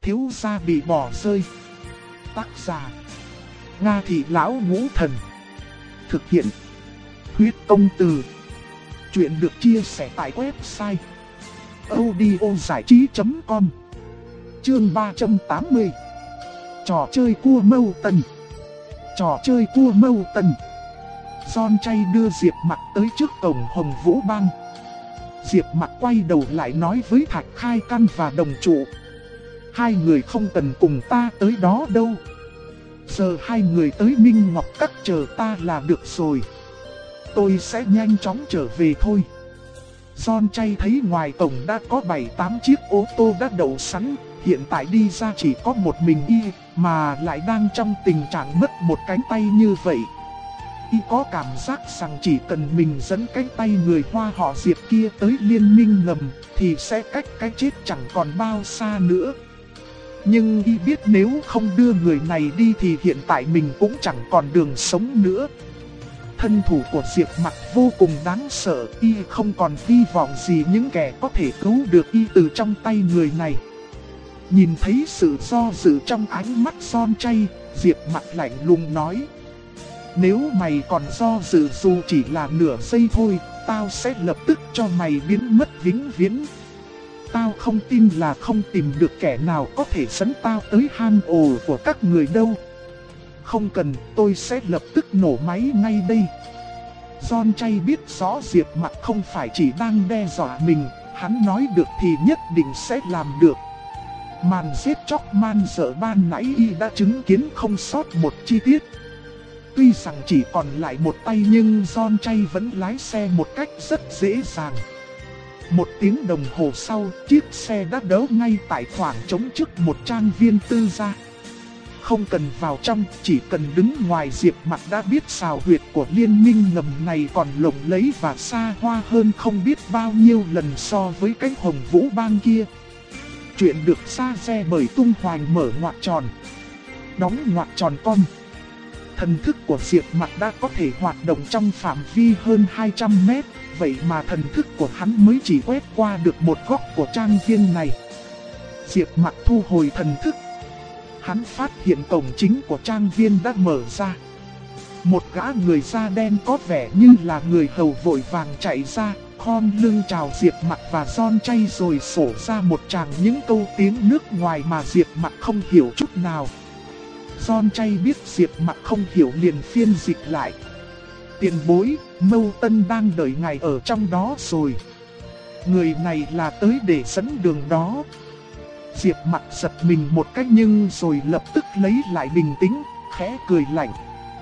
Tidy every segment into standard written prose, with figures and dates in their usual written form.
thiếu gia bị bỏ rơi. Tác giả Nga Thị Lão Ngũ Thần. Thực hiện Huyết Công Từ. Chuyện được chia sẻ tại website audiozảichí.com. Chương 380. Trò chơi cua mâu tần. Trò chơi cua mâu tần. John Chay đưa Diệp Mặc tới trước cổng Hồng Vũ Bang. Diệp Mặc quay đầu lại nói với Thạch Khai Căn và Đồng Trụ: hai người không cần cùng ta tới đó đâu. Giờ hai người tới Minh Ngọc Các chờ ta là được rồi. Tôi sẽ nhanh chóng trở về thôi. John Chay thấy ngoài cổng đã có 7-8 chiếc ô tô đã đậu sẵn. Hiện tại đi ra chỉ có một mình y, mà lại đang trong tình trạng mất một cánh tay như vậy. Y có cảm giác rằng chỉ cần mình dẫn cánh tay người Hoa họ Diệp kia tới liên minh ngầm thì sẽ cách cái chết chẳng còn bao xa nữa. Nhưng y biết nếu không đưa người này đi thì hiện tại mình cũng chẳng còn đường sống nữa. Thân thủ của Diệp Mặc vô cùng đáng sợ, y không còn hy vọng gì những kẻ có thể cứu được y từ trong tay người này. Nhìn thấy sự do dự trong ánh mắt John Chay, Diệp Mặc lạnh lùng nói: nếu mày còn do dự dù chỉ là nửa giây thôi, tao sẽ lập tức cho mày biến mất vĩnh viễn. Tao không tin là không tìm được kẻ nào có thể dẫn tao tới hang ổ của các người đâu. Không cần, tôi sẽ lập tức nổ máy ngay đây. John Chay biết rõ Diệp Mặc không phải chỉ đang đe dọa mình, hắn nói được thì nhất định sẽ làm được. Màn giết chóc man dợ ban nãy y đã chứng kiến không sót một chi tiết. Tuy rằng chỉ còn lại một tay nhưng John Chay vẫn lái xe một cách rất dễ dàng. Một tiếng đồng hồ sau, chiếc xe đã đỗ ngay tại khoảng trống trước một trang viên tư gia. Không cần vào trong, chỉ cần đứng ngoài, Diệp Mặc đã biết xào huyệt của liên minh ngầm này còn lộng lẫy và xa hoa hơn không biết bao nhiêu lần so với cái Hồng Vũ Bang kia. Chuyện được sa xe bởi Tung Hoành mở ngoặc tròn, đóng ngoặc tròn con. Thần thức của Diệp Mặc đã có thể hoạt động trong phạm vi hơn 200 mét, vậy mà thần thức của hắn mới chỉ quét qua được một góc của trang viên này. Diệp Mặc thu hồi thần thức. Hắn phát hiện cổng chính của trang viên đã mở ra. Một gã người da đen có vẻ như là người hầu vội vàng chạy ra, khom lưng chào Diệp Mặc và John Chay rồi sổ ra một tràng những câu tiếng nước ngoài mà Diệp Mặc không hiểu chút nào. John Chay biết Diệp Mặc không hiểu liền phiên dịch lại: tiền bối, Mâu Tân đang đợi ngài ở trong đó rồi. Người này là tới để dẫn đường đó. Diệp Mặc giật mình một cách nhưng rồi lập tức lấy lại bình tĩnh, khẽ cười lạnh.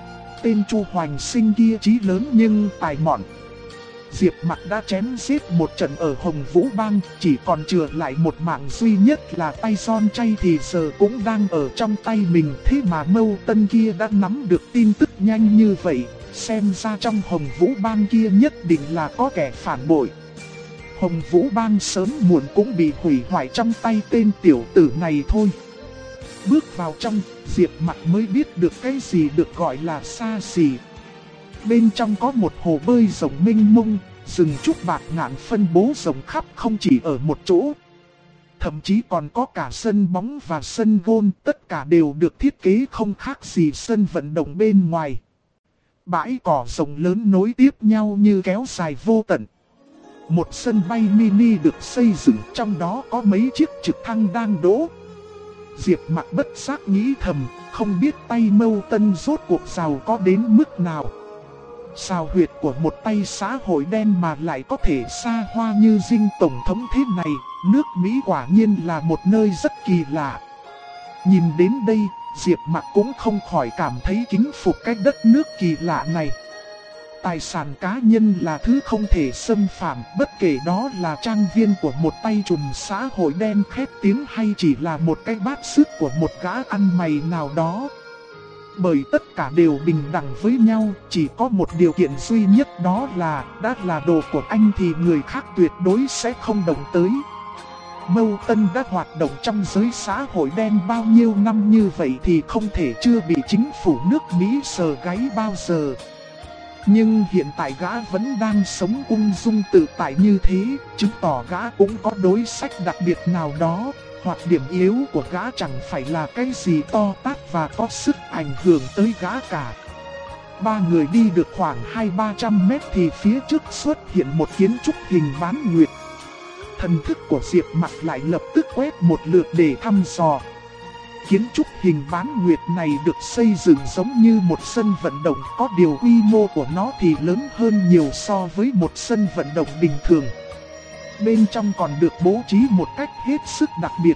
Tên Chu Hoành Sinh kia chí lớn nhưng tài mọn. Diệp Mặc đã chém giết một trận ở Hồng Vũ Bang, chỉ còn chừa lại một mạng duy nhất là tay John Chay thì giờ cũng đang ở trong tay mình. Thế mà Mâu Tân kia đã nắm được tin tức nhanh như vậy, xem ra trong Hồng Vũ Bang kia nhất định là có kẻ phản bội. Hồng Vũ Bang sớm muộn cũng bị hủy hoại trong tay tên tiểu tử này thôi. Bước vào trong, Diệp Mặc mới biết được cái gì được gọi là xa xỉ. Bên trong có một hồ bơi rộng mênh mông, rừng trúc bạc ngàn phân bố rộng khắp không chỉ ở một chỗ. Thậm chí còn có cả sân bóng và sân gôn, tất cả đều được thiết kế không khác gì sân vận động bên ngoài. Bãi cỏ rộng lớn nối tiếp nhau như kéo dài vô tận. Một sân bay mini được xây dựng, trong đó có mấy chiếc trực thăng đang đỗ. Diệp Mặc bất giác nghĩ thầm, không biết tay Mâu Tân rốt cuộc giàu có đến mức nào. Xào huyệt của một tay xã hội đen mà lại có thể xa hoa như dinh tổng thống thế này, nước Mỹ quả nhiên là một nơi rất kỳ lạ. Nhìn đến đây, Diệp Mặc cũng không khỏi cảm thấy kính phục cái đất nước kỳ lạ này. Tài sản cá nhân là thứ không thể xâm phạm, bất kể đó là trang viên của một tay trùm xã hội đen khét tiếng hay chỉ là một cái bát sứt của một gã ăn mày nào đó. Bởi tất cả đều bình đẳng với nhau, chỉ có một điều kiện duy nhất đó là đã là đồ của anh thì người khác tuyệt đối sẽ không động tới. Mâu Tân đã hoạt động trong giới xã hội đen bao nhiêu năm như vậy thì không thể chưa bị chính phủ nước Mỹ sờ gáy bao giờ. Nhưng hiện tại gã vẫn đang sống ung dung tự tại như thế, chứng tỏ gã cũng có đối sách đặc biệt nào đó. Hoặc điểm yếu của gã chẳng phải là cái gì to tát và có sức ảnh hưởng tới gã cả. Ba người đi được khoảng 200-300 mét thì phía trước xuất hiện một kiến trúc hình bán nguyệt. Thần thức của Diệp Mặc lại lập tức quét một lượt để thăm dò. Kiến trúc hình bán nguyệt này được xây dựng giống như một sân vận động, có điều quy mô của nó thì lớn hơn nhiều so với một sân vận động bình thường. Bên trong còn được bố trí một cách hết sức đặc biệt.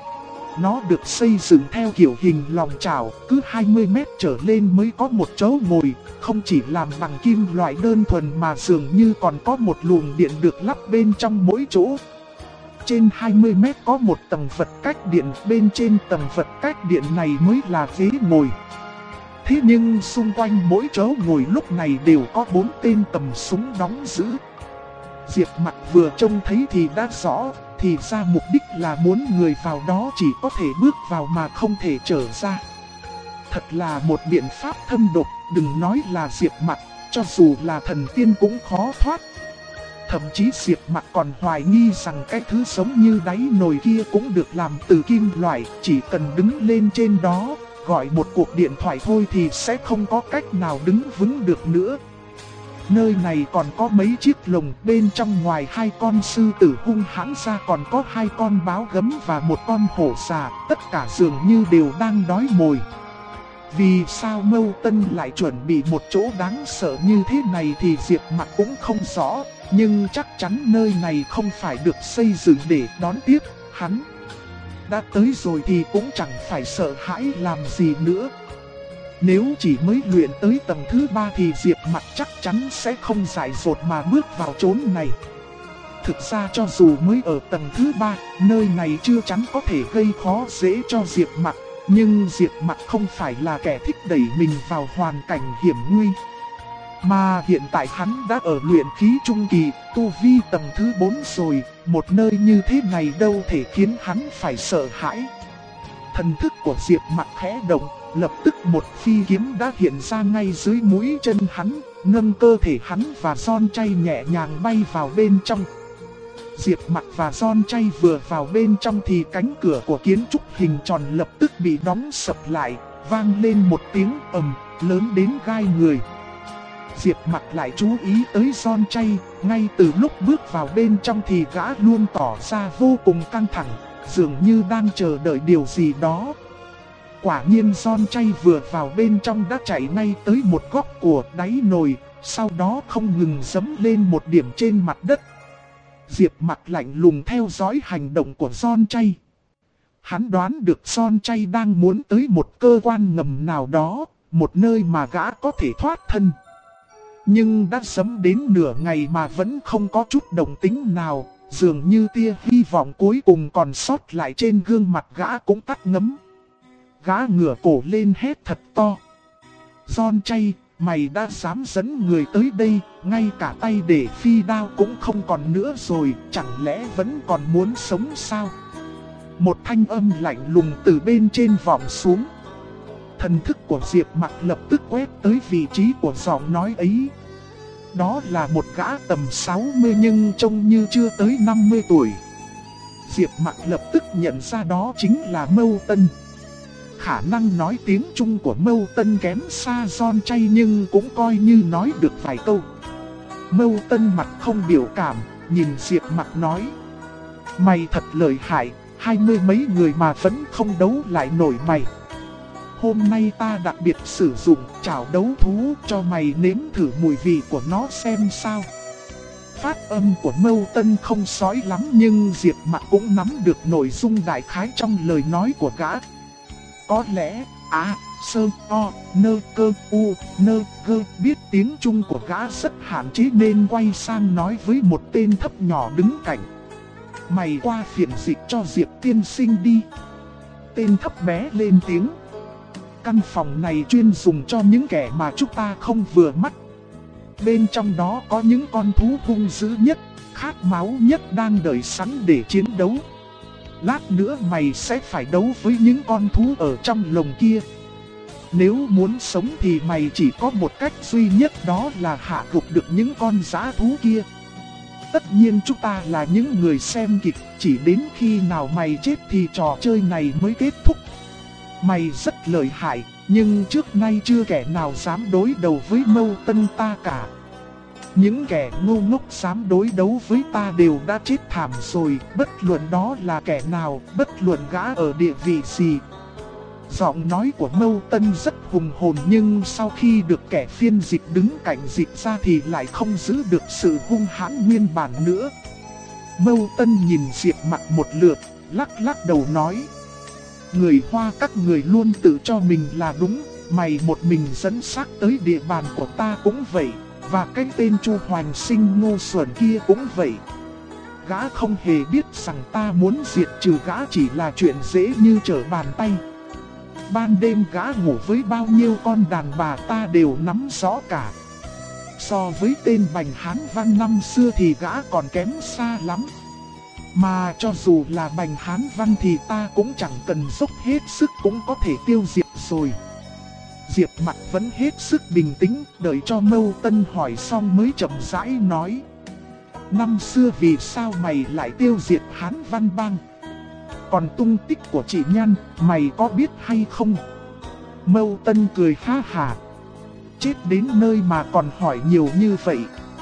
Nó được xây dựng theo kiểu hình lòng chảo, cứ 20 mét trở lên mới có một chỗ ngồi, không chỉ làm bằng kim loại đơn thuần mà dường như còn có một luồng điện được lắp bên trong mỗi chỗ. Trên 20 mét có một tầng vật cách điện, bên trên tầng vật cách điện này mới là ghế ngồi. Thế nhưng xung quanh mỗi chỗ ngồi lúc này đều có 4 tên cầm súng đóng giữ. Diệp Mặc vừa trông thấy thì đã rõ, thì ra mục đích là muốn người vào đó chỉ có thể bước vào mà không thể trở ra. Thật là một biện pháp thâm độc, đừng nói là Diệp Mặc, cho dù là thần tiên cũng khó thoát. Thậm chí Diệp Mặc còn hoài nghi rằng cái thứ giống như đáy nồi kia cũng được làm từ kim loại, chỉ cần đứng lên trên đó, gọi một cuộc điện thoại thôi thì sẽ không có cách nào đứng vững được nữa. Nơi này còn có mấy chiếc lồng, bên trong ngoài 2 con sư tử hung hãn ra còn có 2 con báo gấm và 1 con hổ già, tất cả dường như đều đang đói mồi. Vì sao Mâu Tân lại chuẩn bị một chỗ đáng sợ như thế này thì Diệp Mặc cũng không rõ, nhưng chắc chắn nơi này không phải được xây dựng để đón tiếp hắn. Đã tới rồi thì cũng chẳng phải sợ hãi làm gì nữa. Nếu chỉ mới luyện tới tầng thứ 3 thì Diệp Mặc chắc chắn sẽ không dại dột mà bước vào chốn này. Thực ra cho dù mới ở tầng thứ 3, nơi này chưa chắn có thể gây khó dễ cho Diệp Mặc. Nhưng Diệp Mặc không phải là kẻ thích đẩy mình vào hoàn cảnh hiểm nguy. Mà hiện tại hắn đã ở luyện khí trung kỳ, tu vi tầng thứ 4 rồi, một nơi như thế này đâu thể khiến hắn phải sợ hãi. Thần thức của Diệp Mặc khẽ động, lập tức một phi kiếm đã hiện ra ngay dưới mũi chân hắn, nâng cơ thể hắn và Giòn Chay nhẹ nhàng bay vào bên trong. Diệp Mặc và Giòn Chay vừa vào bên trong thì cánh cửa của kiến trúc hình tròn lập tức bị đóng sập lại, vang lên một tiếng ầm lớn đến gai người. Diệp Mặc lại chú ý tới Giòn Chay, ngay từ lúc bước vào bên trong thì gã luôn tỏ ra vô cùng căng thẳng, dường như đang chờ đợi điều gì đó. Quả nhiên Giòn Chay vừa vào bên trong đã chạy ngay tới một góc của đáy nồi, sau đó không ngừng giẫm lên một điểm trên mặt đất. Diệp Mặc lạnh lùng theo dõi hành động của Giòn Chay. Hắn đoán được Giòn Chay đang muốn tới một cơ quan ngầm nào đó, một nơi mà gã có thể thoát thân. Nhưng đã giẫm đến nửa ngày mà vẫn không có chút động tĩnh nào, dường như tia hy vọng cuối cùng còn sót lại trên gương mặt gã cũng tắt ngấm. Gã ngửa cổ lên hét thật to. Giòn Chay, mày đã dám dẫn người tới đây, ngay cả tay để phi đao cũng không còn nữa rồi, chẳng lẽ vẫn còn muốn sống sao? Một thanh âm lạnh lùng từ bên trên vọng xuống. Thần thức của Diệp Mặc lập tức quét tới vị trí của giọng nói ấy. Đó là một gã tầm 60 nhưng trông như chưa tới 50 tuổi. Diệp Mặc lập tức nhận ra đó chính là Mâu Tân. Khả năng nói tiếng Trung của Mâu Tân kém xa Giòn Chay nhưng cũng coi như nói được vài câu. Mâu Tân mặt không biểu cảm, nhìn Diệp Mặc nói. Mày thật lợi hại, 20 mấy người mà vẫn không đấu lại nổi mày. Hôm nay ta đặc biệt sử dụng chảo đấu thú cho mày nếm thử mùi vị của nó xem sao. Phát âm của Mâu Tân không sói lắm nhưng Diệp Mặc cũng nắm được nội dung đại khái trong lời nói của gã. Có lẽ, sơ, o, nơ, cơ, u, nơ, gơ biết tiếng Trung của gã rất hạn chế nên quay sang nói với một tên thấp nhỏ đứng cạnh. Mày qua phiền dịch cho Diệp tiên sinh đi. Tên thấp bé lên tiếng. Căn phòng này chuyên dùng cho những kẻ mà chúng ta không vừa mắt. Bên trong đó có những con thú hung dữ nhất, khát máu nhất đang đợi sẵn để chiến đấu. Lát nữa mày sẽ phải đấu với những con thú ở trong lồng kia. Nếu muốn sống thì mày chỉ có một cách duy nhất, đó là hạ gục được những con dã thú kia. tất nhiên chúng ta là những người xem kịch, chỉ đến khi nào mày chết thì trò chơi này mới kết thúc. Mày rất lợi hại, nhưng trước nay chưa kẻ nào dám đối đầu với Mâu Tân ta cả. Những kẻ ngu ngốc dám đối đấu với ta đều đã chết thảm rồi, bất luận đó là kẻ nào, bất luận gã ở địa vị gì. Giọng nói của Mâu Tân rất hùng hồn, nhưng sau khi được kẻ phiên dịch đứng cạnh dịch ra thì lại không giữ được sự hung hãn nguyên bản nữa. Mâu Tân nhìn Diệp Mặc một lượt, lắc lắc đầu nói: người Hoa các người luôn tự cho mình là đúng, mày một mình dẫn xác tới địa bàn của ta cũng vậy, và cái tên Chu Hoành Sinh ngu xuẩn kia cũng vậy. Gã không hề biết rằng ta muốn diệt trừ gã chỉ là chuyện dễ như trở bàn tay. Ban đêm gã ngủ với bao nhiêu con đàn bà ta đều nắm rõ cả. So với tên Bành Hán Văn năm xưa thì gã còn kém xa lắm. Mà cho dù là Bành Hán Văn thì ta cũng chẳng cần dốc hết sức cũng có thể tiêu diệt rồi. Diệp Mặc vẫn hết sức bình tĩnh, đợi cho Mâu Tân hỏi xong mới chậm rãi nói: năm xưa vì sao mày lại tiêu diệt Hán Văn Bang? Còn tung tích của chị Nhan, mày có biết hay không? Mâu Tân cười ha hả: chết đến nơi mà còn hỏi nhiều như vậy.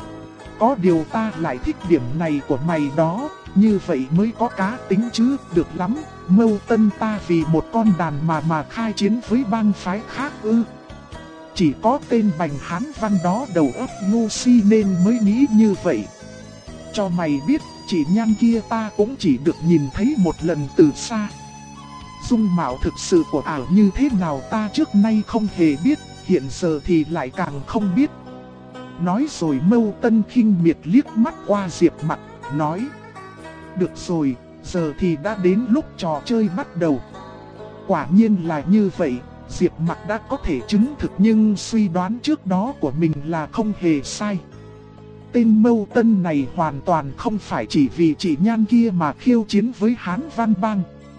Có điều ta lại thích điểm này của mày đó, như vậy mới có cá tính chứ, được lắm. Mâu Tân ta vì một con đàn mà khai chiến với bang phái khác ư? Chỉ có tên Bành Hán Văn đó đầu óc ngu si nên mới nghĩ như vậy. Cho mày biết, chị Nhan kia ta cũng chỉ được nhìn thấy một lần từ xa. Dung mạo thực sự của ảo như thế nào ta trước nay không hề biết, hiện giờ thì lại càng không biết. Nói rồi Mâu Tân khinh miệt liếc mắt qua Diệp Mặc, nói: được rồi, giờ thì đã đến lúc trò chơi bắt đầu. Quả nhiên là như vậy, Diệp Mặc đã có thể chứng thực, nhưng suy đoán trước đó của mình là không hề sai. Tên Mâu Tân này hoàn toàn không phải chỉ vì chị Nhan kia mà khiêu chiến với Hán Văn Bang.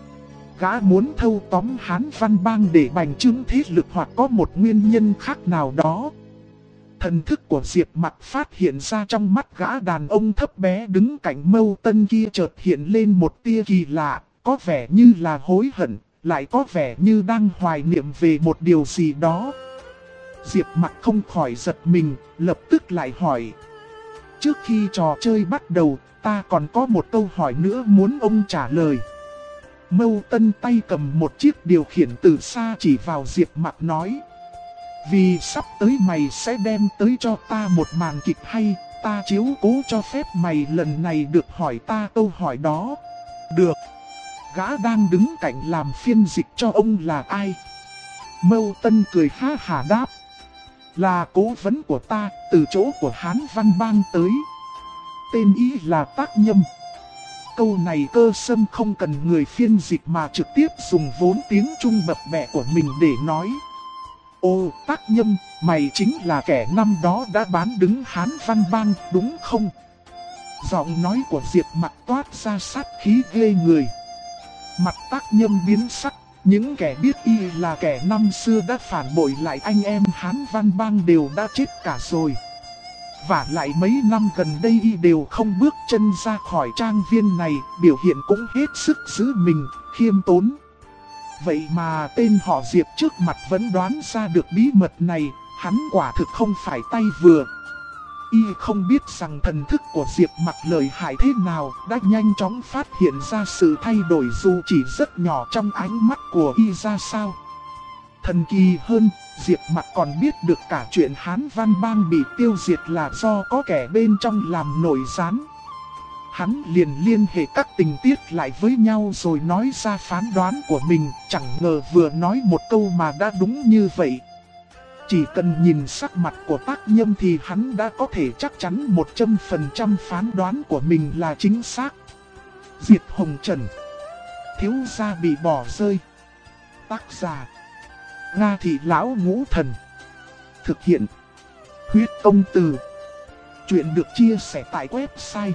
Gã muốn thâu tóm Hán Văn Bang để bành trướng thế lực, hoặc có một nguyên nhân khác nào đó. Thần thức của Diệp Mặc phát hiện ra trong mắt gã đàn ông thấp bé đứng cạnh Mâu Tân kia chợt hiện lên một tia kỳ lạ, có vẻ như là hối hận, lại có vẻ như đang hoài niệm về một điều gì đó. Diệp Mặc không khỏi giật mình, lập tức lại hỏi: trước khi trò chơi bắt đầu, ta còn có một câu hỏi nữa muốn ông trả lời. Mâu Tân tay cầm một chiếc điều khiển từ xa chỉ vào Diệp Mặc nói: vì sắp tới mày sẽ đem tới cho ta một màn kịch hay, ta chiếu cố cho phép mày lần này được hỏi ta câu hỏi đó. Được. Gã đang đứng cạnh làm phiên dịch cho ông là ai? Mâu Tân cười ha hả đáp: là cố vấn của ta, từ chỗ của Hán Văn Bang tới. Tên ý là Tác Nhâm. Câu này Cơ Sâm không cần người phiên dịch mà trực tiếp dùng vốn tiếng Trung bập bẹ của mình để nói: ô, Tác Nhâm, mày chính là kẻ năm đó đã bán đứng Hán Văn Bang, đúng không? Giọng nói của Diệp Mặc toát ra sát khí ghê người. Mặt Tác Nhâm biến sắc, những kẻ biết y là kẻ năm xưa đã phản bội lại anh em Hán Văn Bang đều đã chết cả rồi. Và lại mấy năm gần đây y đều không bước chân ra khỏi trang viên này, biểu hiện cũng hết sức giữ mình, khiêm tốn. Vậy mà tên họ Diệp trước mặt vẫn đoán ra được bí mật này, hắn quả thực không phải tay vừa. Y không biết rằng thần thức của Diệp Mặc lợi hại thế nào, đã nhanh chóng phát hiện ra sự thay đổi dù chỉ rất nhỏ trong ánh mắt của Y ra sao. Thần kỳ hơn, Diệp Mặc còn biết được cả chuyện Hán Văn Bang bị tiêu diệt là do có kẻ bên trong làm nổi gián. Hắn liền liên hệ các tình tiết lại với nhau rồi nói ra phán đoán của mình, chẳng ngờ vừa nói một câu mà đã đúng như vậy. Chỉ cần nhìn sắc mặt của Tác Nhâm thì hắn đã có thể chắc chắn 100% phán đoán của mình là chính xác. Diệt Hồng Trần, thiếu gia bị bỏ rơi. Tác giả: Nga Thị Lão Ngũ Thần. Thực hiện: Huyết Công Từ. Chuyện được chia sẻ tại website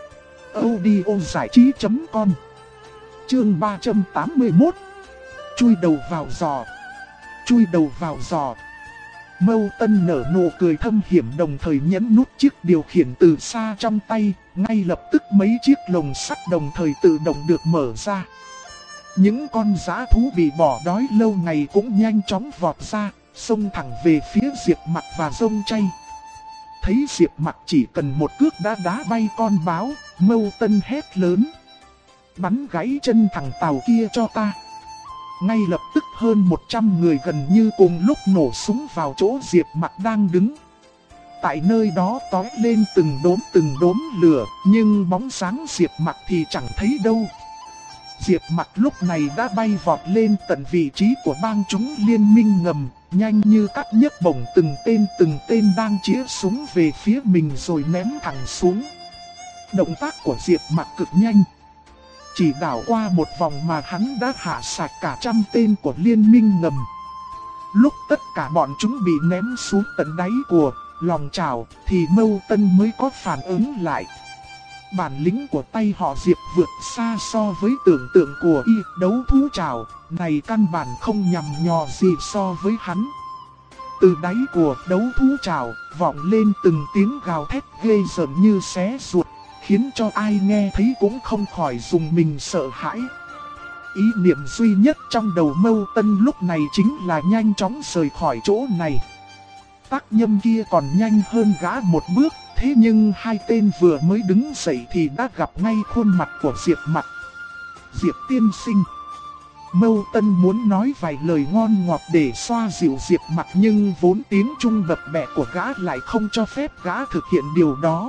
audiozảichí.com. Chương 381. Chui đầu vào giò. Chui đầu vào giò. Mâu Tân nở nụ cười thâm hiểm, đồng thời nhấn nút chiếc điều khiển từ xa trong tay, ngay lập tức mấy chiếc lồng sắt đồng thời tự động được mở ra. Những con dã thú bị bỏ đói lâu ngày cũng nhanh chóng vọt ra, xông thẳng về phía Diệp Mặc và Rông Chay. Thấy Diệp Mặc chỉ cần một cước đã đá bay con báo, Mâu Tân hét lớn: bắn gãy chân thằng Tào kia cho ta. Ngay lập tức hơn 100 người gần như cùng lúc nổ súng vào chỗ Diệp Mặc đang đứng. Tại nơi đó tóe lên từng đốm lửa, nhưng bóng sáng Diệp Mặc thì chẳng thấy đâu. Diệp Mặc lúc này đã bay vọt lên tận vị trí của bang chúng liên minh ngầm, nhanh như cắt nhấc bổng từng tên đang chĩa súng về phía mình rồi ném thẳng xuống. Động tác của Diệp Mặc cực nhanh. Chỉ đảo qua một vòng mà hắn đã hạ sạch cả trăm tên của liên minh ngầm. Lúc tất cả bọn chúng bị ném xuống tận đáy của lòng chảo thì Mâu Tân mới có phản ứng lại. Bản lĩnh của tay họ Diệp vượt xa so với tưởng tượng của y đấu thú chảo, này căn bản không nhằm nhò gì so với hắn. Từ đáy của đấu thú chảo vọng lên từng tiếng gào thét ghê rợn như xé ruột, khiến cho ai nghe thấy cũng không khỏi dùng mình sợ hãi. Ý niệm duy nhất trong đầu Mâu Tân lúc này chính là nhanh chóng rời khỏi chỗ này. Tác Nhâm kia còn nhanh hơn gã một bước, thế nhưng hai tên vừa mới đứng dậy thì đã gặp ngay khuôn mặt của Diệp Mặc. Diệp tiên sinh. Mâu Tân muốn nói vài lời ngon ngọt để xoa dịu Diệp Mặc, nhưng vốn tiếng Trung bập bẹ của gã lại không cho phép gã thực hiện điều đó.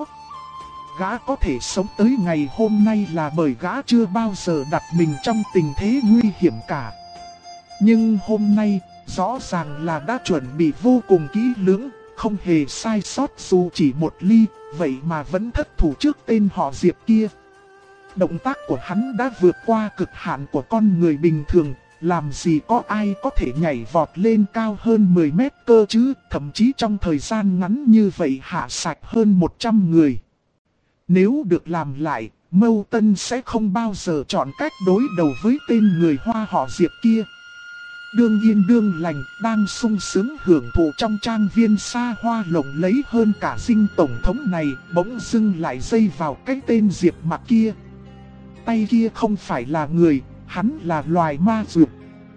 Gã có thể sống tới ngày hôm nay là bởi gã chưa bao giờ đặt mình trong tình thế nguy hiểm cả. Nhưng hôm nay, rõ ràng là đã chuẩn bị vô cùng kỹ lưỡng, không hề sai sót dù chỉ một ly, vậy mà vẫn thất thủ trước tên họ Diệp kia. Động tác của hắn đã vượt qua cực hạn của con người bình thường, làm gì có ai có thể nhảy vọt lên cao hơn 10 mét cơ chứ, thậm chí trong thời gian ngắn như vậy hạ sạch hơn 100 người. Nếu được làm lại, Mâu Tân sẽ không bao giờ chọn cách đối đầu với tên người Hoa họ Diệp kia. Đương yên đương lành đang sung sướng hưởng thụ trong trang viên xa hoa lộng lẫy hơn cả dinh tổng thống này, bỗng dưng lại dây vào cái tên Diệp Mặc kia. Tay kia không phải là người, hắn là loài ma dược.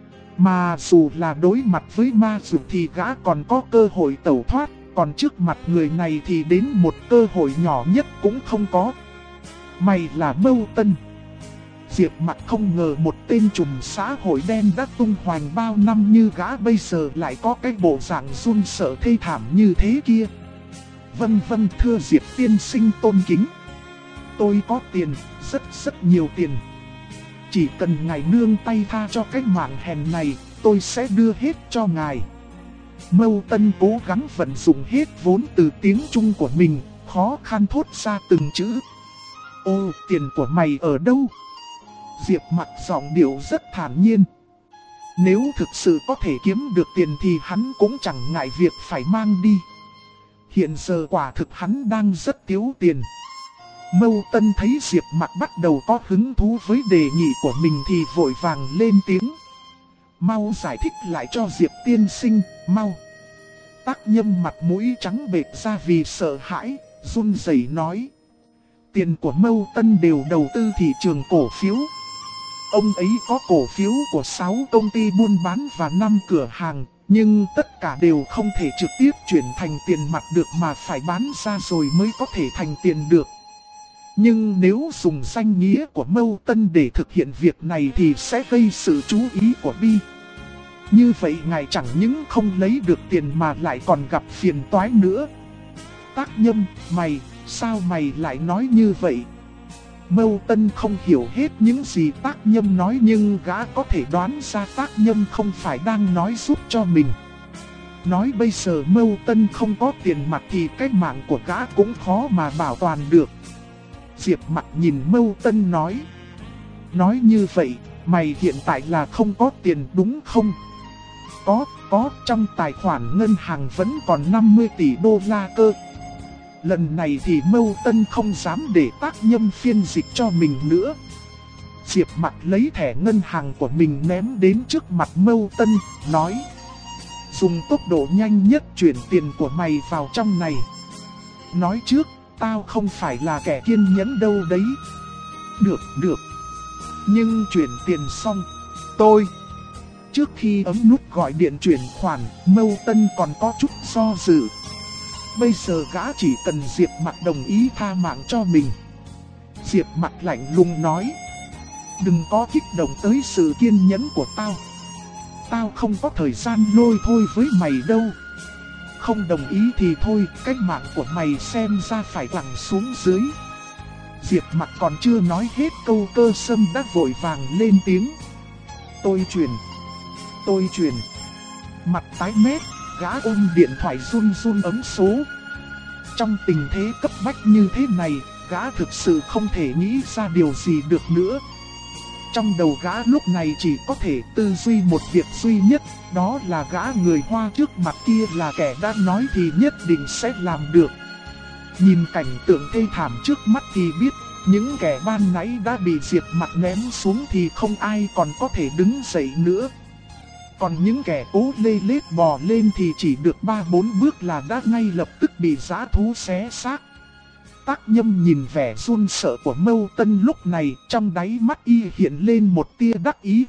Mà dù là đối mặt với ma dược thì gã còn có cơ hội tẩu thoát, còn trước mặt người này thì đến một cơ hội nhỏ nhất cũng không có. Mày là Mâu Tân. Diệp Mặc không ngờ một tên trùm xã hội đen đã tung hoành bao năm như gã bây giờ lại có cái bộ dạng run sợ thê thảm như thế kia. Vâng thưa Diệp tiên sinh tôn kính. Tôi có tiền, rất nhiều tiền. Chỉ cần ngài nương tay tha cho cái mạng hèn này, tôi sẽ đưa hết cho ngài. Mâu Tân cố gắng vận dụng hết vốn từ tiếng Trung của mình, khó khăn thốt ra từng chữ. Ô, tiền của mày ở đâu? Diệp Mặc giọng điệu rất thản nhiên. Nếu thực sự có thể kiếm được tiền thì hắn cũng chẳng ngại việc phải mang đi. Hiện giờ quả thực hắn đang rất thiếu tiền. Mâu Tân thấy Diệp Mặc bắt đầu có hứng thú với đề nghị của mình thì vội vàng lên tiếng. Mau giải thích lại cho Diệp tiên sinh, mau. Tác Nhâm mặt mũi trắng bệch ra vì sợ hãi, run rẩy nói. Tiền của Mâu Tân đều đầu tư thị trường cổ phiếu. Ông ấy có cổ phiếu của 6 công ty buôn bán và 5 cửa hàng, nhưng tất cả đều không thể trực tiếp chuyển thành tiền mặt được mà phải bán ra rồi mới có thể thành tiền được. Nhưng nếu dùng danh nghĩa của Mâu Tân để thực hiện việc này thì sẽ gây sự chú ý của Bi. Như vậy ngài chẳng những không lấy được tiền mà lại còn gặp phiền toái nữa. Tác Nhâm, sao mày lại nói như vậy? Mâu Tân không hiểu hết những gì Tác Nhâm nói, nhưng gã có thể đoán ra Tác Nhâm không phải đang nói giúp cho mình. Nói bây giờ Mâu Tân không có tiền mặt thì cái mạng của gã cũng khó mà bảo toàn được. Diệp Mặc nhìn Mâu Tân nói. Nói như vậy, mày hiện tại là không có tiền đúng không? Có, trong tài khoản ngân hàng vẫn còn 50 tỷ đô la cơ. Lần này thì Mâu Tân không dám để Tác Nhâm phiên dịch cho mình nữa. Diệp Mặc lấy thẻ ngân hàng của mình ném đến trước mặt Mâu Tân, nói. Dùng tốc độ nhanh nhất chuyển tiền của mày vào trong này. Nói trước, tao không phải là kẻ kiên nhẫn đâu đấy. Được. Nhưng chuyển tiền xong, tôi... Trước khi ấn nút gọi điện chuyển khoản, Mâu Tân còn có chút do dự. Bây giờ gã chỉ cần Diệp Mặc đồng ý tha mạng cho mình. Diệp Mặc lạnh lùng nói: đừng có kích động tới sự kiên nhẫn của tao. Tao không có thời gian lôi thôi với mày đâu. Không đồng ý thì thôi, cái mạng của mày xem ra phải quẳng xuống dưới. Diệp Mặc còn chưa nói hết câu, Cơ Sâm đã vội vàng lên tiếng: Tôi chuyển. Mặt tái mét, gã ôm điện thoại run run ấn số. Trong tình thế cấp bách như thế này, gã thực sự không thể nghĩ ra điều gì được nữa. Trong đầu gã lúc này chỉ có thể tư duy một việc duy nhất, đó là gã người Hoa trước mặt kia là kẻ đã nói thì nhất định sẽ làm được. Nhìn cảnh tượng thê thảm trước mắt thì biết, những kẻ ban nãy đã bị Diệp Mặc ném xuống thì không ai còn có thể đứng dậy nữa. Còn những kẻ cố lê lết bò lên thì chỉ được 3-4 bước là đã ngay lập tức bị dã thú xé xác. Tác Nhâm nhìn vẻ run sợ của Mâu Tân lúc này, trong đáy mắt y hiện lên một tia đắc ý.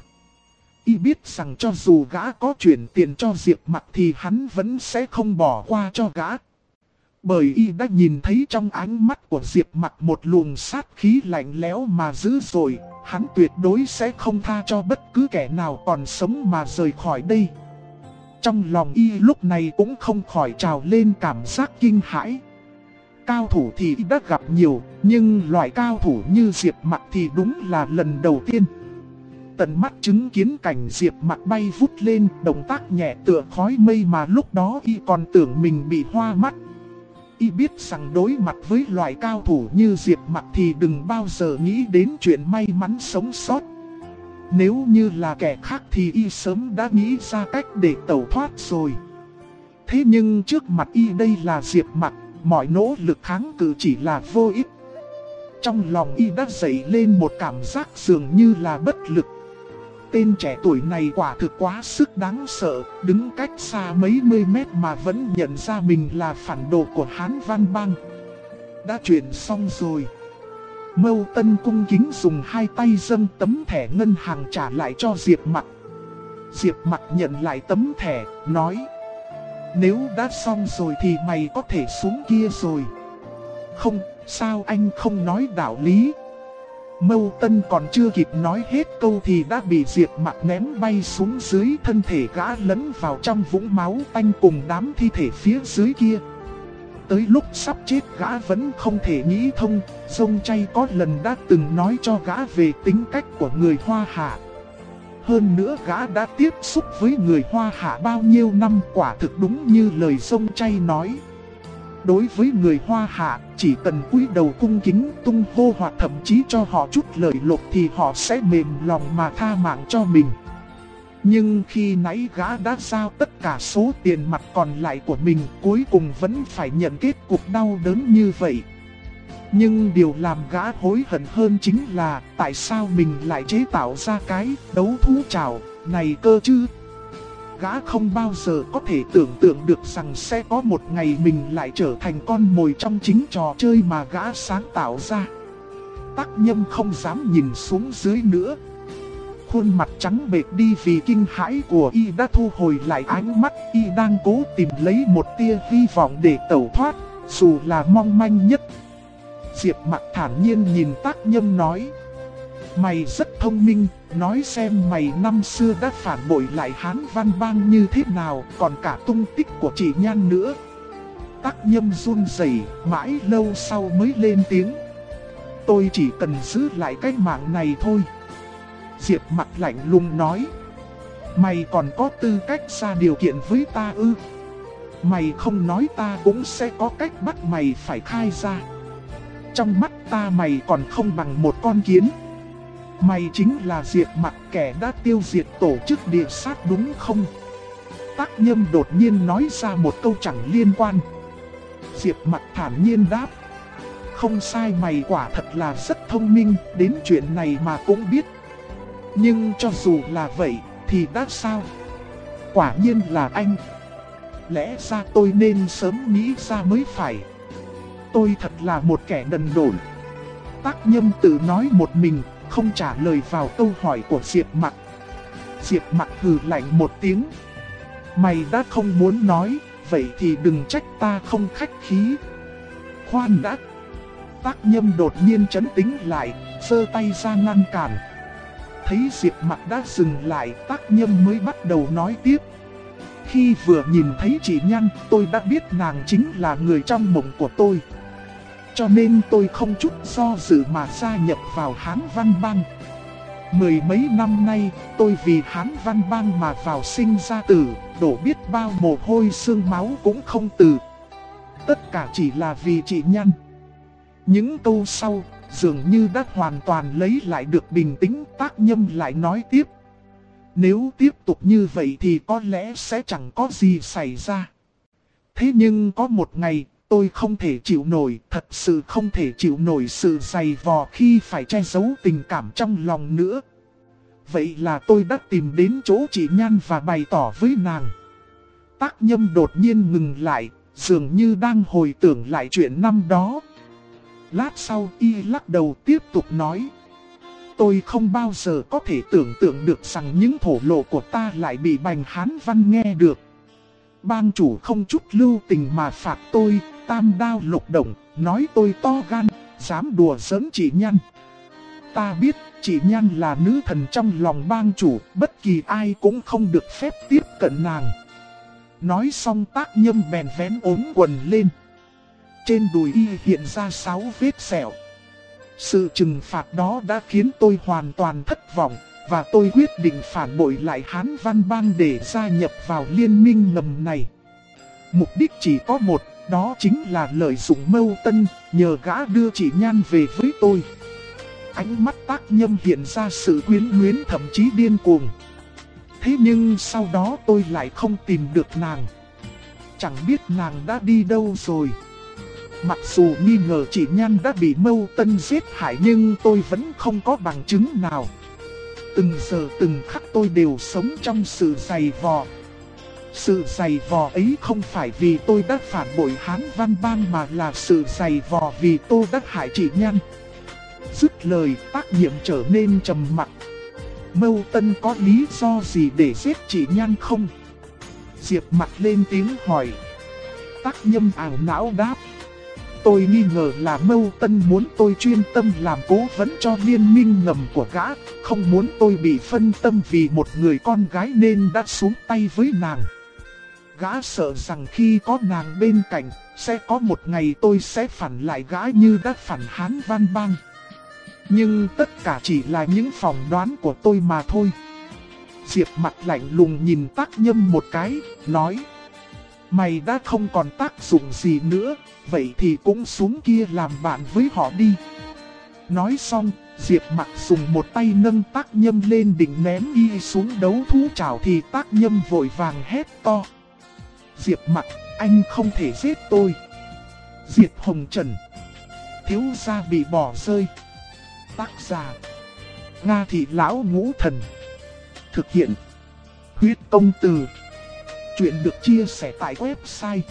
Y biết rằng cho dù gã có chuyển tiền cho Diệp Mặc thì hắn vẫn sẽ không bỏ qua cho gã. Bởi y đã nhìn thấy trong ánh mắt của Diệp Mặc một luồng sát khí lạnh lẽo mà dữ dội, hắn tuyệt đối sẽ không tha cho bất cứ kẻ nào còn sống mà rời khỏi đây. Trong lòng y lúc này cũng không khỏi trào lên cảm giác kinh hãi. Cao thủ thì y đã gặp nhiều, nhưng loại cao thủ như Diệp Mặc thì đúng là lần đầu tiên. Tận mắt chứng kiến cảnh Diệp Mặc bay vút lên, động tác nhẹ tựa khói mây mà lúc đó y còn tưởng mình bị hoa mắt. Y biết rằng đối mặt với loại cao thủ như Diệp Mặc thì đừng bao giờ nghĩ đến chuyện may mắn sống sót. Nếu như là kẻ khác thì y sớm đã nghĩ ra cách để tẩu thoát rồi. Thế nhưng trước mặt y đây là Diệp Mặc, mọi nỗ lực kháng cự chỉ là vô ích. Trong lòng y đã dậy lên một cảm giác dường như là bất lực. Tên trẻ tuổi này quả thực quá sức đáng sợ, đứng cách xa mấy mươi mét mà vẫn nhận ra mình là phản đồ của Hán Văn Bang. Đã chuyển xong rồi. Mâu Tân cung kính dùng hai tay dâng tấm thẻ ngân hàng trả lại cho Diệp Mặc. Diệp Mặc nhận lại tấm thẻ, nói: nếu đã xong rồi thì mày có thể xuống kia rồi. Không, sao anh không nói đạo lý? Mâu Tân còn chưa kịp nói hết câu thì đã bị Diệp Mặc ném bay xuống dưới, thân thể gã lẫn vào trong vũng máu tanh cùng đám thi thể phía dưới kia. Tới lúc sắp chết gã vẫn không thể nghĩ thông, Sông Chay có lần đã từng nói cho gã về tính cách của người Hoa Hạ. Hơn nữa gã đã tiếp xúc với người Hoa Hạ bao nhiêu năm, quả thực đúng như lời Sông Chay nói. Đối với người Hoa Hạ, chỉ cần cúi đầu cung kính tung hô hoặc thậm chí cho họ chút lời lộc thì họ sẽ mềm lòng mà tha mạng cho mình. Nhưng khi nãy gã đã giao tất cả số tiền mặt còn lại của mình, cuối cùng vẫn phải nhận kết cục đau đớn như vậy. Nhưng điều làm gã hối hận hơn chính là tại sao mình lại chế tạo ra cái đấu thú trảo này cơ chứ. Gã không bao giờ có thể tưởng tượng được rằng sẽ có một ngày mình lại trở thành con mồi trong chính trò chơi mà gã sáng tạo ra. Tác Nhâm không dám nhìn xuống dưới nữa. Khuôn mặt trắng bệch đi vì kinh hãi của y đã thu hồi lại ánh mắt, y đang cố tìm lấy một tia hy vọng để tẩu thoát, dù là mong manh nhất. Diệp Mặc thản nhiên nhìn Tác Nhâm nói: mày rất thông minh, nói xem mày năm xưa đã phản bội lại Hán Văn Bang như thế nào, còn cả tung tích của chị Nhan nữa. Tác Nhâm run rẩy, mãi lâu sau mới lên tiếng: tôi chỉ cần giữ lại cái mạng này thôi. Diệp Mặc lạnh lùng nói: mày còn có tư cách ra điều kiện với ta ư? Mày không nói ta cũng sẽ có cách bắt mày phải khai ra. Trong mắt ta mày còn không bằng một con kiến. Mày chính là Diệp Mặc, kẻ đã tiêu diệt tổ chức địa sát đúng không? Tác Nhâm đột nhiên nói ra một câu chẳng liên quan. Diệp Mặc thản nhiên đáp: không sai, mày quả thật là rất thông minh, đến chuyện này mà cũng biết. Nhưng cho dù là vậy thì đã sao? Quả nhiên là anh. Lẽ ra tôi nên sớm nghĩ ra mới phải. Tôi thật là một kẻ đần độn. Tác Nhâm tự nói một mình, không trả lời vào câu hỏi của Diệp Mặc. Diệp Mặc hừ lạnh một tiếng. Mày đã không muốn nói, vậy thì đừng trách ta không khách khí. Khoan đã. Tác Nhâm đột nhiên trấn tĩnh lại, giơ tay ra ngăn cản. Thấy Diệp Mặc đã dừng lại, Tác Nhâm mới bắt đầu nói tiếp. Khi vừa nhìn thấy chị Nhan, tôi đã biết nàng chính là người trong mộng của tôi. Cho nên tôi không chút do dự mà gia nhập vào Hán Văn Bang. Mười mấy năm nay, tôi vì Hán Văn Bang mà vào sinh ra tử, đổ biết bao mồ hôi xương máu cũng không từ. Tất cả chỉ là vì chị Nhan. Những câu sau, dường như đã hoàn toàn lấy lại được bình tĩnh. Tác Nhâm lại nói tiếp. Nếu tiếp tục như vậy thì có lẽ sẽ chẳng có gì xảy ra. Thế nhưng có một ngày, tôi không thể chịu nổi, thật sự không thể chịu nổi sự dày vò khi phải che giấu tình cảm trong lòng nữa. Vậy là tôi đã tìm đến chỗ chị Nhan và bày tỏ với nàng. Tác Nhâm đột nhiên ngừng lại, dường như đang hồi tưởng lại chuyện năm đó. Lát sau y lắc đầu tiếp tục nói. Tôi không bao giờ có thể tưởng tượng được rằng những thổ lộ của ta lại bị Bành Hán Văn nghe được. Bang chủ không chút lưu tình mà phạt tôi, tam đao lục động, nói tôi to gan, dám đùa giỡn chị Nhan. Ta biết chị Nhan là nữ thần trong lòng bang chủ, bất kỳ ai cũng không được phép tiếp cận nàng. Nói xong Tác Nhâm bèn vén ống quần lên. Trên đùi y hiện ra 6 vết sẹo. Sự trừng phạt đó đã khiến tôi hoàn toàn thất vọng, và tôi quyết định phản bội lại Hán Văn Bang để gia nhập vào liên minh ngầm này. Mục đích chỉ có một, đó chính là lợi dụng Mâu Tân, nhờ gã đưa chị Nhan về với tôi. Ánh mắt Tác Nhâm hiện ra sự quyến luyến thậm chí điên cuồng. Thế nhưng sau đó tôi lại không tìm được nàng. Chẳng biết nàng đã đi đâu rồi. Mặc dù nghi ngờ chị Nhan đã bị Mâu Tân giết hại nhưng tôi vẫn không có bằng chứng nào. Từng giờ từng khắc tôi đều sống trong sự dày vò. Sự dày vò ấy không phải vì tôi đã phản bội Hán Văn Bang mà là sự dày vò vì tôi đã hại chị Nhan. Dứt lời, Tác Nhiệm trở nên trầm mặc. Mâu Tân có lý do gì để giết chị Nhan không? Diệp Mặc lên tiếng hỏi. Tác Nhâm ảo não đáp. Tôi nghi ngờ là Mâu Tân muốn tôi chuyên tâm làm cố vấn cho liên minh ngầm của gã, không muốn tôi bị phân tâm vì một người con gái nên đã xuống tay với nàng. Gã sợ rằng khi có nàng bên cạnh, sẽ có một ngày tôi sẽ phản lại gã như đã phản Hán Văn Bang. Nhưng tất cả chỉ là những phỏng đoán của tôi mà thôi. Diệp Mặc lạnh lùng nhìn Tác Nhâm một cái, nói. Mày đã không còn tác dụng gì nữa, vậy thì cũng xuống kia làm bạn với họ đi. Nói xong, Diệp Mặc dùng một tay nâng Tác Nhâm lên định ném y xuống đấu thú trảo thì Tác Nhâm vội vàng hét to. Diệp Mặc, anh không thể giết tôi. Diệp Hồng Trần. Thiếu gia bị bỏ rơi. Tác giả Nga Thị Lão Ngũ Thần. Thực hiện Huyết Công Từ. Chuyện được chia sẻ tại website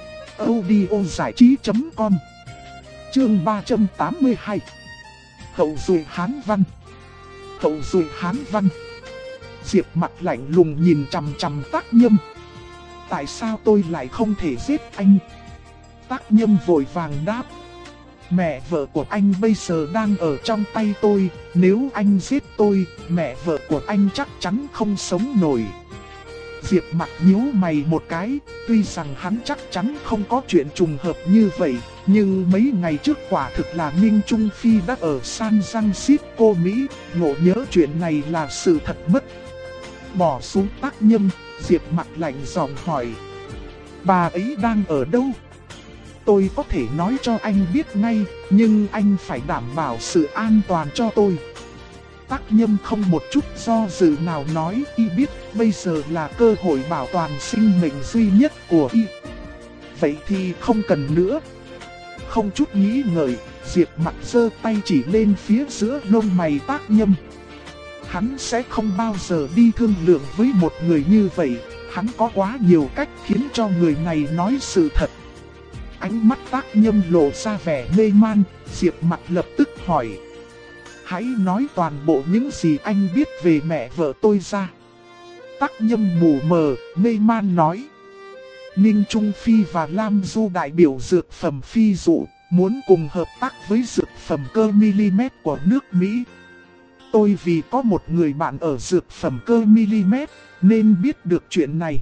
audiozảichí.com. Chương 382. Hậu duệ Hán Văn. Hậu duệ Hán Văn. Diệp Mặc lạnh lùng nhìn chằm chằm Tác Nhâm. Tại sao tôi lại không thể giết anh? Tác Nhâm vội vàng đáp. Mẹ vợ của anh bây giờ đang ở trong tay tôi, nếu anh giết tôi, mẹ vợ của anh chắc chắn không sống nổi. Diệp Mặc nhíu mày một cái, tuy rằng hắn chắc chắn không có chuyện trùng hợp như vậy, nhưng mấy ngày trước quả thực là Ninh Trung Phi đã ở San Francisco, Mỹ, ngộ nhớ chuyện này là sự thật mất. Bỏ xuống Tác Nhâm, Diệp Mặc lạnh giọng hỏi. Bà ấy đang ở đâu? Tôi có thể nói cho anh biết ngay, nhưng anh phải đảm bảo sự an toàn cho tôi. Tác Nhâm không một chút do dự nào nói y biết bây giờ là cơ hội bảo toàn sinh mệnh duy nhất của y. Vậy thì không cần nữa. Không chút nghĩ ngợi, Diệp Mặc giơ tay chỉ lên phía giữa lông mày Tác Nhâm. Hắn sẽ không bao giờ đi thương lượng với một người như vậy, hắn có quá nhiều cách khiến cho người này nói sự thật. ánh mắt Tác Nhâm lộ ra vẻ mê man, Diệp Mặc lập tức hỏi. Hãy nói toàn bộ những gì anh biết về mẹ vợ tôi ra. Tác Nhâm mù mờ, mê man nói. Ninh Trung Phi và Lam Du đại biểu dược phẩm phi dụ, muốn cùng hợp tác với dược phẩm cơ mm của nước Mỹ. Tôi vì có một người bạn ở dược phẩm cơ mm, nên biết được chuyện này.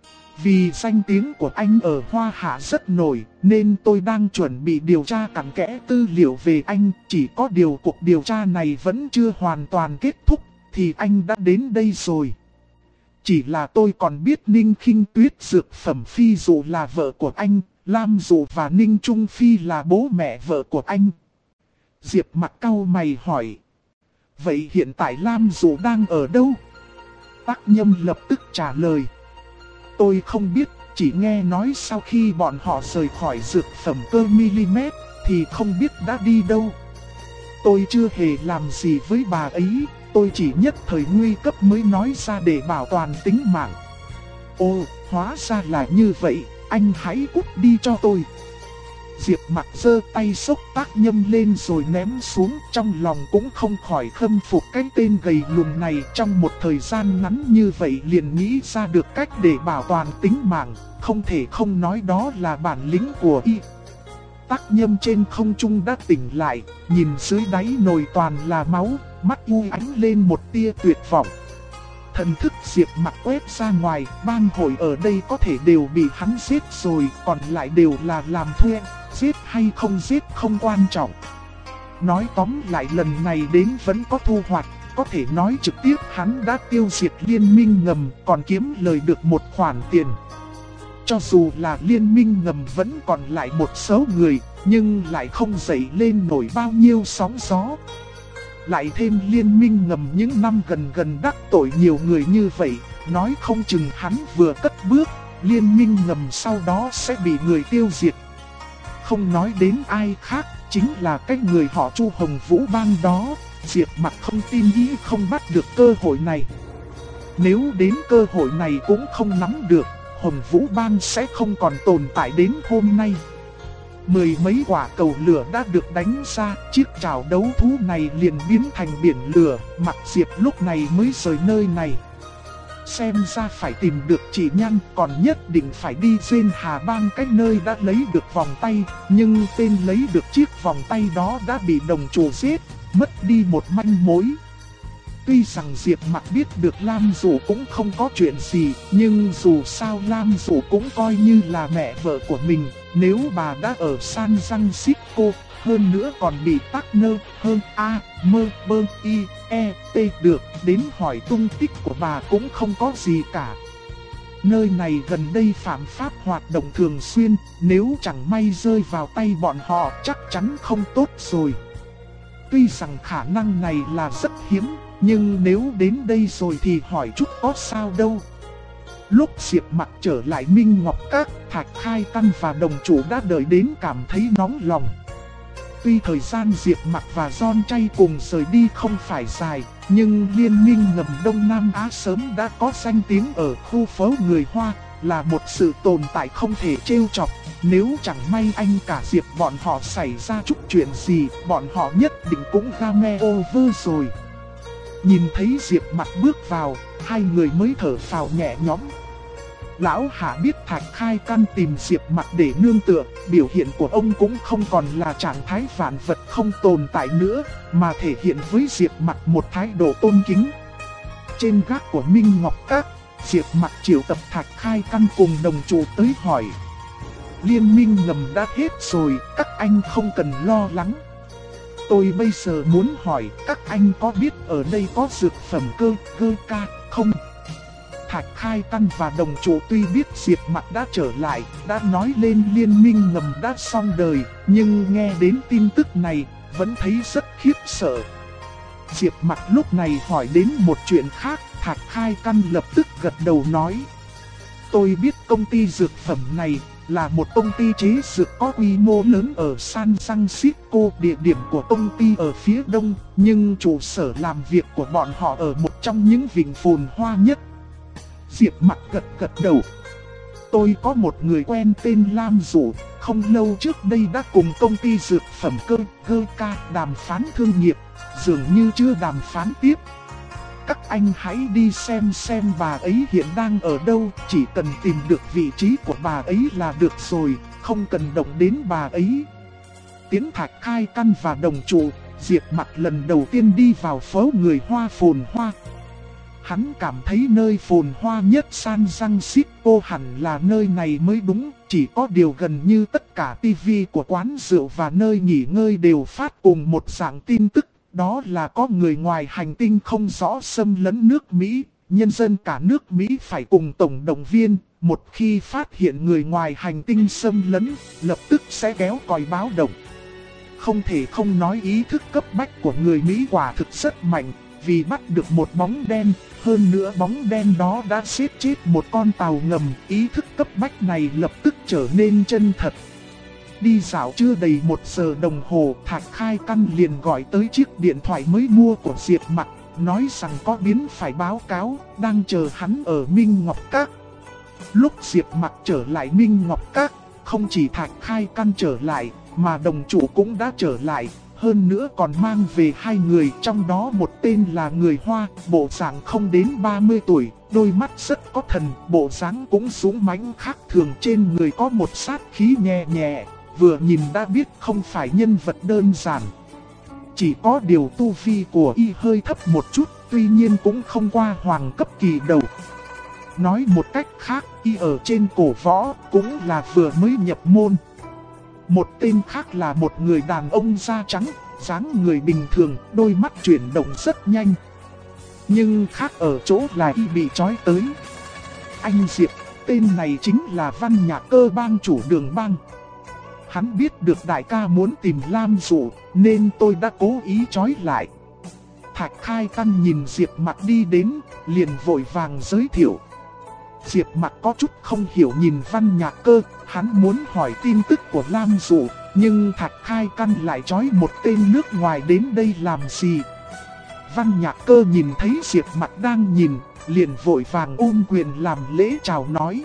Vì danh tiếng của anh ở Hoa Hạ rất nổi, nên tôi đang chuẩn bị điều tra cặn kẽ tư liệu về anh. Chỉ có điều cuộc điều tra này vẫn chưa hoàn toàn kết thúc, thì anh đã đến đây rồi. Chỉ là tôi còn biết Ninh Khinh Tuyết dược phẩm phi dụ là vợ của anh, Lam Dụ và Ninh Trung Phi là bố mẹ vợ của anh. Diệp Mặc cau mày hỏi. Vậy hiện tại Lam Dụ đang ở đâu? Tác Nhâm lập tức trả lời. Tôi không biết, chỉ nghe nói sau khi bọn họ rời khỏi dược phẩm cơ mm, thì không biết đã đi đâu. Tôi chưa hề làm gì với bà ấy, tôi chỉ nhất thời nguy cấp mới nói ra để bảo toàn tính mạng. Ồ, hóa ra là như vậy, anh hãy cút đi cho tôi. Diệp Mặc giơ tay xốc Tác Nhâm lên rồi ném xuống, trong lòng cũng không khỏi khâm phục cái tên gầy lùn này. Trong một thời gian ngắn như vậy liền nghĩ ra được cách để bảo toàn tính mạng, không thể không nói đó là bản lĩnh của y. Tác Nhâm trên không trung đã tỉnh lại, nhìn dưới đáy nồi toàn là máu, mắt u ánh lên một tia tuyệt vọng. Thần thức Diệp Mặc quét ra ngoài, bang hội ở đây có thể đều bị hắn giết rồi, còn lại đều là làm thuê, giết hay không giết không quan trọng. Nói tóm lại lần này đến vẫn có thu hoạch, có thể nói trực tiếp hắn đã tiêu diệt liên minh ngầm, còn kiếm lời được một khoản tiền. Cho dù là liên minh ngầm vẫn còn lại một số người, nhưng lại không dậy lên nổi bao nhiêu sóng gió. Lại thêm liên minh ngầm những năm gần đắc tội nhiều người như vậy, nói không chừng hắn vừa cất bước, liên minh ngầm sau đó sẽ bị người tiêu diệt. Không nói đến ai khác, chính là cái người họ Chu Hồng Vũ Bang đó. Diệp Mặc không tin ý không bắt được cơ hội này. Nếu đến cơ hội này cũng không nắm được, Hồng Vũ Bang sẽ không còn tồn tại đến hôm nay. Mười mấy quả cầu lửa đã được đánh ra, chiếc chảo đấu thú này liền biến thành biển lửa, Mặc Diệp lúc này mới rời nơi này. Xem ra phải tìm được chị Nhan, còn nhất định phải đi trên Hà Bang cái nơi đã lấy được vòng tay, nhưng tên lấy được chiếc vòng tay đó đã bị đồng chủ giết, mất đi một manh mối. Tuy rằng Diệp Mặc biết được Lam Dụ cũng không có chuyện gì, nhưng dù sao Lam Dụ cũng coi như là mẹ vợ của mình. Nếu bà đã ở San Francisco, hơn nữa còn bị tắc nơ hơn A, mơ, bơ, y, e, t được, đến hỏi tung tích của bà cũng không có gì cả. Nơi này gần đây phạm pháp hoạt động thường xuyên, nếu chẳng may rơi vào tay bọn họ chắc chắn không tốt rồi. Tuy rằng khả năng này là rất hiếm, nhưng nếu đến đây rồi thì hỏi chút có sao đâu. Lúc Diệp Mặc trở lại Minh Ngọc Các, Thạch Khai Căn và đồng chủ đã đợi đến cảm thấy nóng lòng. Tuy thời gian Diệp Mặc và John Chay cùng rời đi không phải dài, nhưng liên minh ngầm Đông Nam Á sớm đã có danh tiếng ở khu phố người Hoa, là một sự tồn tại không thể trêu chọc. Nếu chẳng may anh cả Diệp bọn họ xảy ra chút chuyện gì, bọn họ nhất định cũng game over rồi. Nhìn thấy Diệp Mặc bước vào, hai người mới thở phào nhẹ nhõm. Lão Hạ biết Thạch Khai Căn tìm Diệp Mặc để nương tựa, biểu hiện của ông cũng không còn là trạng thái vạn vật không tồn tại nữa, mà thể hiện với Diệp Mặc một thái độ tôn kính. Trên gác của Minh Ngọc Các, Diệp Mặc triệu tập Thạch Khai Căn cùng đồng chủ tới hỏi. Liên minh ngầm đã hết rồi, các anh không cần lo lắng. Tôi bây giờ muốn hỏi các anh có biết ở đây có dược phẩm cơ ca không? Thạch Khai Căn và đồng chủ tuy biết Diệp Mặc đã trở lại, đã nói lên liên minh ngầm đã xong đời, nhưng nghe đến tin tức này, vẫn thấy rất khiếp sợ. Diệp Mặc lúc này hỏi đến một chuyện khác, Thạch Khai Căn lập tức gật đầu nói. Tôi biết công ty dược phẩm này là một công ty chế dược có quy mô lớn ở San Francisco, địa điểm của công ty ở phía đông, nhưng trụ sở làm việc của bọn họ ở một trong những vùng phồn hoa nhất. Diệp Mặc gật đầu. Tôi có một người quen tên Lam Dụ, không lâu trước đây đã cùng công ty dược phẩm GK đàm phán thương nghiệp, dường như chưa đàm phán tiếp. Các anh hãy đi xem bà ấy hiện đang ở đâu, chỉ cần tìm được vị trí của bà ấy là được rồi, không cần động đến bà ấy. Tiến Thạch Khai Căn và đồng trụ, Diệp Mặc lần đầu tiên đi vào phố người Hoa phồn hoa. Hắn cảm thấy nơi phồn hoa nhất San Francisco hẳn là nơi này mới đúng, chỉ có điều gần như tất cả tivi của quán rượu và nơi nghỉ ngơi đều phát cùng một dạng tin tức, đó là có người ngoài hành tinh không rõ xâm lấn nước Mỹ, nhân dân cả nước Mỹ phải cùng tổng động viên, một khi phát hiện người ngoài hành tinh xâm lấn, lập tức sẽ kéo còi báo động. Không thể không nói ý thức cấp bách của người Mỹ quả thực rất mạnh, vì bắt được một bóng đen, hơn nữa bóng đen đó đã giết chết một con tàu ngầm, ý thức cấp bách này lập tức trở nên chân thật. Đi dạo chưa đầy 1 giờ đồng hồ, Thạch Khai Căn liền gọi tới chiếc điện thoại mới mua của Diệp Mặc, nói rằng có biến phải báo cáo, đang chờ hắn ở Minh Ngọc Các. Lúc Diệp Mặc trở lại Minh Ngọc Các, không chỉ Thạch Khai Căn trở lại, mà đồng chủ cũng đã trở lại, hơn nữa còn mang về 2 người, trong đó một tên là người Hoa, bộ dạng không đến 30 tuổi, đôi mắt rất có thần, bộ dáng cũng dũng mãnh khác thường, trên người có một sát khí nhẹ nhẹ, vừa nhìn đã biết không phải nhân vật đơn giản. Chỉ có điều tu vi của y hơi thấp một chút, tuy nhiên cũng không qua hoàng cấp kỳ đầu. Nói một cách khác, y ở trên cổ võ cũng là vừa mới nhập môn. Một tên khác là một người đàn ông da trắng, dáng người bình thường, đôi mắt chuyển động rất nhanh. Nhưng khác ở chỗ là y bị trói tới. Anh Diệp, tên này chính là Văn Nhạc Cơ, bang chủ Đường Bang. Hắn biết được đại ca muốn tìm Lam Dụ, nên tôi đã cố ý trói lại. Thạch Khai Căn nhìn Diệp Mặc đi đến, liền vội vàng giới thiệu. Diệp Mặc có chút không hiểu nhìn Văn Nhạc Cơ, hắn muốn hỏi tin tức của Lam Dụ, nhưng Thạch Khai Căn lại trói một tên nước ngoài đến đây làm gì. Văn Nhạc Cơ nhìn thấy Diệp Mặc đang nhìn, liền vội vàng ôm quyền làm lễ chào nói.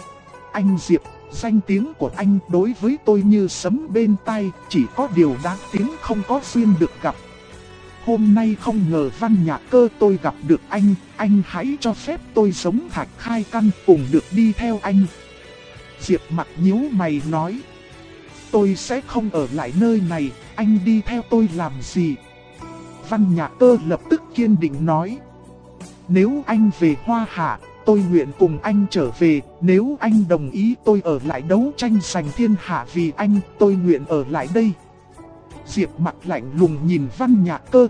Anh Diệp, danh tiếng của anh đối với tôi như sấm bên tai, chỉ có điều đáng tiếng không có duyên được gặp. Hôm nay không ngờ Văn Nhạc Cơ tôi gặp được anh hãy cho phép tôi sống Thạch Khai Căn cùng được đi theo anh. Diệp Mặc nhíu mày nói. Tôi sẽ không ở lại nơi này, anh đi theo tôi làm gì? Văn Nhạc Cơ lập tức kiên định nói. Nếu anh về Hoa Hạ, tôi nguyện cùng anh trở về, nếu anh đồng ý tôi ở lại đấu tranh giành thiên hạ vì anh, tôi nguyện ở lại đây. Diệp Mặc lạnh lùng nhìn Văn Nhạc Cơ.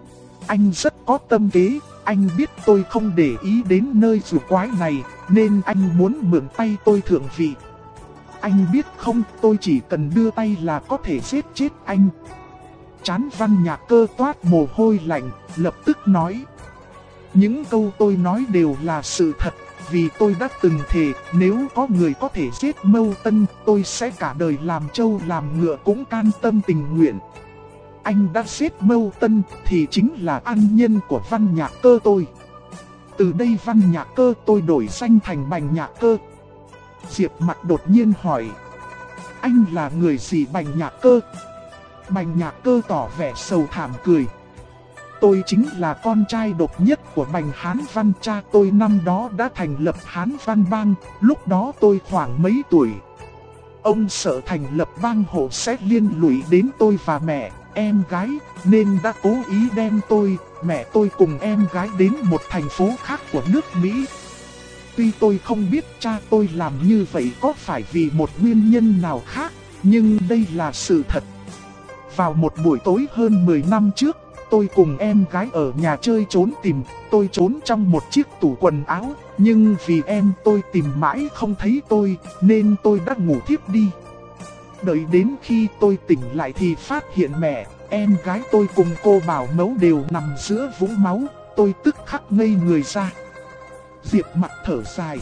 Anh rất có tâm kế, anh biết tôi không để ý đến nơi rùa quái này, nên anh muốn mượn tay tôi thượng vị. Anh biết không, tôi chỉ cần đưa tay là có thể giết chết anh. Trán Văn Nhạc Cơ toát mồ hôi lạnh, lập tức nói. Những câu tôi nói đều là sự thật, vì tôi đã từng thề, nếu có người có thể giết Mâu Tân, tôi sẽ cả đời làm trâu làm ngựa cũng can tâm tình nguyện. Anh đã giết Mâu Tân thì chính là ân nhân của Văn Nhạc Cơ tôi. Từ đây Văn Nhạc Cơ tôi đổi danh thành Bành Nhạc Cơ. Diệp Mặc đột nhiên hỏi. Anh là người gì Bành Nhạc Cơ? Bành Nhạc Cơ tỏ vẻ sầu thảm cười. Tôi chính là con trai độc nhất của Bành Hán Văn, cha tôi năm đó đã thành lập Hán Văn Bang, lúc đó tôi khoảng mấy tuổi. Ông sợ thành lập bang hộ sẽ liên lụy đến tôi và mẹ, em gái, nên đã cố ý đem tôi, mẹ tôi cùng em gái đến một thành phố khác của nước Mỹ. Tuy tôi không biết cha tôi làm như vậy có phải vì một nguyên nhân nào khác, nhưng đây là sự thật. Vào một buổi tối hơn 10 năm trước, tôi cùng em gái ở nhà chơi trốn tìm, tôi trốn trong một chiếc tủ quần áo, nhưng vì em tôi tìm mãi không thấy tôi, nên tôi đã ngủ thiếp đi. Đợi đến khi tôi tỉnh lại thì phát hiện mẹ, em gái tôi cùng cô bảo mẫu đều nằm giữa vũng máu, tôi tức khắc ngây người ra. Diệp Mặc thở dài.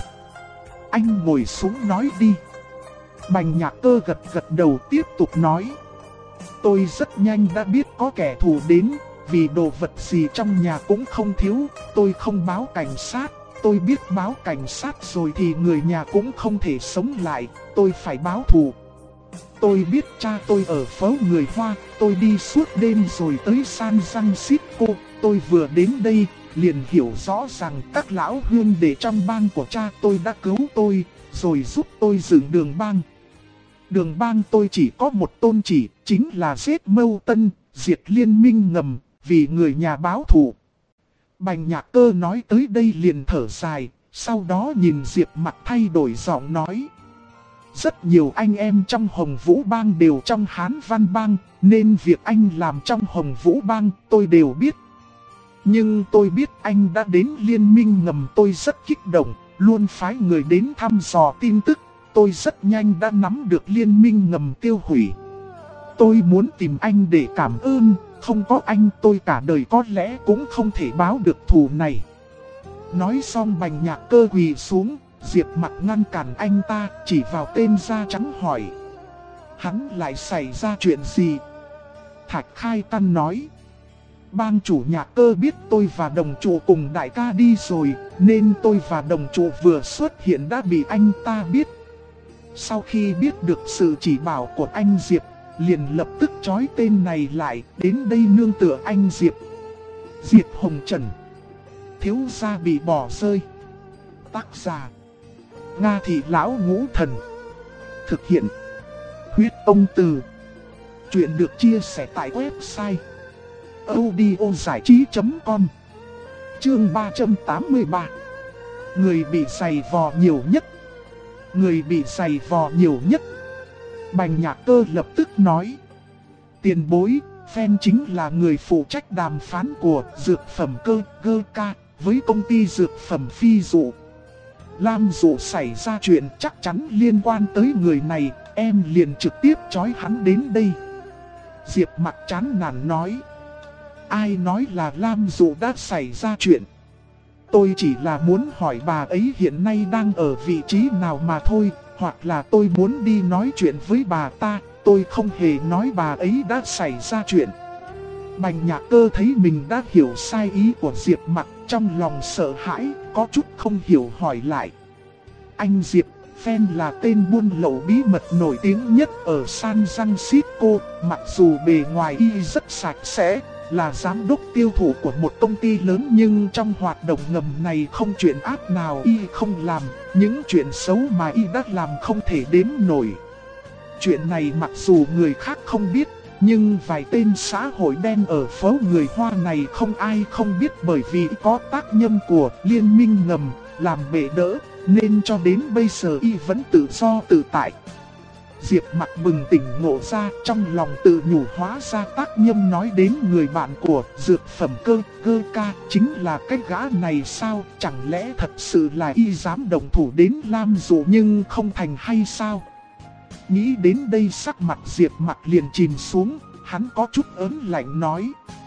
Anh ngồi xuống nói đi. Bành Nhạc Cơ gật đầu tiếp tục nói. Tôi rất nhanh đã biết có kẻ thù đến, vì đồ vật gì trong nhà cũng không thiếu, tôi không báo cảnh sát. Tôi biết báo cảnh sát rồi thì người nhà cũng không thể sống lại, tôi phải báo thù. Tôi biết cha tôi ở phố người Hoa, tôi đi suốt đêm rồi tới San Francisco. Tôi vừa đến đây, liền hiểu rõ rằng các lão huynh đệ trong bang của cha tôi đã cứu tôi, rồi giúp tôi dựng đường bang. Đường bang tôi chỉ có một tôn chỉ, chính là giết Mâu Tân, diệt liên minh ngầm, vì người nhà báo thù. Bành Nhạc Cơ nói tới đây liền thở dài, sau đó nhìn Diệp Mặc thay đổi giọng nói. Rất nhiều anh em trong Hồng Vũ Bang đều trong Hán Văn Bang, nên việc anh làm trong Hồng Vũ Bang tôi đều biết. Nhưng tôi biết anh đã đến liên minh ngầm, tôi rất kích động, luôn phái người đến thăm dò tin tức. Tôi rất nhanh đã nắm được liên minh ngầm tiêu hủy. Tôi muốn tìm anh để cảm ơn, không có anh tôi cả đời có lẽ cũng không thể báo được thù này. Nói xong Bành Nhạc Cơ quỳ xuống, Diệp Mặc ngăn cản anh ta, chỉ vào tên da trắng hỏi. Hắn lại xảy ra chuyện gì? Thạch Khai Căn nói. Bang chủ Nhạc Cơ biết tôi và đồng chủ cùng đại ca đi rồi, nên tôi và đồng chủ vừa xuất hiện đã bị anh ta biết. Sau khi biết được sự chỉ bảo của anh Diệp, liền lập tức trói tên này lại, đến đây nương tựa anh Diệp. Diệp Hồng Trần. Thiếu gia bị bỏ rơi. Tác giả Nga Thị Lão Ngũ Thần. Thực hiện Huyết Ông Từ. Chuyện được chia sẻ tại website audiozảichí.com. Chương 383. Người bị giày vò nhiều nhất. Người bị giày vò nhiều nhất. Bành Nhạc Cơ lập tức nói. Tiền bối, Phen chính là người phụ trách đàm phán của dược phẩm GK với công ty dược phẩm Phi Dụ. Lam Dụ xảy ra chuyện chắc chắn liên quan tới người này, em liền trực tiếp trói hắn đến đây. Diệp Mặc chán nản nói. Ai nói là Lam Dụ đã xảy ra chuyện? Tôi chỉ là muốn hỏi bà ấy hiện nay đang ở vị trí nào mà thôi, hoặc là tôi muốn đi nói chuyện với bà ta, tôi không hề nói bà ấy đã xảy ra chuyện. Bành Nhạc Cơ thấy mình đã hiểu sai ý của Diệp Mặc, trong lòng sợ hãi, có chút không hiểu hỏi lại. Anh Diệp, Phen là tên buôn lậu bí mật nổi tiếng nhất ở San Francisco, mặc dù bề ngoài y rất sạch sẽ, là giám đốc tiêu thụ của một công ty lớn, nhưng trong hoạt động ngầm này không chuyện ác nào y không làm, những chuyện xấu mà y đã làm không thể đếm nổi. Chuyện này mặc dù người khác không biết, nhưng vài tên xã hội đen ở phố người Hoa này không ai không biết, bởi vì có tác nhân của liên minh ngầm làm bệ đỡ, nên cho đến bây giờ y vẫn tự do tự tại. Diệp Mặc bừng tỉnh ngộ ra, trong lòng tự nhủ hóa ra tác nhâm nói đến người bạn của dược phẩm GK chính là cái gã này sao? Chẳng lẽ thật sự là y dám động thủ đến Lam Dụ nhưng không thành hay sao? Nghĩ đến đây sắc mặt Diệp Mặc liền chìm xuống, hắn có chút ớn lạnh nói.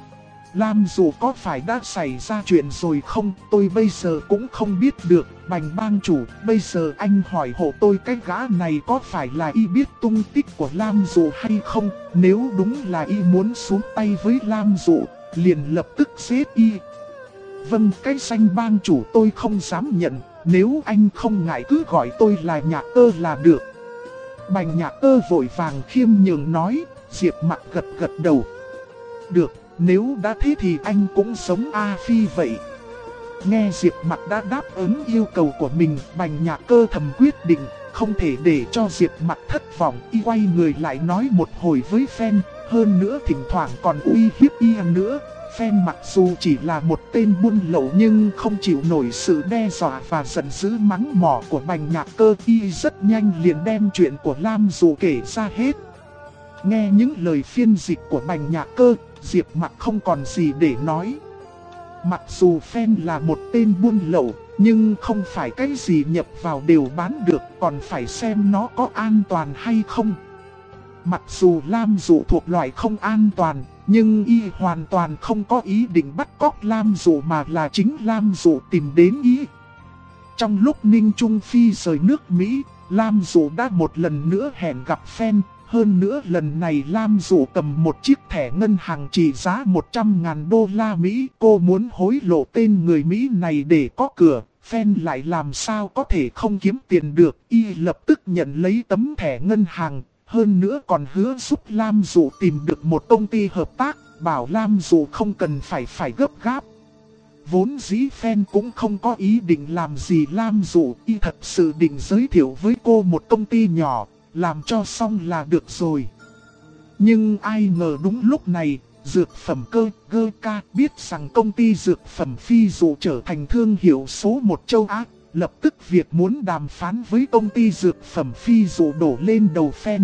Lam Dụ có phải đã xảy ra chuyện rồi không? Tôi bây giờ cũng không biết được. Bành bang chủ, bây giờ anh hỏi hộ tôi cái gã này có phải là y biết tung tích của Lam Dụ hay không? Nếu đúng là y muốn xuống tay với Lam Dụ, liền lập tức giết y. Vâng, cái danh bang chủ tôi không dám nhận, nếu anh không ngại cứ gọi tôi là Nhạc Cơ là được. Bành Nhạc Cơ vội vàng khiêm nhường nói. Diệp Mặc gật gật đầu. Được, nếu đã thế thì anh cũng sống A Phi vậy. Nghe Diệp Mặc đã đáp ứng yêu cầu của mình, Bành Nhạc Cơ thầm quyết định, không thể để cho Diệp Mặc thất vọng. Y quay người lại nói một hồi với Phen, hơn nữa thỉnh thoảng còn uy hiếp y nữa. Phen mặc dù chỉ là một tên buôn lậu nhưng không chịu nổi sự đe dọa và giận dữ mắng mỏ của Bành Nhạc Cơ. Y rất nhanh liền đem chuyện của Lam Dụ kể ra hết. Nghe những lời phiên dịch của Bành Nhạc Cơ, Diệp Mặc không còn gì để nói. Mặc dù Phen là một tên buôn lậu, nhưng không phải cái gì nhập vào đều bán được, còn phải xem nó có an toàn hay không. Mặc dù Lam Dụ thuộc loại không an toàn, nhưng y hoàn toàn không có ý định bắt cóc Lam Dụ mà là chính Lam Dụ tìm đến y. Trong lúc Ninh Trung Phi rời nước Mỹ, Lam Dụ đã một lần nữa hẹn gặp Phen. Hơn nữa lần này Lam Dụ cầm một chiếc thẻ ngân hàng trị giá 100.000 đô la Mỹ. Cô muốn hối lộ tên người Mỹ này để có cửa. Phen lại làm sao có thể không kiếm tiền được. Y lập tức nhận lấy tấm thẻ ngân hàng, Hơn nữa còn hứa giúp Lam Dụ tìm được một công ty hợp tác, bảo Lam Dụ không cần phải gấp gáp. Vốn dĩ fan cũng không có ý định làm gì Lam Dụ, y thật sự định giới thiệu với cô một công ty nhỏ, làm cho xong là được rồi. Nhưng ai ngờ đúng lúc này, dược phẩm cơ ca biết rằng công ty dược phẩm Phi Dụ trở thành thương hiệu số 1 châu Á, lập tức việc muốn đàm phán với công ty dược phẩm Phi Dụ đổ lên đầu fan.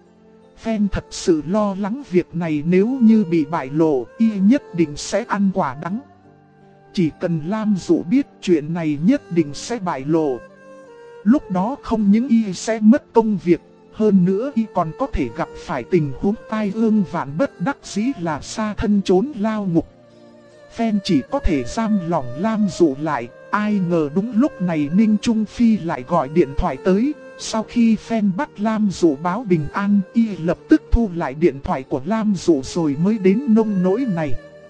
Fan thật sự lo lắng việc này nếu như bị bại lộ, y nhất định sẽ ăn quả đắng. Chỉ cần Lam Dụ biết chuyện này nhất định sẽ bại lộ. Lúc đó không những y sẽ mất công việc, hơn nữa y còn có thể gặp phải tình huống tai ương vạn bất đắc dĩ là sa thân trốn lao ngục. Fan chỉ có thể giam lòng Lam Dụ lại, ai ngờ đúng lúc này Ninh Trung Phi lại gọi điện thoại tới. Sau khi fan bắt Lam Dụ báo bình an, y lập tức thu lại điện thoại của Lam Dụ rồi mới đến nông nỗi này.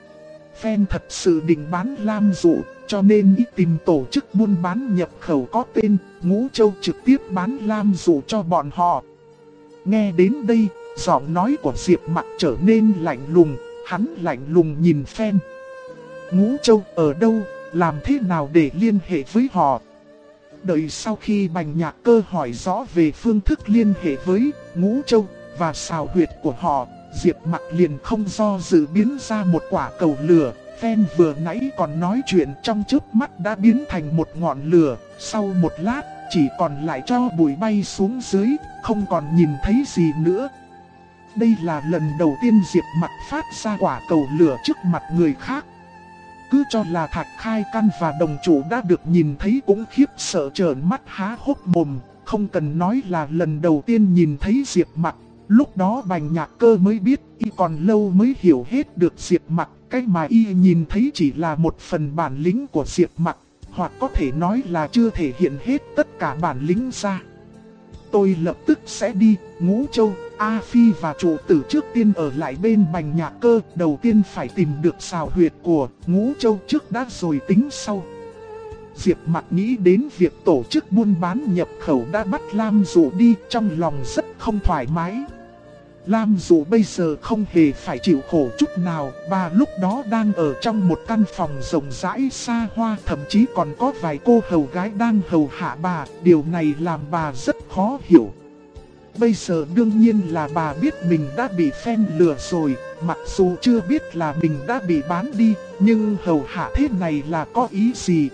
Fan thật sự định bán Lam Dụ, cho nên y tìm tổ chức buôn bán nhập khẩu có tên Ngũ Châu trực tiếp bán Lam Dụ cho bọn họ. Nghe đến đây, giọng nói của Diệp Mặc trở nên lạnh lùng, hắn lạnh lùng nhìn fan. Ngũ Châu ở đâu, làm thế nào để liên hệ với họ? Đợi sau khi Bành Nhạc Cơ hỏi rõ về phương thức liên hệ với Ngũ Châu và xào huyệt của họ, Diệp Mặc liền không do dự biến ra một quả cầu lửa. Fan vừa nãy còn nói chuyện trong chớp mắt đã biến thành một ngọn lửa, sau một lát chỉ còn lại tro bụi bay xuống dưới, không còn nhìn thấy gì nữa. Đây là lần đầu tiên Diệp Mặc phát ra quả cầu lửa trước mặt người khác. Cứ cho là Thạch Khai Căn và đồng chủ đã được nhìn thấy cũng khiếp sợ trợn mắt há hốc mồm, không cần nói là lần đầu tiên nhìn thấy Diệp Mặc. Lúc đó Bành Nhạc Cơ mới biết y còn lâu mới hiểu hết được Diệp Mặc, cái mà y nhìn thấy chỉ là một phần bản lĩnh của Diệp Mặc, hoặc có thể nói là chưa thể hiện hết tất cả bản lĩnh ra. Tôi lập tức sẽ đi, Ngũ Châu, A Phi và chủ tử trước tiên ở lại bên Bành Nhạc Cơ, đầu tiên phải tìm được xào huyệt của Ngũ Châu trước đã rồi tính sau. Diệp Mặc nghĩ đến việc tổ chức buôn bán nhập khẩu đã bắt Lam Dụ đi, trong lòng rất không thoải mái. Lam Dụ bây giờ không hề phải chịu khổ chút nào, bà lúc đó đang ở trong một căn phòng rộng rãi xa hoa, thậm chí còn có vài cô hầu gái đang hầu hạ bà, điều này làm bà rất khó hiểu. Bây giờ đương nhiên là bà biết mình đã bị fan lừa rồi, mặc dù chưa biết là mình đã bị bán đi, nhưng hầu hạ thế này là có ý gì?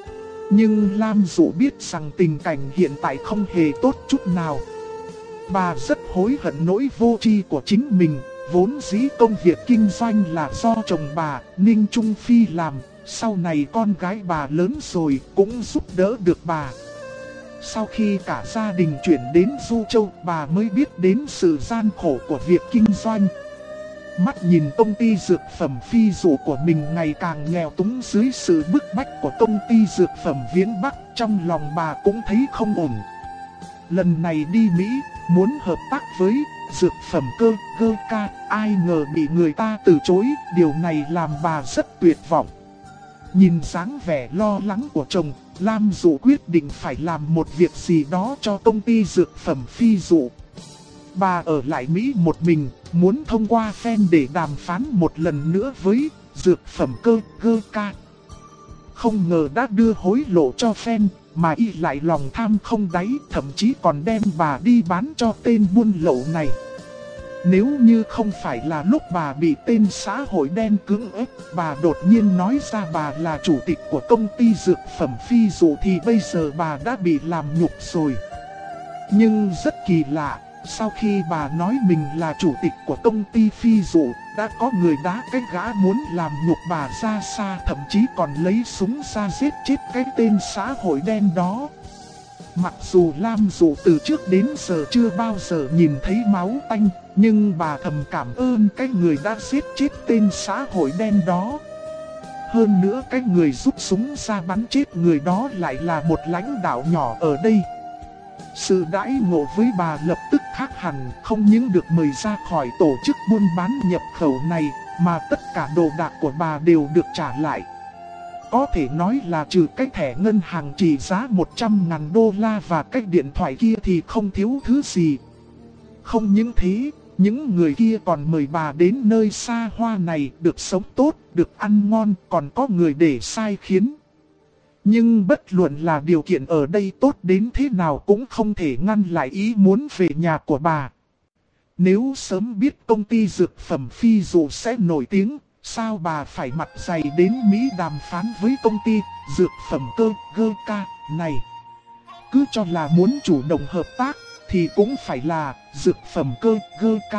Nhưng Lam Dụ biết rằng tình cảnh hiện tại không hề tốt chút nào. Bà rất hối hận nỗi vô tri của chính mình, vốn dĩ công việc kinh doanh là do chồng bà, Ninh Trung Phi làm, sau này con gái bà lớn rồi cũng giúp đỡ được bà. Sau khi cả gia đình chuyển đến Du Châu, bà mới biết đến sự gian khổ của việc kinh doanh. Mắt nhìn công ty dược phẩm Phi Dụ của mình ngày càng nghèo túng dưới sự bức bách của công ty dược phẩm Viễn Bắc, trong lòng bà cũng thấy không ổn. Lần này đi Mỹ, muốn hợp tác với dược phẩm cơ ca, ai ngờ bị người ta từ chối, điều này làm bà rất tuyệt vọng. Nhìn dáng vẻ lo lắng của chồng, Lam Dụ quyết định phải làm một việc gì đó cho công ty dược phẩm Phi Dụ. Bà ở lại Mỹ một mình, muốn thông qua fan để đàm phán một lần nữa với dược phẩm cơ ca. Không ngờ đã đưa hối lộ cho fan, mà y lại lòng tham không đáy, thậm chí còn đem bà đi bán cho tên buôn lậu này. Nếu như không phải là lúc bà bị tên xã hội đen cưỡng ép, bà đột nhiên nói ra bà là chủ tịch của công ty dược phẩm Phi Dụ thì bây giờ bà đã bị làm nhục rồi. Nhưng rất kỳ lạ, sau khi bà nói mình là chủ tịch của công ty Phi Dụ, đã có người đá cái gã muốn làm nhục bà ra xa, thậm chí còn lấy súng ra giết chết cái tên xã hội đen đó. Mặc dù Lam Dụ từ trước đến giờ chưa bao giờ nhìn thấy máu tanh, nhưng bà thầm cảm ơn cái người đã giết chết tên xã hội đen đó. Hơn nữa cái người rút súng ra bắn chết người đó lại là một lãnh đạo nhỏ ở đây. Sự đãi ngộ với bà lập tức khác hẳn, không những được mời ra khỏi tổ chức buôn bán nhập khẩu này, mà tất cả đồ đạc của bà đều được trả lại. Có thể nói là trừ cái thẻ ngân hàng trị giá 100.000 đô la và cái điện thoại kia thì không thiếu thứ gì. Không những thế, những người kia còn mời bà đến nơi xa hoa này được sống tốt, được ăn ngon, còn có người để sai khiến. Nhưng bất luận là điều kiện ở đây tốt đến thế nào cũng không thể ngăn lại ý muốn về nhà của bà. Nếu sớm biết công ty dược phẩm Phi Dụ sẽ nổi tiếng, sao bà phải mặt dày đến Mỹ đàm phán với công ty dược phẩm GK này. Cứ cho là muốn chủ động hợp tác thì cũng phải là dược phẩm GK.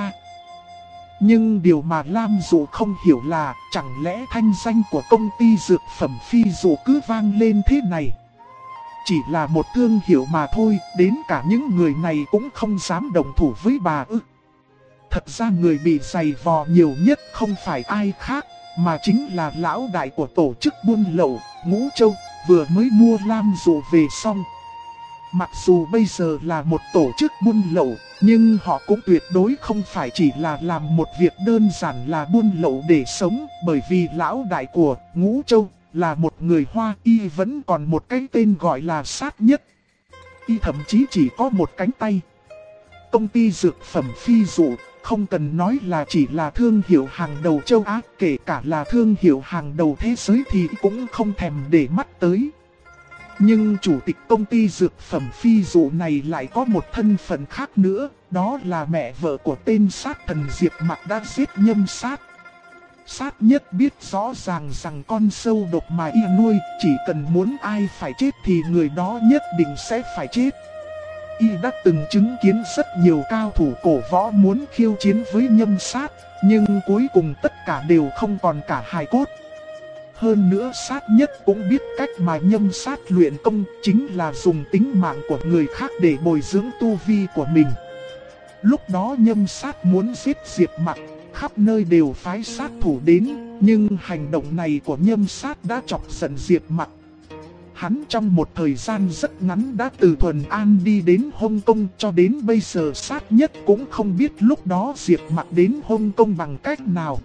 Nhưng điều mà Lam Dụ không hiểu là chẳng lẽ thanh danh của công ty dược phẩm Phi Dụ cứ vang lên thế này. Chỉ là một thương hiệu mà thôi, đến cả những người này cũng không dám đồng thủ với bà ư. Thật ra người bị giày vò nhiều nhất không phải ai khác, mà chính là lão đại của tổ chức buôn lậu, Ngũ Châu, vừa mới mua Lam Dụ về xong. Mặc dù bây giờ là một tổ chức buôn lậu, nhưng họ cũng tuyệt đối không phải chỉ là làm một việc đơn giản là buôn lậu để sống, bởi vì lão đại của Ngũ Châu là một người Hoa, y vẫn còn một cái tên gọi là Sát Nhất. Y thậm chí chỉ có một cánh tay. Công ty dược phẩm Phi Dụ không cần nói là chỉ là thương hiệu hàng đầu châu Á, kể cả là thương hiệu hàng đầu thế giới thì cũng không thèm để mắt tới. Nhưng chủ tịch công ty dược phẩm Phi Dụ này lại có một thân phận khác nữa, đó là mẹ vợ của tên sát thần Diệp Mặc đã giết Nhâm Sát. Sát Nhất biết rõ ràng rằng con sâu độc mà y nuôi, chỉ cần muốn ai phải chết thì người đó nhất định sẽ phải chết. Y đã từng chứng kiến rất nhiều cao thủ cổ võ muốn khiêu chiến với Nhâm Sát, nhưng cuối cùng tất cả đều không còn cả hài cốt. Hơn nữa Sát Nhất cũng biết cách mà Nhâm Sát luyện công, chính là dùng tính mạng của người khác để bồi dưỡng tu vi của mình. Lúc đó Nhâm Sát muốn giết Diệp Mặc, khắp nơi đều phái sát thủ đến, nhưng hành động này của Nhâm Sát đã chọc giận Diệp Mặc. Hắn trong một thời gian rất ngắn đã từ Thuần An đi đến Hồng Kông, cho đến bây giờ Sát Nhất cũng không biết lúc đó Diệp Mặc đến Hồng Kông bằng cách nào.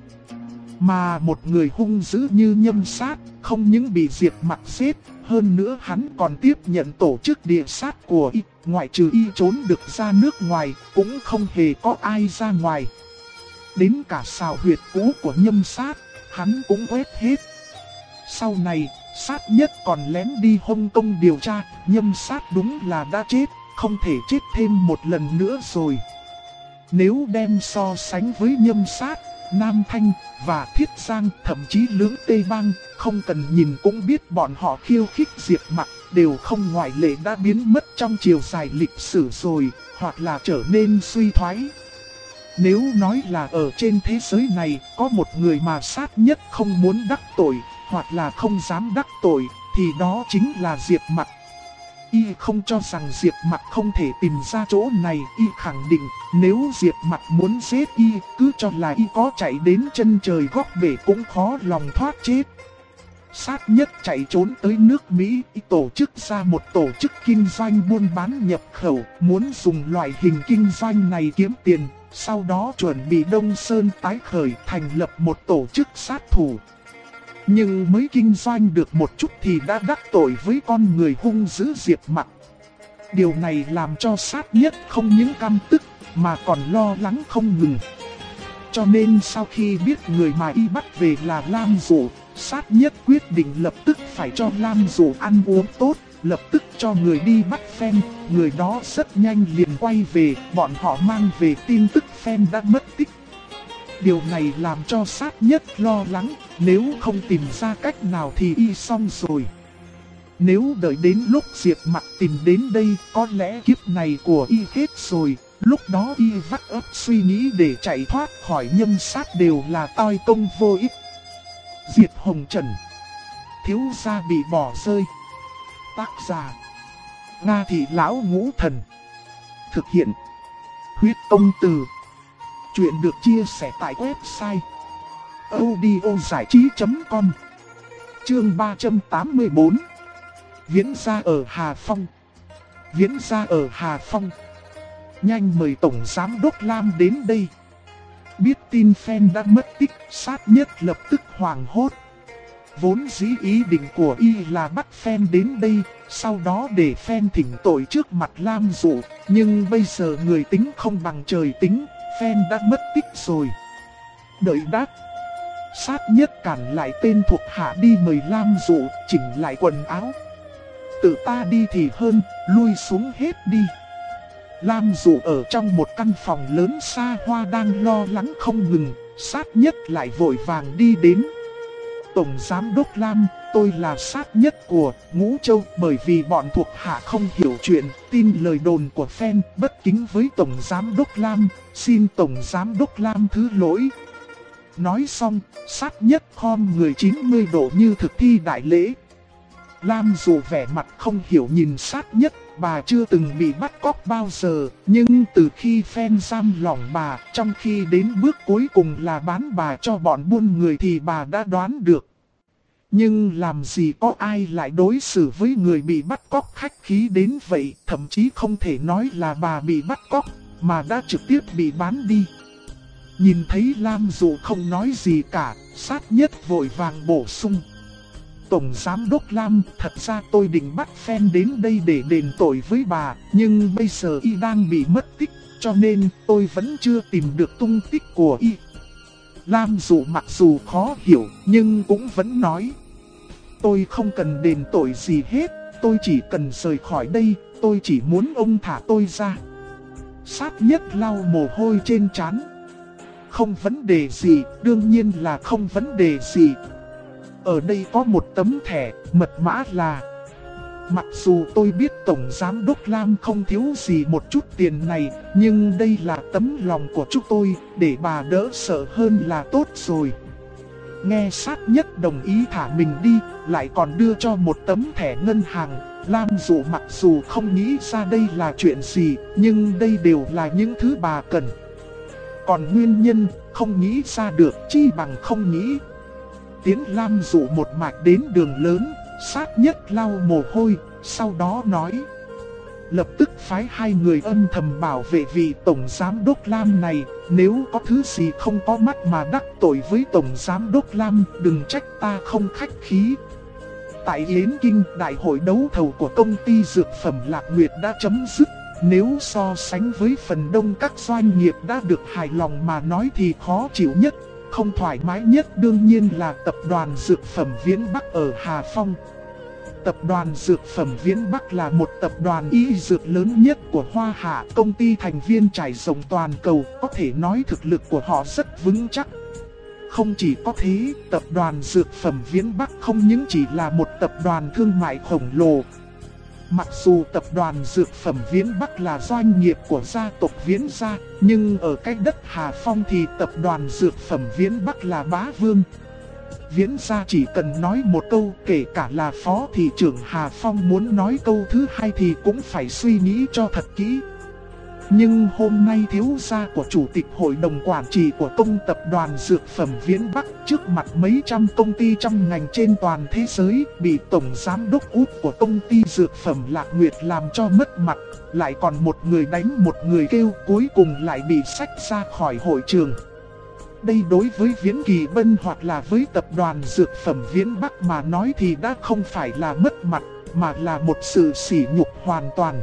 Mà một người hung dữ như Nhâm Sát, không những bị Diệp Mặc giết, hơn nữa hắn còn tiếp nhận tổ chức địa sát của y, ngoại trừ y trốn được ra nước ngoài, cũng không hề có ai ra ngoài. Đến cả sào huyệt cũ của Nhâm Sát, hắn cũng quét hết. Sau này, Sát Nhất còn lén đi Hồng Kông điều tra, Nhâm Sát đúng là đã chết, không thể chết thêm một lần nữa rồi. Nếu đem so sánh với Nhâm Sát, Nam Thanh và Thiết Giang, thậm chí Lưỡng Tây Bang, không cần nhìn cũng biết bọn họ khiêu khích Diệp Mặc đều không ngoại lệ đã biến mất trong chiều dài lịch sử rồi, hoặc là trở nên suy thoái. Nếu nói là ở trên thế giới này có một người mà Sát Nhất không muốn đắc tội, hoặc là không dám đắc tội, thì đó chính là Diệp Mặc. Y không cho rằng Diệp Mặc không thể tìm ra chỗ này, y khẳng định nếu Diệp Mặc muốn giết y, cứ cho là y có chạy đến chân trời góc bể cũng khó lòng thoát chết. Sát Nhất chạy trốn tới nước Mỹ, y tổ chức ra một tổ chức kinh doanh buôn bán nhập khẩu, muốn dùng loại hình kinh doanh này kiếm tiền, sau đó chuẩn bị Đông Sơn tái khởi thành lập một tổ chức sát thủ. Nhưng mới kinh doanh được một chút thì đã đắc tội với con người hung dữ Diệp Mặc. Điều này làm cho Sát Nhất không những căm tức mà còn lo lắng không ngừng. Cho nên sau khi biết người mà y bắt về là Lam Dụ, Sát Nhất quyết định lập tức phải cho Lam Dụ ăn uống tốt, lập tức cho người đi bắt Phen. Người đó rất nhanh liền quay về, bọn họ mang về tin tức Phen đã mất tích. Điều này làm cho Sát Nhất lo lắng, nếu không tìm ra cách nào thì y xong rồi. Nếu đợi đến lúc Diệp Mặc tìm đến đây, có lẽ kiếp này của y hết rồi. Lúc đó y vắt óc suy nghĩ để chạy thoát khỏi Nhâm Sát đều là toi công vô ích. Diệp Hồng Trần, thiếu gia bị bỏ rơi. Tác giả: Nga Thị Lão Ngũ Thần. Thực hiện: Huyết Công Từ. Chuyện được chia sẻ tại website audiozảichí.com. Chương 384. Viễn gia ở Hà Phong. Viễn gia ở Hà Phong. Nhanh mời Tổng Giám Đốc Lam đến đây. Biết tin Phen đã mất tích, Sát Nhất lập tức hoảng hốt. Vốn dĩ ý định của y là bắt fan đến đây, sau đó để fan thỉnh tội trước mặt Lam Dụ. Nhưng bây giờ người tính không bằng trời tính, fan đã mất tích rồi. Đợi đáp. Sát nhất cản lại tên thuộc hạ đi mời Lam Dụ chỉnh lại quần áo. Tự ta đi thì hơn, lui xuống hết đi. Lam Dụ ở trong một căn phòng lớn xa hoa đang lo lắng không ngừng, sát nhất lại vội vàng đi đến. Tổng Giám Đốc Lam, tôi là sát nhất của Ngũ Châu, bởi vì bọn thuộc hạ không hiểu chuyện, tin lời đồn của fan, bất kính với Tổng Giám Đốc Lam, xin Tổng Giám Đốc Lam thứ lỗi. Nói xong, sát nhất khom người 90 độ như thực thi đại lễ. Lam Dụ vẻ mặt không hiểu nhìn sát nhất, bà chưa từng bị bắt cóc bao giờ, nhưng từ khi fan giam lỏng bà, trong khi đến bước cuối cùng là bán bà cho bọn buôn người thì bà đã đoán được. Nhưng làm gì có ai lại đối xử với người bị bắt cóc khách khí đến vậy, thậm chí không thể nói là bà bị bắt cóc, mà đã trực tiếp bị bán đi. Nhìn thấy Lam Dụ không nói gì cả, sát nhất vội vàng bổ sung. Tổng Giám Đốc Lam, thật ra tôi định bắt fan đến đây để đền tội với bà, nhưng bây giờ y đang bị mất tích, cho nên tôi vẫn chưa tìm được tung tích của y. Lam Dụ mặc dù khó hiểu, nhưng cũng vẫn nói. Tôi không cần đền tội gì hết, tôi chỉ cần rời khỏi đây, tôi chỉ muốn ông thả tôi ra. Sát nhất lau mồ hôi trên trán. Không vấn đề gì, đương nhiên là không vấn đề gì. Ở đây có một tấm thẻ, mật mã là... Mặc dù tôi biết Tổng Giám Đốc Lam không thiếu gì một chút tiền này, nhưng đây là tấm lòng của chúng tôi, để bà đỡ sợ hơn là tốt rồi. Nghe sát nhất đồng ý thả mình đi, lại còn đưa cho một tấm thẻ ngân hàng. Lam Dụ mặc dù không nghĩ ra đây là chuyện gì, nhưng đây đều là những thứ bà cần. Còn nguyên nhân, không nghĩ ra được chi bằng không nghĩ. Tiến Lam Dụ một mạch đến đường lớn, sát nhất lau mồ hôi, sau đó nói. Lập tức phái hai người âm thầm bảo vệ vị Tổng Giám Đốc Lam này, nếu có thứ gì không có mắt mà đắc tội với Tổng Giám Đốc Lam, đừng trách ta không khách khí. Tại Yến Kinh, đại hội đấu thầu của công ty dược phẩm Lạc Nguyệt đã chấm dứt. Nếu so sánh với phần đông các doanh nghiệp đã được hài lòng mà nói thì khó chịu nhất, không thoải mái nhất đương nhiên là tập đoàn dược phẩm Viễn Bắc ở Hà Phong. Tập đoàn dược phẩm Viễn Bắc là một tập đoàn y dược lớn nhất của Hoa Hạ, công ty thành viên trải rộng toàn cầu, có thể nói thực lực của họ rất vững chắc. Không chỉ có thế, tập đoàn dược phẩm Viễn Bắc không những chỉ là một tập đoàn thương mại khổng lồ. Mặc dù tập đoàn dược phẩm Viễn Bắc là doanh nghiệp của gia tộc Viễn gia, nhưng ở cái đất Hà Phong thì tập đoàn dược phẩm Viễn Bắc là bá vương. Viễn gia chỉ cần nói một câu, kể cả là phó thị trưởng Hà Phong muốn nói câu thứ hai thì cũng phải suy nghĩ cho thật kỹ. Nhưng hôm nay thiếu gia của chủ tịch hội đồng quản trị của công tập đoàn dược phẩm Viễn Bắc trước mặt mấy trăm công ty trong ngành trên toàn thế giới bị tổng giám đốc út của công ty dược phẩm Lạc Nguyệt làm cho mất mặt, lại còn một người đánh một người kêu, cuối cùng lại bị xách ra khỏi hội trường. Đây đối với Viễn Kỳ Bân hoặc là với tập đoàn dược phẩm Viễn Bắc mà nói thì đã không phải là mất mặt, mà là một sự sỉ nhục hoàn toàn.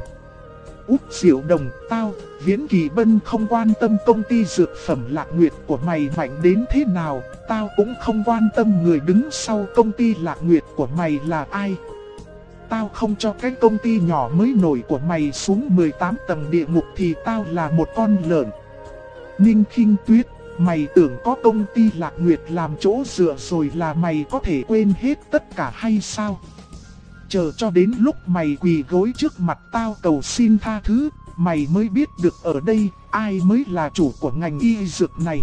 Út Diệu Đồng, tao, Viễn Kỳ Bân không quan tâm công ty dược phẩm Lạc Nguyệt của mày mạnh đến thế nào, tao cũng không quan tâm người đứng sau công ty Lạc Nguyệt của mày là ai. Tao không cho cái công ty nhỏ mới nổi của mày xuống 18 tầng địa ngục thì tao là một con lợn. Ninh Khinh Tuyết, mày tưởng có công ty Lạc Nguyệt làm chỗ dựa rồi là mày có thể quên hết tất cả hay sao? Chờ cho đến lúc mày quỳ gối trước mặt tao cầu xin tha thứ, mày mới biết được ở đây ai mới là chủ của ngành y dược này.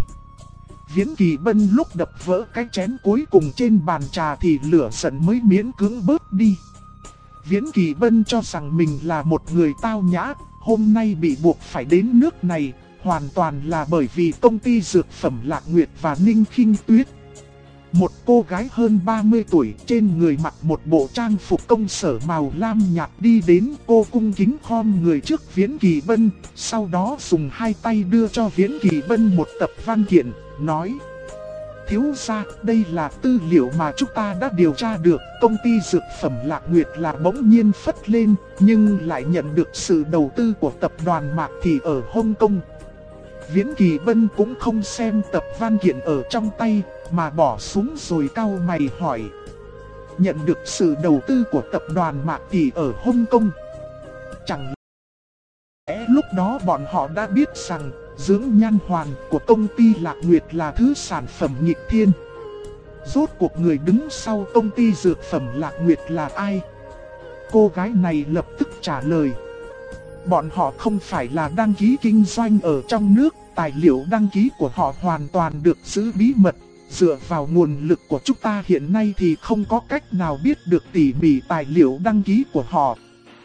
Viễn Kỳ Bân lúc đập vỡ cái chén cuối cùng trên bàn trà thì lửa giận mới miễn cưỡng bớt đi. Viễn Kỳ Bân cho rằng mình là một người tao nhã, hôm nay bị buộc phải đến nước này, hoàn toàn là bởi vì công ty dược phẩm Lạc Nguyệt và Ninh Khinh Tuyết. Một cô gái hơn 30 tuổi trên người mặc một bộ trang phục công sở màu lam nhạt đi đến, cô cung kính khom người trước Viễn Kỳ Bân, sau đó dùng hai tay đưa cho Viễn Kỳ Bân một tập văn kiện, nói: Thiếu gia, đây là tư liệu mà chúng ta đã điều tra được. Công ty dược phẩm Lạc Nguyệt là bỗng nhiên phất lên, nhưng lại nhận được sự đầu tư của tập đoàn Mạc Thị ở Hong Kong. Viễn Kỳ Bân cũng không xem tập văn kiện ở trong tay, mà bỏ xuống rồi cau mày hỏi. Nhận được sự đầu tư của tập đoàn Mạc Thị ở Hong Kong. Chẳng lẽ lúc đó bọn họ đã biết rằng dưỡng nhan hoàn của công ty Lạc Nguyệt là thứ sản phẩm nghịch thiên. Rốt cuộc người đứng sau công ty dược phẩm Lạc Nguyệt là ai? Cô gái này lập tức trả lời. Bọn họ không phải là đăng ký kinh doanh ở trong nước, tài liệu đăng ký của họ hoàn toàn được giữ bí mật. Dựa vào nguồn lực của chúng ta hiện nay thì không có cách nào biết được tỉ mỉ tài liệu đăng ký của họ.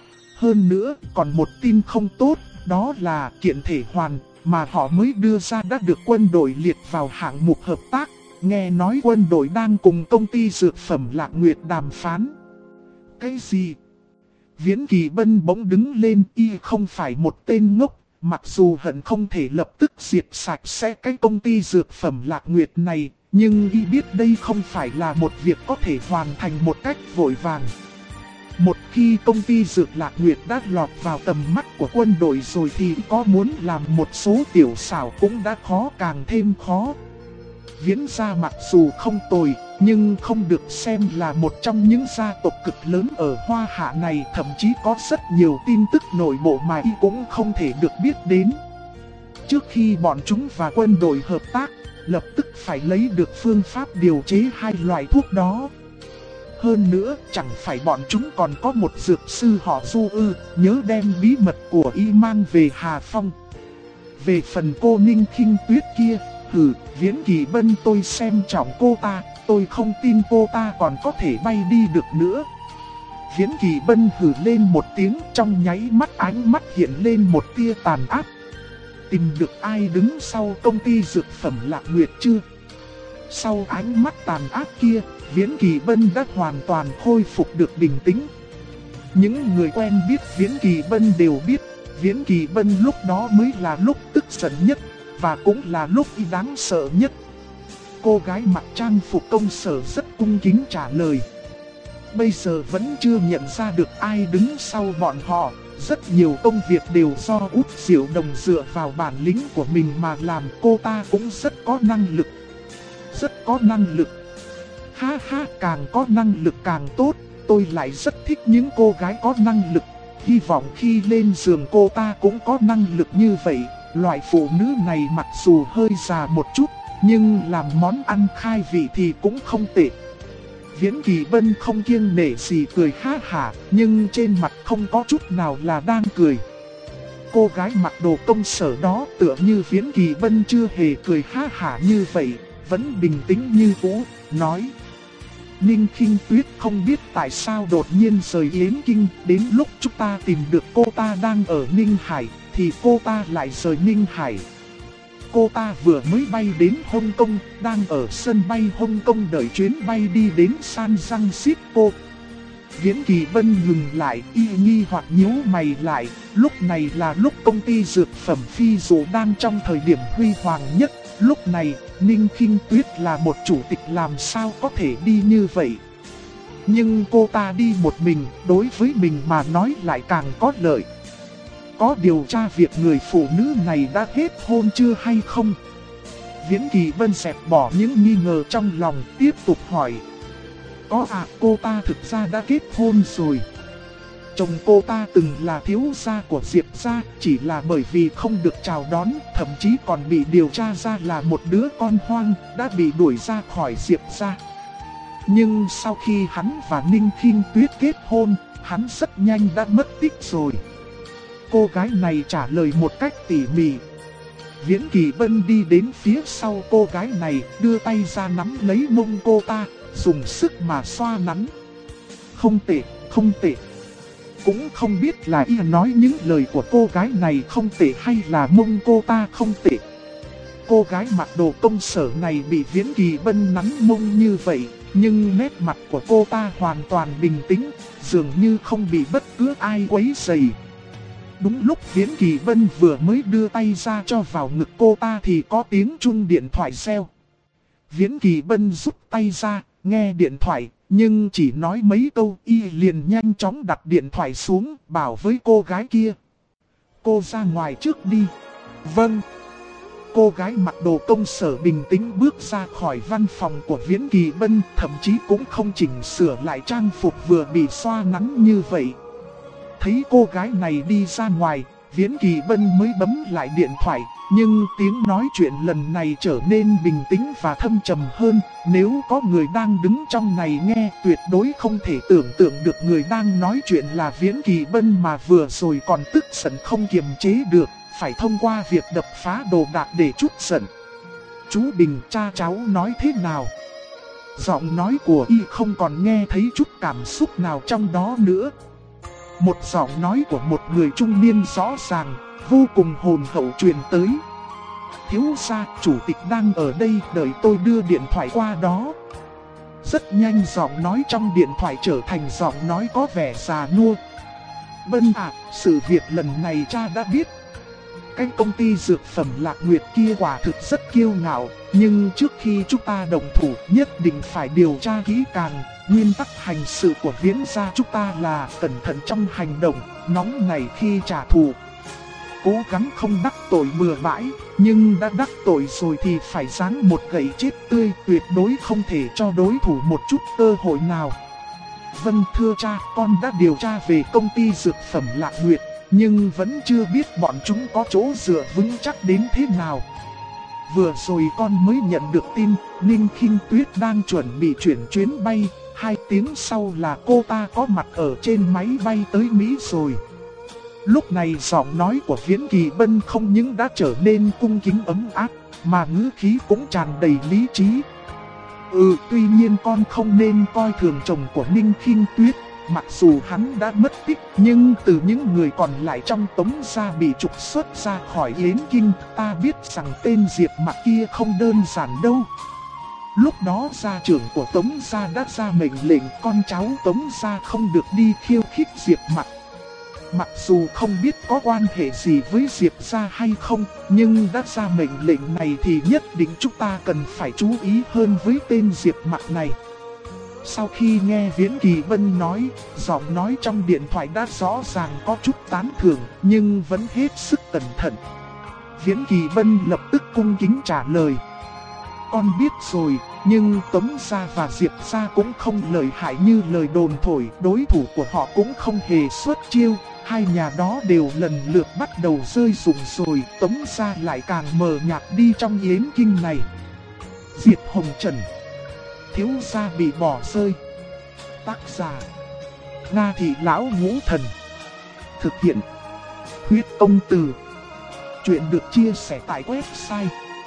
Hơn nữa, còn một tin không tốt, đó là kiện thể hoàn mà họ mới đưa ra đã được quân đội liệt vào hạng mục hợp tác. Nghe nói quân đội đang cùng công ty dược phẩm Lạc Nguyệt đàm phán. Cái gì? Viễn Kỳ Bân bỗng đứng lên, y không phải một tên ngốc. Mặc dù hận không thể lập tức diệt sạch sẽ cái công ty dược phẩm Lạc Nguyệt này, nhưng y biết đây không phải là một việc có thể hoàn thành một cách vội vàng. Một khi công ty dược Lạc Nguyệt đã lọt vào tầm mắt của quân đội rồi thì có muốn làm một số tiểu xảo cũng đã khó càng thêm khó. Viễn gia mặc dù không tồi, nhưng không được xem là một trong những gia tộc cực lớn ở Hoa Hạ này. Thậm chí có rất nhiều tin tức nội bộ mà y cũng không thể được biết đến. Trước khi bọn chúng và quân đội hợp tác, lập tức phải lấy được phương pháp điều chế hai loại thuốc đó. Hơn nữa, chẳng phải bọn chúng còn có một dược sư họ Du ư, nhớ đem bí mật của y mang về Hà Phong. Về phần cô Ninh Khinh Tuyết kia, Viễn Kỳ Bân tôi xem trọng cô ta, tôi không tin cô ta còn có thể bay đi được nữa. Viễn Kỳ Bân hừ lên một tiếng, trong nháy mắt ánh mắt hiện lên một tia tàn ác. Tìm được ai đứng sau công ty dược phẩm Lạc Nguyệt chưa? Sau ánh mắt tàn ác kia, Viễn Kỳ Bân đã hoàn toàn khôi phục được bình tĩnh. Những người quen biết Viễn Kỳ Bân đều biết, Viễn Kỳ Bân lúc đó mới là lúc tức giận nhất, và cũng là lúc y đáng sợ nhất. Cô gái mặc trang phục công sở rất cung kính trả lời. Bây giờ vẫn chưa nhận ra được ai đứng sau bọn họ. Rất nhiều công việc đều do Út Diệu Đồng dựa vào bản lĩnh của mình mà làm. Cô ta cũng rất có năng lực. Rất có năng lực. Ha ha, càng có năng lực càng tốt. Tôi lại rất thích những cô gái có năng lực. Hy vọng khi lên giường cô ta cũng có năng lực như vậy. Loại phụ nữ này mặc dù hơi già một chút, nhưng làm món ăn khai vị thì cũng không tệ. Viễn Kỳ Bân không kiêng nể gì cười ha hả, nhưng trên mặt không có chút nào là đang cười. Cô gái mặc đồ công sở đó tựa như Viễn Kỳ Bân chưa hề cười ha hả như vậy, vẫn bình tĩnh như cũ, nói. Ninh Khinh Tuyết không biết tại sao đột nhiên rời Yến Kinh, đến lúc chúng ta tìm được cô ta đang ở Ninh Hải, thì cô ta lại rời Ninh Hải. Cô ta vừa mới bay đến Hong Kong, đang ở sân bay Hong Kong đợi chuyến bay đi đến San Francisco. Viễn Kỳ Bân ngừng lại, y nghi hoặc nhíu mày lại, lúc này là lúc công ty dược phẩm Phi Dụ đang trong thời điểm huy hoàng nhất. Lúc này, Ninh Khinh Tuyết là một chủ tịch làm sao có thể đi như vậy. Nhưng cô ta đi một mình, đối với mình mà nói lại càng có lợi. Có điều tra việc người phụ nữ này đã kết hôn chưa hay không? Viễn Kỳ Bân dẹp bỏ những nghi ngờ trong lòng, tiếp tục hỏi. Có à, cô ta thực ra đã kết hôn rồi. Chồng cô ta từng là thiếu gia của Diệp gia, chỉ là bởi vì không được chào đón, thậm chí còn bị điều tra ra là một đứa con hoang, đã bị đuổi ra khỏi Diệp gia. Nhưng sau khi hắn và Ninh Khinh Tuyết kết hôn, hắn rất nhanh đã mất tích rồi. Cô gái này trả lời một cách tỉ mỉ. Viễn Kỳ Bân đi đến phía sau cô gái này, đưa tay ra nắm lấy mông cô ta, dùng sức mà xoa nắn. Không tệ, không tệ. Cũng không biết là y nói những lời của cô gái này không tệ hay là mông cô ta không tệ. Cô gái mặc đồ công sở này bị Viễn Kỳ Bân nắn mông như vậy, nhưng nét mặt của cô ta hoàn toàn bình tĩnh, dường như không bị bất cứ ai quấy rầy. Đúng lúc Viễn Kỳ Bân vừa mới đưa tay ra cho vào ngực cô ta thì có tiếng chuông điện thoại reo. Viễn Kỳ Bân rút tay ra, nghe điện thoại, nhưng chỉ nói mấy câu y liền nhanh chóng đặt điện thoại xuống, bảo với cô gái kia. Cô ra ngoài trước đi. Vâng. Cô gái mặc đồ công sở bình tĩnh bước ra khỏi văn phòng của Viễn Kỳ Bân, thậm chí cũng không chỉnh sửa lại trang phục vừa bị xoa nắng như vậy. Thấy cô gái này đi ra ngoài, Viễn Kỳ Bân mới bấm lại điện thoại, nhưng tiếng nói chuyện lần này trở nên bình tĩnh và thâm trầm hơn. Nếu có người đang đứng trong này nghe, tuyệt đối không thể tưởng tượng được người đang nói chuyện là Viễn Kỳ Bân mà vừa rồi còn tức giận không kiềm chế được, phải thông qua việc đập phá đồ đạc để trút giận. Chú Bình, cha cháu nói thế nào? Giọng nói của y không còn nghe thấy chút cảm xúc nào trong đó nữa. Một giọng nói của một người trung niên rõ ràng, vô cùng hồn hậu truyền tới. Thiếu gia, chủ tịch đang ở đây, đợi tôi đưa điện thoại qua đó. Rất nhanh giọng nói trong điện thoại trở thành giọng nói có vẻ già nua. Bân à, sự việc lần này cha đã biết. Cái công ty dược phẩm Lạc Nguyệt kia quả thực rất kiêu ngạo, nhưng trước khi chúng ta động thủ nhất định phải điều tra kỹ càng. Nguyên tắc hành sự của Viễn gia chúng ta là cẩn thận trong hành động, nóng nảy khi trả thù. Cố gắng không đắc tội bừa bãi, nhưng đã đắc tội rồi thì phải giáng một gậy chết tươi, tuyệt đối không thể cho đối thủ một chút cơ hội nào. Vâng thưa cha, con đã điều tra về công ty dược phẩm Lạc Nguyệt, nhưng vẫn chưa biết bọn chúng có chỗ dựa vững chắc đến thế nào. Vừa rồi con mới nhận được tin, Ninh Khinh Tuyết đang chuẩn bị chuyển chuyến bay, 2 tiếng sau là cô ta có mặt ở trên máy bay tới Mỹ rồi. Lúc này giọng nói của Viễn Kỳ Bân không những đã trở nên cung kính ấm áp, mà ngữ khí cũng tràn đầy lý trí. Tuy nhiên con không nên coi thường chồng của Ninh Khinh Tuyết. Mặc dù hắn đã mất tích, nhưng từ những người còn lại trong Tống gia bị trục xuất ra khỏi Yến Kinh, ta biết rằng tên Diệp Mặc kia không đơn giản đâu. Lúc đó gia trưởng của Tống gia đã ra mệnh lệnh con cháu Tống gia không được đi khiêu khích Diệp Mặc. Mặc dù không biết có quan hệ gì với Diệp gia hay không, nhưng đã ra mệnh lệnh này thì nhất định chúng ta cần phải chú ý hơn với tên Diệp Mặc này. Sau khi nghe Viễn Kỳ Bân nói, giọng nói trong điện thoại đã rõ ràng có chút tán thưởng, nhưng vẫn hết sức cẩn thận. Viễn Kỳ Bân lập tức cung kính trả lời. Con biết rồi, nhưng Tống gia và Diệp gia cũng không lợi hại như lời đồn thổi, đối thủ của họ cũng không hề xuất chiêu. Hai nhà đó đều lần lượt bắt đầu rơi rụng rồi, Tống gia lại càng mờ nhạt đi trong Yến Kinh này. Diệp Hồng Trần, thiếu gia bị bỏ rơi. Tác giả Nga Thị Lão Ngũ Thần. Thực hiện Huyết Công Từ. Chuyện được chia sẻ tại website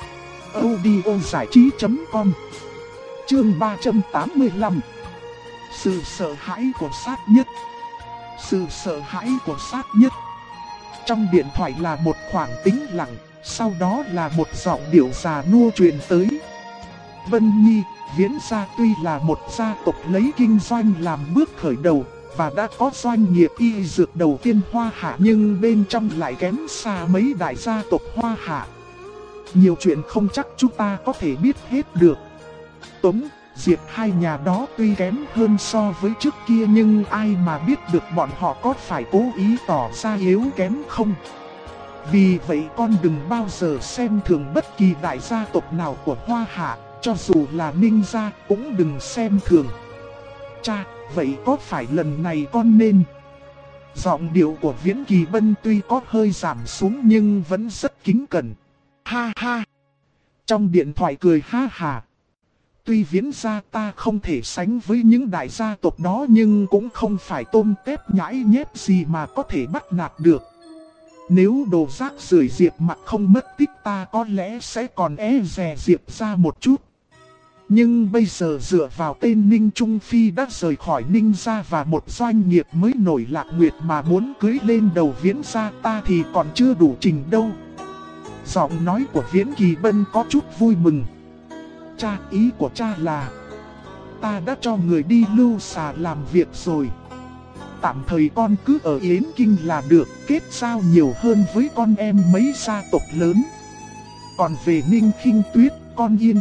audiozảichí.com. Chương 385. Sự sợ hãi của sát nhất. Sự sợ hãi của sát nhất. Trong điện thoại là một khoảng tĩnh lặng, sau đó là một giọng điệu già nua truyền tới. Vân Nhi, Viễn gia tuy là một gia tộc lấy kinh doanh làm bước khởi đầu, và đã có doanh nghiệp y dược đầu tiên Hoa Hạ, nhưng bên trong lại kém xa mấy đại gia tộc Hoa Hạ. Nhiều chuyện không chắc chúng ta có thể biết hết được. Tống, Diệp hai nhà đó tuy kém hơn so với trước kia, nhưng ai mà biết được bọn họ có phải cố ý tỏ ra yếu kém không? Vì vậy con đừng bao giờ xem thường bất kỳ đại gia tộc nào của Hoa Hạ, cho dù là Ninh gia cũng đừng xem thường. Cha, vậy có phải lần này con nên... Giọng điệu của Viễn Kỳ Bân tuy có hơi giảm xuống nhưng vẫn rất kính cẩn. Ha ha! Trong điện thoại cười ha ha. Tuy Viễn gia ta không thể sánh với những đại gia tộc đó, nhưng cũng không phải tôm tép nhãi nhép gì mà có thể bắt nạt được. Nếu đồ rác rưởi Diệp Mặc không mất tích, ta có lẽ sẽ còn dè Diệp gia một chút. Nhưng bây giờ dựa vào tên Ninh Trung Phi đã rời khỏi Ninh gia và một doanh nghiệp mới nổi Lạc Nguyệt mà muốn cưới lên đầu Viễn gia ta thì còn chưa đủ trình đâu. Giọng nói của Viễn Kỳ Bân có chút vui mừng. Cha, ý của cha là ta đã cho người đi lưu xà làm việc rồi. Tạm thời con cứ ở Yến Kinh là được, kết giao nhiều hơn với con em mấy gia tộc lớn. Còn về Ninh Khinh Tuyết, con yên tâm,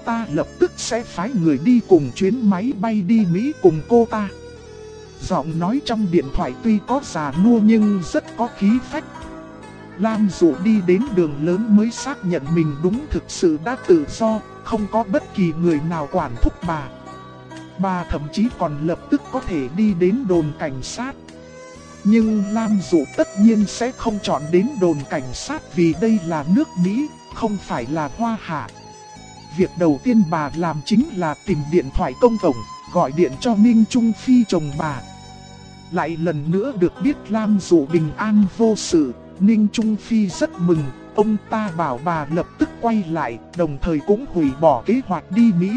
ta lập tức sẽ phái người đi cùng chuyến máy bay đi Mỹ cùng cô ta. Giọng nói trong điện thoại tuy có già nua nhưng rất có khí phách. Lam Dụ đi đến đường lớn mới xác nhận mình đúng thực sự đã tự do, không có bất kỳ người nào quản thúc bà. Bà thậm chí còn lập tức có thể đi đến đồn cảnh sát. Nhưng Lam Dụ tất nhiên sẽ không chọn đến đồn cảnh sát vì đây là nước Mỹ, không phải là Hoa Hạ. Việc đầu tiên bà làm chính là tìm điện thoại công cộng, gọi điện cho Ninh Trung Phi chồng bà. Lại lần nữa được biết Lam Dụ bình an vô sự, Ninh Trung Phi rất mừng, ông ta bảo bà lập tức quay lại, đồng thời cũng hủy bỏ kế hoạch đi Mỹ.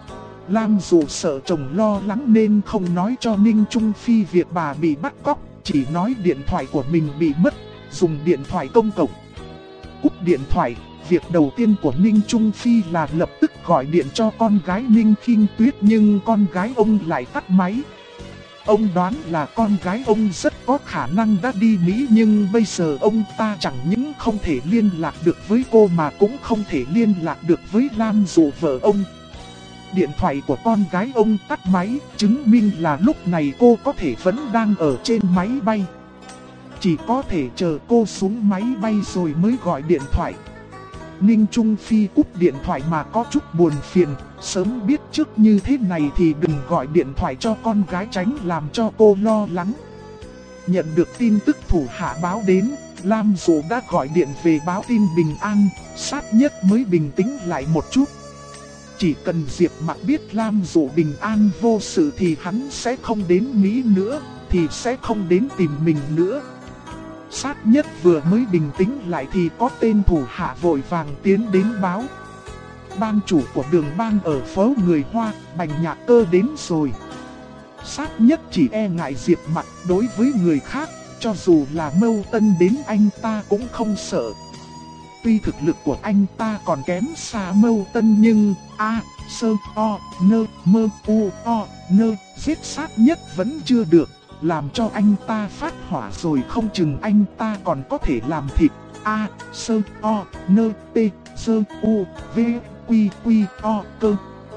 Lam Dụ sợ chồng lo lắng nên không nói cho Ninh Trung Phi việc bà bị bắt cóc, chỉ nói điện thoại của mình bị mất, dùng điện thoại công cộng. Cúp điện thoại, việc đầu tiên của Ninh Trung Phi là lập tức gọi điện cho con gái Ninh Khinh Tuyết nhưng con gái ông lại tắt máy. Ông đoán là con gái ông rất có khả năng đã đi Mỹ nhưng bây giờ ông ta chẳng những không thể liên lạc được với cô mà cũng không thể liên lạc được với Lam Dụ vợ ông. Điện thoại của con gái ông tắt máy, chứng minh là lúc này cô có thể vẫn đang ở trên máy bay. Chỉ có thể chờ cô xuống máy bay rồi mới gọi điện thoại. Ninh Trung Phi cúp điện thoại mà có chút buồn phiền, sớm biết trước như thế này thì đừng gọi điện thoại cho con gái tránh làm cho cô lo lắng. Nhận được tin tức thủ hạ báo đến, Lam Dụ đã gọi điện về báo tin bình an, Sát Nhất mới bình tĩnh lại một chút. Chỉ cần Diệp Mặc biết Lam Dụ bình an vô sự thì hắn sẽ không đến Mỹ nữa, thì sẽ không đến tìm mình nữa. Sát Nhất vừa mới bình tĩnh lại thì có tên thủ hạ vội vàng tiến đến báo. Bang chủ của đường bang ở phố người Hoa, Bành Nhạc Cơ đến rồi. Sát Nhất chỉ e ngại Diệp Mặc, đối với người khác, cho dù là Mâu Tân đến anh ta cũng không sợ. Tuy thực lực của anh ta còn kém xa Mâu Tân nhưng Sơ O Nơ Mơ U O Nơ giết Sát Nhất vẫn chưa được. Làm cho anh ta phát hỏa rồi không chừng anh ta còn có thể làm thịt. Sơ O Nơ T Sơ U V Quy Quy O Cơ.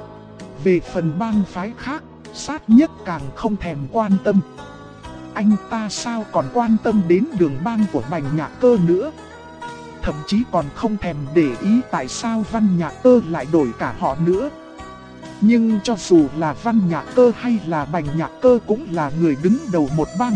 Về phần bang phái khác, Sát Nhất càng không thèm quan tâm. Anh ta sao còn quan tâm đến đường bang của Bành Nhạc Cơ nữa. Thậm chí còn không thèm để ý tại sao Văn Nhạc Cơ lại đổi cả họ nữa. Nhưng cho dù là Văn Nhạc Cơ hay là Bành Nhạc Cơ cũng là người đứng đầu một bang.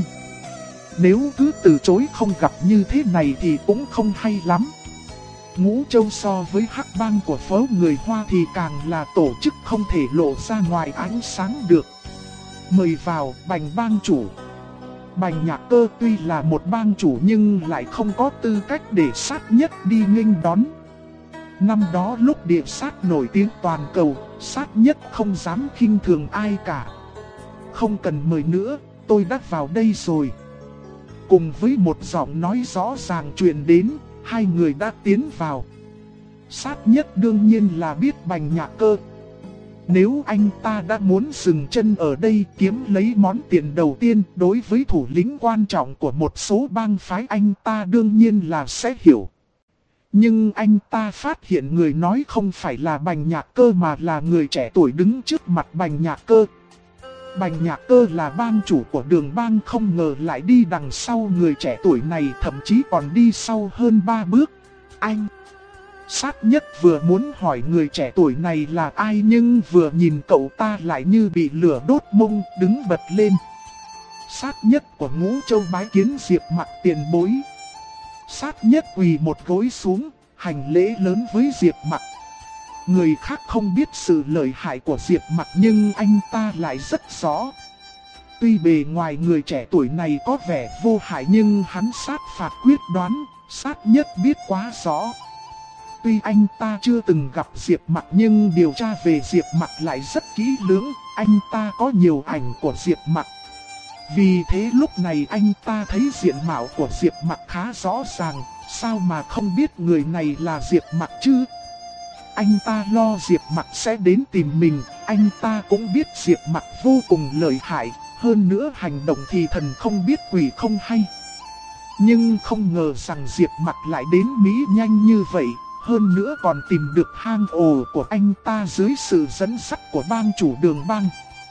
Nếu cứ từ chối không gặp như thế này thì cũng không hay lắm. Ngũ Châu so với Hắc Bang của phố người Hoa thì càng là tổ chức không thể lộ ra ngoài ánh sáng được. Mời vào Bành bang chủ. Bành Nhạc Cơ tuy là một bang chủ nhưng lại không có tư cách để Sát Nhất đi nghênh đón. Năm đó lúc địa sát nổi tiếng toàn cầu, Sát Nhất không dám khinh thường ai cả. Không cần mời nữa, tôi đã vào đây rồi. Cùng với một giọng nói rõ ràng truyền đến, hai người đã tiến vào. Sát Nhất đương nhiên là biết Bành Nhạc Cơ. Nếu anh ta đã muốn dừng chân ở đây kiếm lấy món tiền đầu tiên đối với thủ lĩnh quan trọng của một số bang phái anh ta đương nhiên là sẽ hiểu. Nhưng anh ta phát hiện người nói không phải là Bành Nhạc Cơ mà là người trẻ tuổi đứng trước mặt Bành Nhạc Cơ. Bành Nhạc Cơ là bang chủ của đường bang không ngờ lại đi đằng sau người trẻ tuổi này thậm chí còn đi sau hơn 3 bước. Anh! Sát Nhất vừa muốn hỏi người trẻ tuổi này là ai nhưng vừa nhìn cậu ta lại như bị lửa đốt mông đứng bật lên. Sát Nhất của Ngũ Châu bái kiến Diệp Mặc tiền bối. Sát Nhất quỳ một gối xuống, hành lễ lớn với Diệp Mặc. Người khác không biết sự lợi hại của Diệp Mặc nhưng anh ta lại rất rõ. Tuy bề ngoài người trẻ tuổi này có vẻ vô hại nhưng hắn sát phạt quyết đoán, Sát Nhất biết quá rõ. Tuy anh ta chưa từng gặp Diệp Mặc nhưng điều tra về Diệp Mặc lại rất kỹ lưỡng, anh ta có nhiều ảnh của Diệp Mặc. Vì thế lúc này anh ta thấy diện mạo của Diệp Mặc khá rõ ràng, sao mà không biết người này là Diệp Mặc chứ? Anh ta lo Diệp Mặc sẽ đến tìm mình, anh ta cũng biết Diệp Mặc vô cùng lợi hại, hơn nữa hành động thì thần không biết quỷ không hay. Nhưng không ngờ rằng Diệp Mặc lại đến Mỹ nhanh như vậy, Hơn nữa còn tìm được hang ổ của anh ta dưới sự dẫn dắt của bang chủ Đường Bang.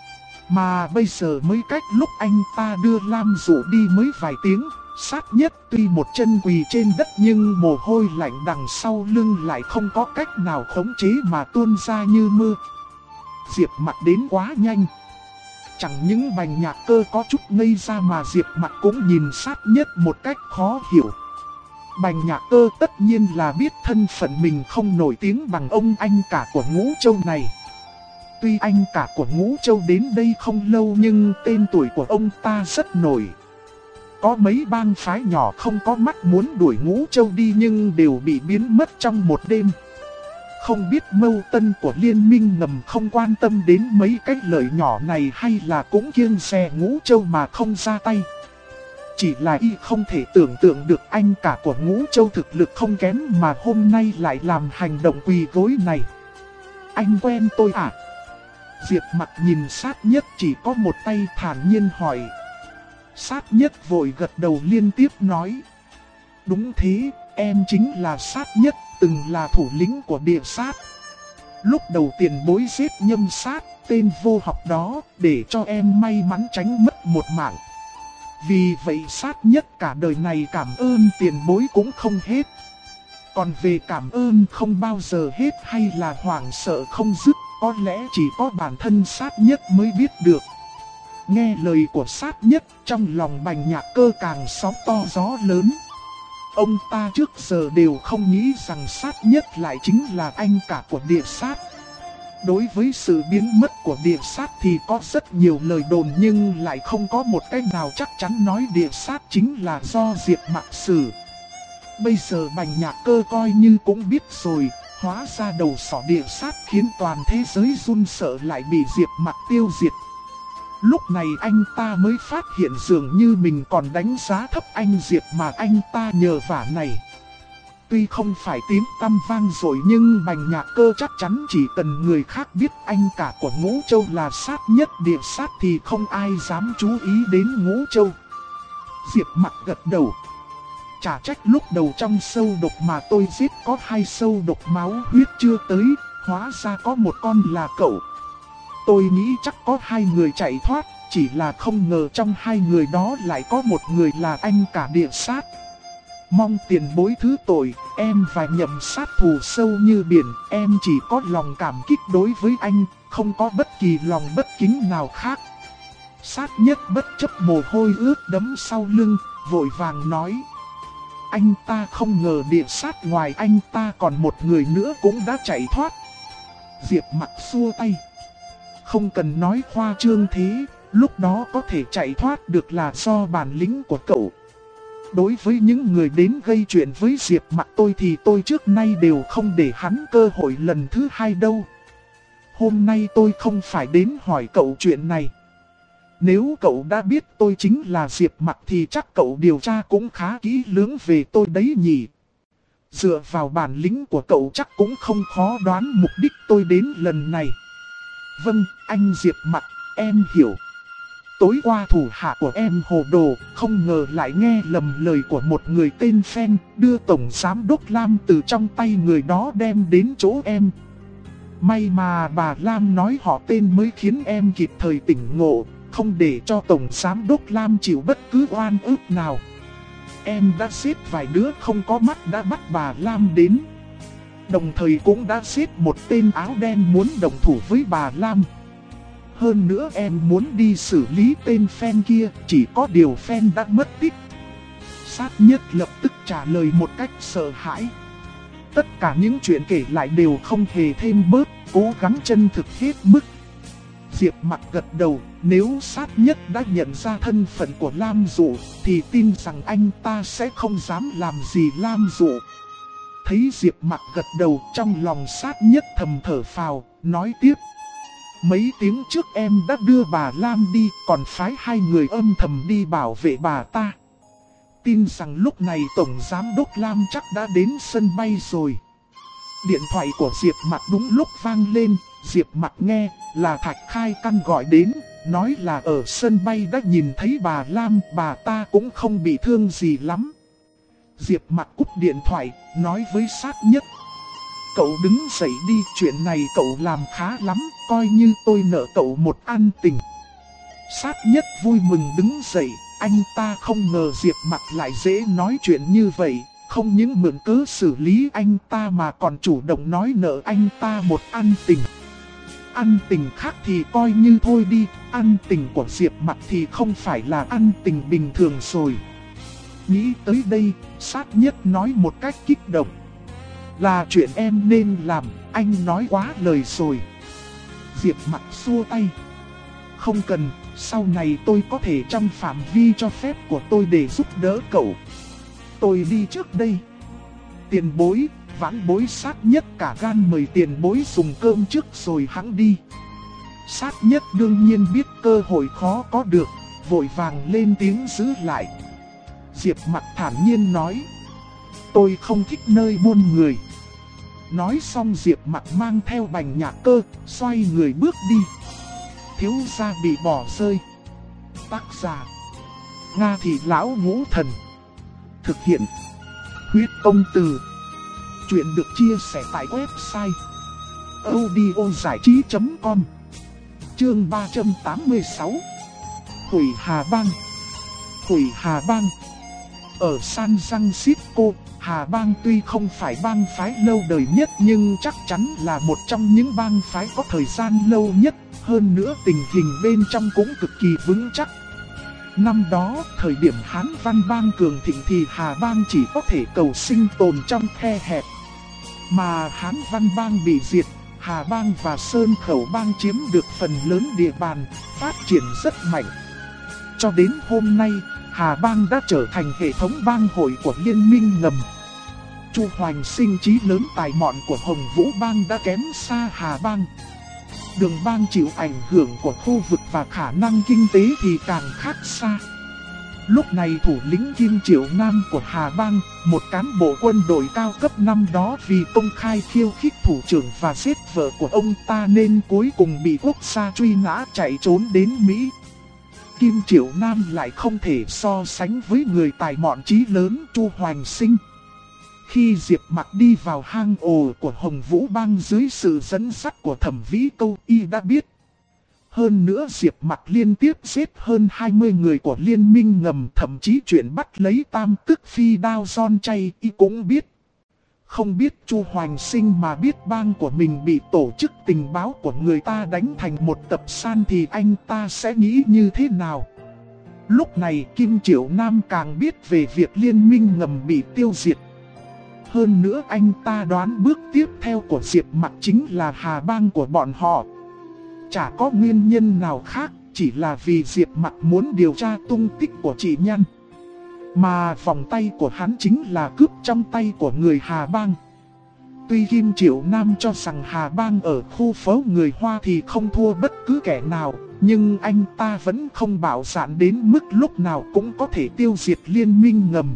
Mà bây giờ mới cách lúc anh ta đưa Lam Dụ đi mới vài tiếng, Sát Nhất tuy một chân quỳ trên đất nhưng mồ hôi lạnh đằng sau lưng lại không có cách nào khống chế mà tuôn ra như mưa. Diệp Mặc đến quá nhanh. Chẳng những Bành Nhạc Cơ có chút ngây ra mà Diệp Mặc cũng nhìn Sát Nhất một cách khó hiểu. Bành Nhạc Cơ tất nhiên là biết thân phận mình không nổi tiếng bằng ông anh cả của Ngũ Châu này. Tuy anh cả của Ngũ Châu đến đây không lâu nhưng tên tuổi của ông ta rất nổi. Có mấy bang phái nhỏ không có mắt muốn đuổi Ngũ Châu đi nhưng đều bị biến mất trong một đêm. Không biết mâu tân của liên minh ngầm không quan tâm đến mấy cái lợi nhỏ này hay là cũng kiêng dè Ngũ Châu mà không ra tay. Chỉ là y không thể tưởng tượng được anh cả của Ngũ Châu thực lực không kém mà hôm nay lại làm hành động quỳ gối này. Anh quen tôi à? Diệp Mặc nhìn Sát Nhất chỉ có một tay thản nhiên hỏi. Sát Nhất vội gật đầu liên tiếp nói. Đúng thế, em chính là Sát Nhất, từng là thủ lĩnh của địa sát. Lúc đầu tiền bối giết Nhâm Sát, tên vô học đó, để cho em may mắn tránh mất một mạng. Vì vậy Sát Nhất cả đời này cảm ơn tiền bối cũng không hết. Còn về cảm ơn không bao giờ hết hay là hoảng sợ không dứt, có lẽ chỉ có bản thân Sát Nhất mới biết được. Nghe lời của Sát Nhất, trong lòng Bành Nhạc Cơ càng sóng to gió lớn. Ông ta trước giờ đều không nghĩ rằng Sát Nhất lại chính là anh cả của địa sát. Đối với sự biến mất của địa sát thì có rất nhiều lời đồn nhưng lại không có một cách nào chắc chắn nói địa sát chính là do Diệp Mặc xử. Bây giờ Bành Nhạc Cơ coi như cũng biết rồi, hóa ra đầu sỏ địa sát khiến toàn thế giới run sợ lại bị Diệp Mặc tiêu diệt. Lúc này anh ta mới phát hiện dường như mình còn đánh giá thấp anh Diệp mà anh ta nhờ vả này. Tuy không phải tiếng tăm vang rồi nhưng Bành Nhạc Cơ chắc chắn chỉ cần người khác biết anh cả của Ngũ Châu là Sát Nhất địa sát thì không ai dám chú ý đến Ngũ Châu. Diệp Mặc gật đầu. Chả trách lúc đầu trong sâu độc mà tôi giết có 2 sâu độc máu huyết chưa tới, hóa ra có một con là cậu. Tôi nghĩ chắc có 2 người chạy thoát, chỉ là không ngờ trong 2 người đó lại có một người là anh cả địa sát. Mong tiền bối thứ tội, em và Nhậm Sát thù sâu như biển, em chỉ có lòng cảm kích đối với anh, không có bất kỳ lòng bất kính nào khác. Sát Nhất bất chấp mồ hôi ướt đẫm sau lưng, vội vàng nói. Anh ta không ngờ địa sát ngoài anh ta còn một người nữa cũng đã chạy thoát. Diệp Mặc xua tay. Không cần nói khoa trương thế, lúc đó có thể chạy thoát được là do bản lĩnh của cậu. Đối với những người đến gây chuyện với Diệp Mặc tôi thì tôi trước nay đều không để hắn cơ hội lần thứ 2 đâu. Hôm nay tôi không phải đến hỏi cậu chuyện này. Nếu cậu đã biết tôi chính là Diệp Mặc thì chắc cậu điều tra cũng khá kỹ lưỡng về tôi đấy nhỉ. Dựa vào bản lĩnh của cậu chắc cũng không khó đoán mục đích tôi đến lần này. Vâng, anh Diệp Mặc, em hiểu. Tối qua thủ hạ của em hồ đồ, không ngờ lại nghe lầm lời của một người tên Phen, đưa Tổng Giám Đốc Lam từ trong tay người đó đem đến chỗ em. May mà bà Lam nói họ tên mới khiến em kịp thời tỉnh ngộ, không để cho Tổng Giám Đốc Lam chịu bất cứ oan ức nào. Em đã giết vài đứa không có mắt đã bắt bà Lam đến. Đồng thời cũng đã giết một tên áo đen muốn đồng thủ với bà Lam. Hơn nữa em muốn đi xử lý tên Phen kia, chỉ có điều Phen đã mất tích. Sát Nhất lập tức trả lời một cách sợ hãi. Tất cả những chuyện kể lại đều không hề thêm bớt, cố gắng chân thực hết mức. Diệp Mặc gật đầu, nếu Sát Nhất đã nhận ra thân phận của Lam Dụ, thì tin rằng anh ta sẽ không dám làm gì Lam Dụ. Thấy Diệp Mặc gật đầu, trong lòng Sát Nhất thầm thở phào, nói tiếp. Mấy tiếng trước em đã đưa bà Lam đi, còn phái 2 người âm thầm đi bảo vệ bà ta. Tin rằng lúc này Tổng Giám Đốc Lam chắc đã đến sân bay rồi. Điện thoại của Diệp Mặc đúng lúc vang lên, Diệp Mặc nghe là Thạch Khai Căn gọi đến, nói là ở sân bay đã nhìn thấy bà Lam, bà ta cũng không bị thương gì lắm. Diệp Mặc cúp điện thoại, nói với Sát Nhất. cậu đứng dậy đi, chuyện này cậu làm khá lắm, coi như tôi nợ cậu một ân tình. Sát Nhất vui mừng đứng dậy, anh ta không ngờ Diệp Mặc lại dễ nói chuyện như vậy, không những mượn cớ xử lý anh ta mà còn chủ động nói nợ anh ta một ân tình. Ân tình khác thì coi như thôi đi, ân tình của Diệp Mặc thì không phải là ân tình bình thường rồi. Nghĩ tới đây, Sát Nhất nói một cách kích động. Là chuyện em nên làm, anh nói quá lời rồi. Diệp Mặc xua tay. Không cần, sau này tôi có thể trong phạm vi cho phép của tôi để giúp đỡ cậu. Tôi đi trước đây. Tiền bối, vãn bối Sát Nhất cả gan mời tiền bối dùng cơm trước rồi hẵng đi. Sát Nhất đương nhiên biết cơ hội khó có được, vội vàng lên tiếng giữ lại. Diệp Mặc thản nhiên nói. Tôi không thích nơi buôn người. Nói xong Diệp Mặc mang theo Bành Nhạc Cơ, xoay người bước đi. Thiếu gia bị bỏ rơi. Tác giả Nga Thị Lão Ngũ Thần. Thực hiện Huyết Công Từ. Chuyện được chia sẻ tại website audiozảichí.com. Chương 386. Hủy Hà Bang. Hủy Hà Bang. Ở San Francisco, Hà Bang tuy không phải bang phái lâu đời nhất nhưng chắc chắn là một trong những bang phái có thời gian lâu nhất. Hơn nữa tình hình bên trong cũng cực kỳ vững chắc. Năm đó, thời điểm Hán Văn Bang cường thịnh thì Hà Bang chỉ có thể cầu sinh tồn trong khe hẹp. Mà Hán Văn Bang bị diệt, Hà Bang và Sơn Khẩu Bang chiếm được phần lớn địa bàn, phát triển rất mạnh. Cho đến hôm nay, Hà Bang đã trở thành hệ thống bang hội của Liên minh ngầm. Chu Hoành Sinh trí lớn tài mọn của Hồng Vũ Bang đã kém xa Hà Bang. Đường Bang chịu ảnh hưởng của khu vực và khả năng kinh tế thì càng khác xa. Lúc này thủ lĩnh Kim Triệu Nam của Hà Bang, một cán bộ quân đội cao cấp năm đó vì công khai khiêu khích thủ trưởng và giết vợ của ông ta nên cuối cùng bị quốc gia truy nã chạy trốn đến Mỹ. Kim Triệu Nam lại không thể so sánh với người tài mọn trí lớn Chu Hoành Sinh. Khi Diệp Mặc đi vào hang ổ của Hồng Vũ Bang dưới sự dẫn dắt của Thẩm Vĩ Câu, y đã biết. Hơn nữa Diệp Mặc liên tiếp giết hơn 20 người của Liên minh ngầm, thậm chí chuyện bắt lấy Tam Tức Phi Đao Giòn Chay y cũng biết. Không biết Chu Hoành Sinh mà biết bang của mình bị tổ chức tình báo của người ta đánh thành một tập san thì anh ta sẽ nghĩ như thế nào? Lúc này Kim Triệu Nam càng biết về việc Liên minh ngầm bị tiêu diệt. Hơn nữa anh ta đoán bước tiếp theo của Diệp Mặc chính là Hà Bang của bọn họ. Chả có nguyên nhân nào khác, chỉ là vì Diệp Mặc muốn điều tra tung tích của chị Nhân. Mà vòng tay của hắn chính là cướp trong tay của người Hà Bang. Tuy Kim Triệu Nam cho rằng Hà Bang ở khu phố người Hoa thì không thua bất cứ kẻ nào, nhưng anh ta vẫn không bạo dạn đến mức lúc nào cũng có thể tiêu diệt Liên minh ngầm.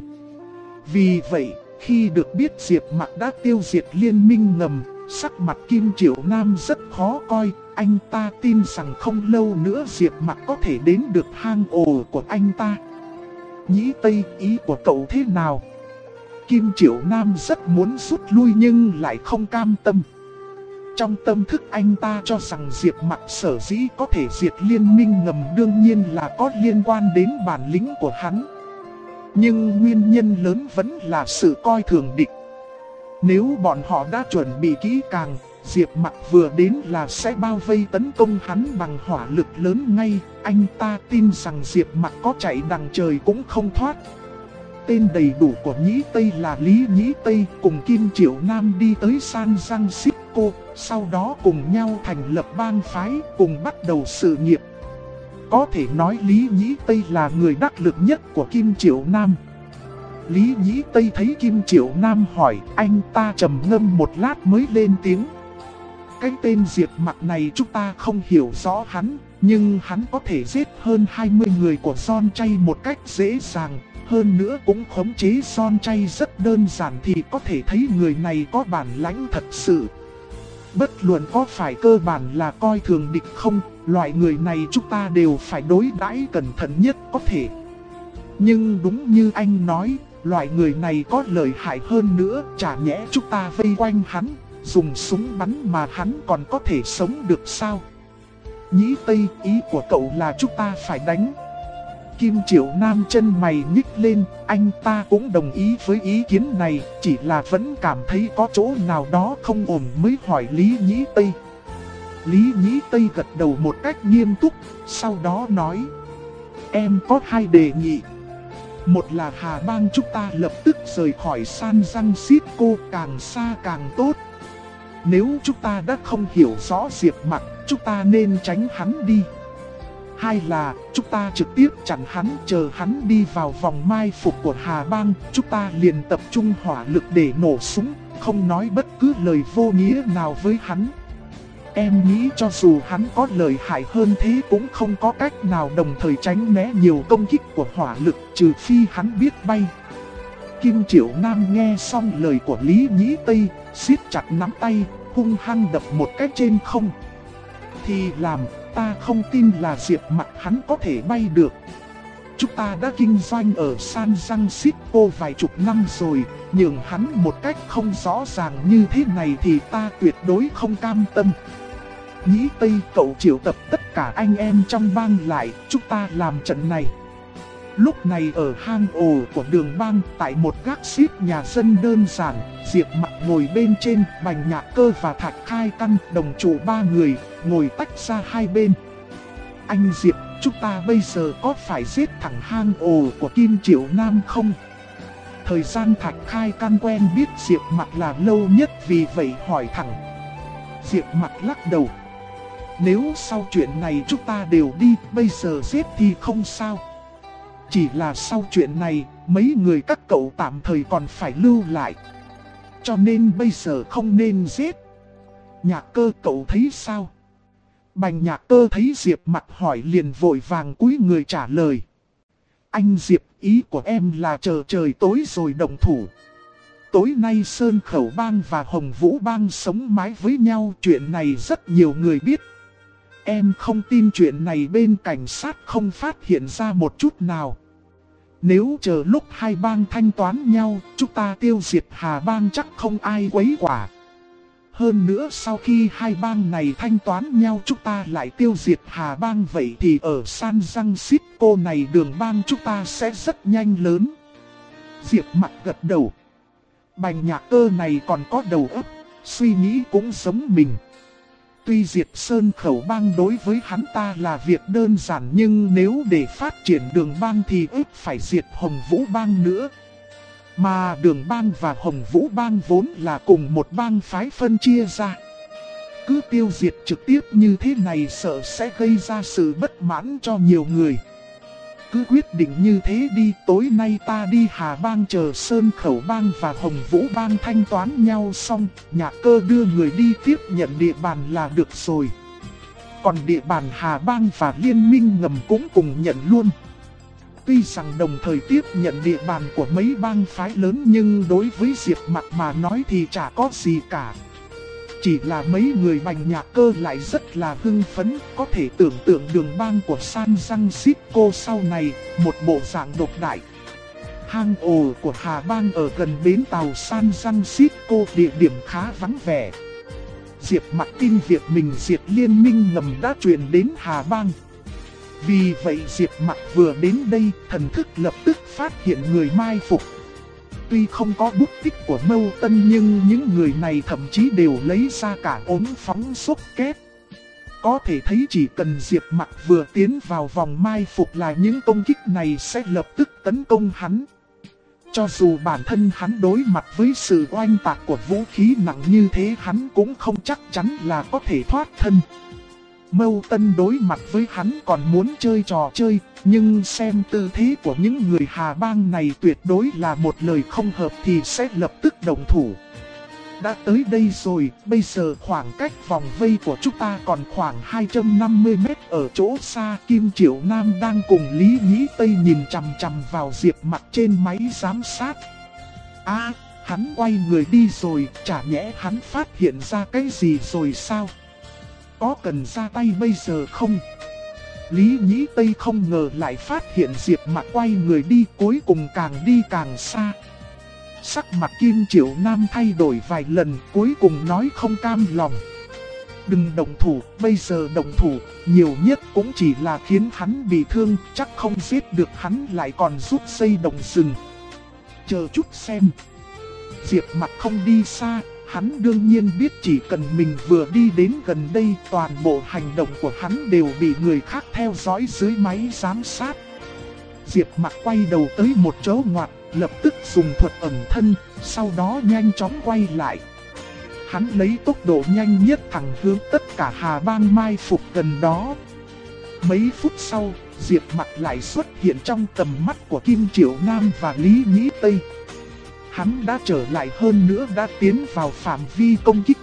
Vì vậy, khi được biết Diệp Mặc đã tiêu diệt Liên minh ngầm, sắc mặt Kim Triệu Nam rất khó coi. Anh ta tin rằng không lâu nữa Diệp Mặc có thể đến được hang ổ của anh ta. Nhĩ Tây, ý của cậu thế nào? Kim Triệu Nam rất muốn rút lui nhưng lại không cam tâm. Trong tâm thức anh ta cho rằng Diệp Mặc sở dĩ có thể diệt Liên minh ngầm đương nhiên là có liên quan đến bản lĩnh của hắn. Nhưng nguyên nhân lớn vẫn là sự coi thường địch. Nếu bọn họ đã chuẩn bị kỹ càng, Diệp Mặc vừa đến là sẽ bao vây tấn công hắn bằng hỏa lực lớn ngay. Anh ta tin rằng Diệp Mặc có chạy đằng trời cũng không thoát. Tên đầy đủ của Nhĩ Tây là Lý Nhĩ Tây, cùng Kim Triệu Nam đi tới San Francisco, sau đó cùng nhau thành lập bang phái, cùng bắt đầu sự nghiệp. Có thể nói Lý Nhĩ Tây là người đắc lực nhất của Kim Triệu Nam. Lý Nhĩ Tây thấy Kim Triệu Nam hỏi, anh ta trầm ngâm một lát mới lên tiếng. Cái tên Diệp Mặc này chúng ta không hiểu rõ hắn, nhưng hắn có thể giết hơn 20 người của Giòn Chay một cách dễ dàng. Hơn nữa cũng khống chế Giòn Chay rất đơn giản thì có thể thấy người này có bản lãnh thật sự. Bất luận có phải cơ bản là coi thường địch không, loại người này chúng ta đều phải đối đãi cẩn thận nhất có thể. Nhưng đúng như anh nói, loại người này có lợi hại hơn nữa, chả nhẽ chúng ta vây quanh hắn, dùng súng bắn mà hắn còn có thể sống được sao? Nhĩ Tây, ý của cậu là chúng ta phải đánh. Kim Triệu Nam chân mày nhích lên, anh ta cũng đồng ý với ý kiến này, chỉ là vẫn cảm thấy có chỗ nào đó không ổn mới hỏi Lý Nhĩ Tây. Lý Nhĩ Tây gật đầu một cách nghiêm túc, sau đó nói: em có hai đề nghị. Một là Hà Bang chúng ta lập tức rời khỏi San Francisco, càng xa càng tốt. Nếu chúng ta đã không hiểu rõ Diệp Mặc, chúng ta nên tránh hắn đi. Hai là chúng ta trực tiếp chặn hắn, chờ hắn đi vào vòng mai phục của Hà Bang, chúng ta liền tập trung hỏa lực để nổ súng, không nói bất cứ lời vô nghĩa nào với hắn. Em nghĩ cho dù hắn có lợi hại hơn thế cũng không có cách nào đồng thời tránh né nhiều công kích của hỏa lực, trừ phi hắn biết bay. Kim Triệu Nam nghe xong lời của Lý Nhĩ Tây, siết chặt nắm tay, hung hăng đập một cái trên không. Thì làm, ta không tin là Diệp Mặc hắn có thể bay được. Chúng ta đã kinh doanh ở San Francisco vài chục năm rồi, nhường hắn một cách không rõ ràng như thế này thì ta tuyệt đối không cam tâm. Nhĩ Tây, cậu triệu tập tất cả anh em trong bang lại, chúng ta làm trận này. Lúc này ở hang ổ của Đường Bang, tại một gác xếp nhà dân đơn giản, Diệp Mặc ngồi bên trên, Bành Nhạc Cơ và Thạch Khai Căn, đồng chủ ba người, ngồi tách ra hai bên. Anh Diệp, chúng ta bây giờ có phải giết thẳng hang ổ của Kim Triệu Nam không? Thời gian Thạch Khai Căn quen biết Diệp Mặc là lâu nhất, vì vậy hỏi thẳng. Diệp Mặc lắc đầu. Nếu sau chuyện này chúng ta đều đi, bây giờ giết thì không sao. Chỉ là sau chuyện này, mấy người các cậu tạm thời còn phải lưu lại. Cho nên bây giờ không nên giết. Nhạc Cơ, cậu thấy sao? Bành Nhạc Cơ thấy Diệp Mặc hỏi liền vội vàng cúi người trả lời. Anh Diệp, ý của em là chờ trời tối rồi động thủ. Tối nay Sơn Khẩu Bang và Hồng Vũ Bang sống mái với nhau, chuyện này rất nhiều người biết. Em không tin chuyện này bên cảnh sát không phát hiện ra một chút nào. Nếu chờ lúc hai bang thanh toán nhau, chúng ta tiêu diệt Hà Bang chắc không ai quấy quả. Hơn nữa sau khi hai bang này thanh toán nhau chúng ta lại tiêu diệt Hà Bang, vậy thì ở San Francisco này Đường Bang chúng ta sẽ rất nhanh lớn. Diệp Mặc gật đầu. Bành Nhạc Cơ này còn có đầu óc, suy nghĩ cũng giống mình. Tuy diệt Sơn Khẩu Bang đối với hắn ta là việc đơn giản, nhưng nếu để phát triển Đường Bang thì ít phải diệt Hồng Vũ Bang nữa. Mà Đường Bang và Hồng Vũ Bang vốn là cùng một bang phái phân chia ra. Cứ tiêu diệt trực tiếp như thế này sợ sẽ gây ra sự bất mãn cho nhiều người. Cứ quyết định như thế đi, tối nay ta đi Hà Bang chờ Sơn Khẩu Bang và Hồng Vũ Bang thanh toán nhau xong, Nhạc Cơ đưa người đi tiếp nhận địa bàn là được rồi. Còn địa bàn Hà Bang và Liên minh ngầm cũng cùng nhận luôn. Tuy rằng đồng thời tiếp nhận địa bàn của mấy bang phái lớn, nhưng đối với Diệp Mặc mà nói thì chả có gì cả. Chỉ là mấy người Bành Nhạc Cơ lại rất là hưng phấn, có thể tưởng tượng Đường Bang của San Francisco sau này, một bộ dạng độc đại. Hang ổ của Hà Bang ở gần bến tàu San Francisco, địa điểm khá vắng vẻ. Diệp Mặc tin việc mình diệt liên minh ngầm đã truyền đến Hà Bang. Vì vậy Diệp Mặc vừa đến đây, thần thức lập tức phát hiện người mai phục. Tuy không có bút tích của Mâu Tân nhưng những người này thậm chí đều lấy ra cả ốm phóng xúc két. Có thể thấy chỉ cần Diệp Mặc vừa tiến vào vòng mai phục là những công kích này sẽ lập tức tấn công hắn. Cho dù bản thân hắn đối mặt với sự oanh tạc của vũ khí nặng như thế, hắn cũng không chắc chắn là có thể thoát thân. Mâu Tân đối mặt với hắn còn muốn chơi trò chơi, nhưng xem tư thế của những người Hà Bang này tuyệt đối là một lời không hợp thì sẽ lập tức động thủ. Đã tới đây rồi, bây giờ khoảng cách vòng vây của chúng ta còn khoảng 250 mét. Ở chỗ xa, Kim Triệu Nam đang cùng Lý Nhĩ Tây nhìn chằm chằm vào Diệp Mặc trên máy giám sát. Hắn quay người đi rồi, chả nhẽ hắn phát hiện ra cái gì rồi sao? Có cần ra tay bây giờ không? Lý Nhĩ Tây không ngờ lại phát hiện Diệp Mặc quay người đi, cuối cùng càng đi càng xa. sắc mặt Kim Triệu Nam thay đổi vài lần, cuối cùng nói không cam lòng. Đừng động thủ, bây giờ động thủ, nhiều nhất cũng chỉ là khiến hắn bị thương, chắc không giết được hắn lại còn giúp xây động rừng. Chờ chút xem. Diệp Mặc không đi xa, hắn đương nhiên biết chỉ cần mình vừa đi đến gần đây, toàn bộ hành động của hắn đều bị người khác theo dõi dưới máy giám sát. Diệp Mặc quay đầu tới một chỗ ngoặt, lập tức dùng thuật ẩn thân, sau đó nhanh chóng quay lại. Hắn lấy tốc độ nhanh nhất thẳng hướng tất cả Hà Bang mai phục gần đó. Mấy phút sau, Diệp Mặc lại xuất hiện trong tầm mắt của Kim Triệu Nam và Lý Nhĩ Tây. Hắn đã trở lại, hơn nữa đã tiến vào phạm vi công kích.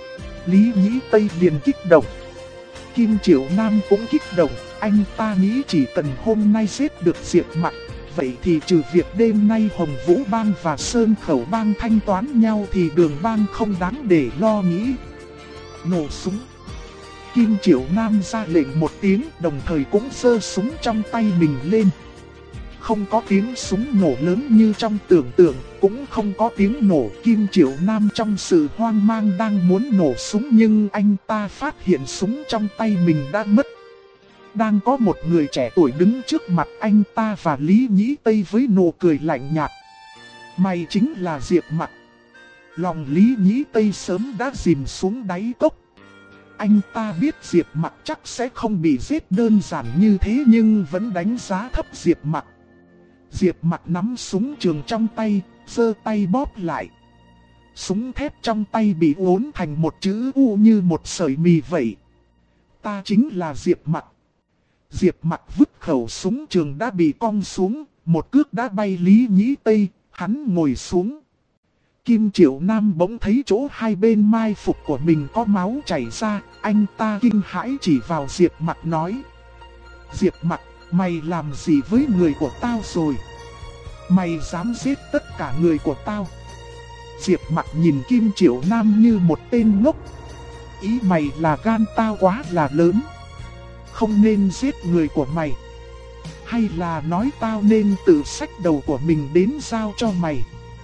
Lý Nhĩ Tây liền kích động. Kim Triệu Nam cũng kích động, anh ta nghĩ chỉ cần hôm nay giết được Diệp Mặc, vậy thì trừ việc đêm nay Hồng Vũ Bang và Sơn Khẩu Bang thanh toán nhau thì Đường Bang không đáng để lo nghĩ. Nổ súng. Kim Triệu Nam ra lệnh một tiếng, đồng thời cũng giơ súng trong tay mình lên. Không có tiếng súng nổ lớn như trong tưởng tượng, cũng không có tiếng nổ. Kim Triệu Nam trong sự hoang mang đang muốn nổ súng, nhưng anh ta phát hiện súng trong tay mình đã mất. Đang có một người trẻ tuổi đứng trước mặt anh ta và Lý Nhĩ Tây với nụ cười lạnh nhạt. Mày chính là Diệp Mặc. Lòng Lý Nhĩ Tây sớm đã chìm xuống đáy cốc. Anh ta biết Diệp Mặc chắc sẽ không bị giết đơn giản như thế, nhưng vẫn đánh giá thấp Diệp Mặc. Diệp Mặc nắm súng trường trong tay, giơ tay bóp lại. Súng thép trong tay bị uốn thành một chữ U như một sợi mì vậy. Ta chính là Diệp Mặc. Diệp Mặc vứt khẩu súng trường đã bị cong xuống, một cước đã bay Lý Nhĩ Tây, hắn ngồi xuống. Kim Triệu Nam bỗng thấy chỗ hai bên mai phục của mình có máu chảy ra, anh ta kinh hãi chỉ vào Diệp Mặc nói. Diệp Mặc, mày làm gì với người của tao rồi? Mày dám giết tất cả người của tao? Diệp Mặc nhìn Kim Triệu Nam như một tên ngốc. Ý mày là gan tao quá là lớn, không nên giết người của mày. Hay là nói tao nên tự xách đầu của mình đến giao cho mày?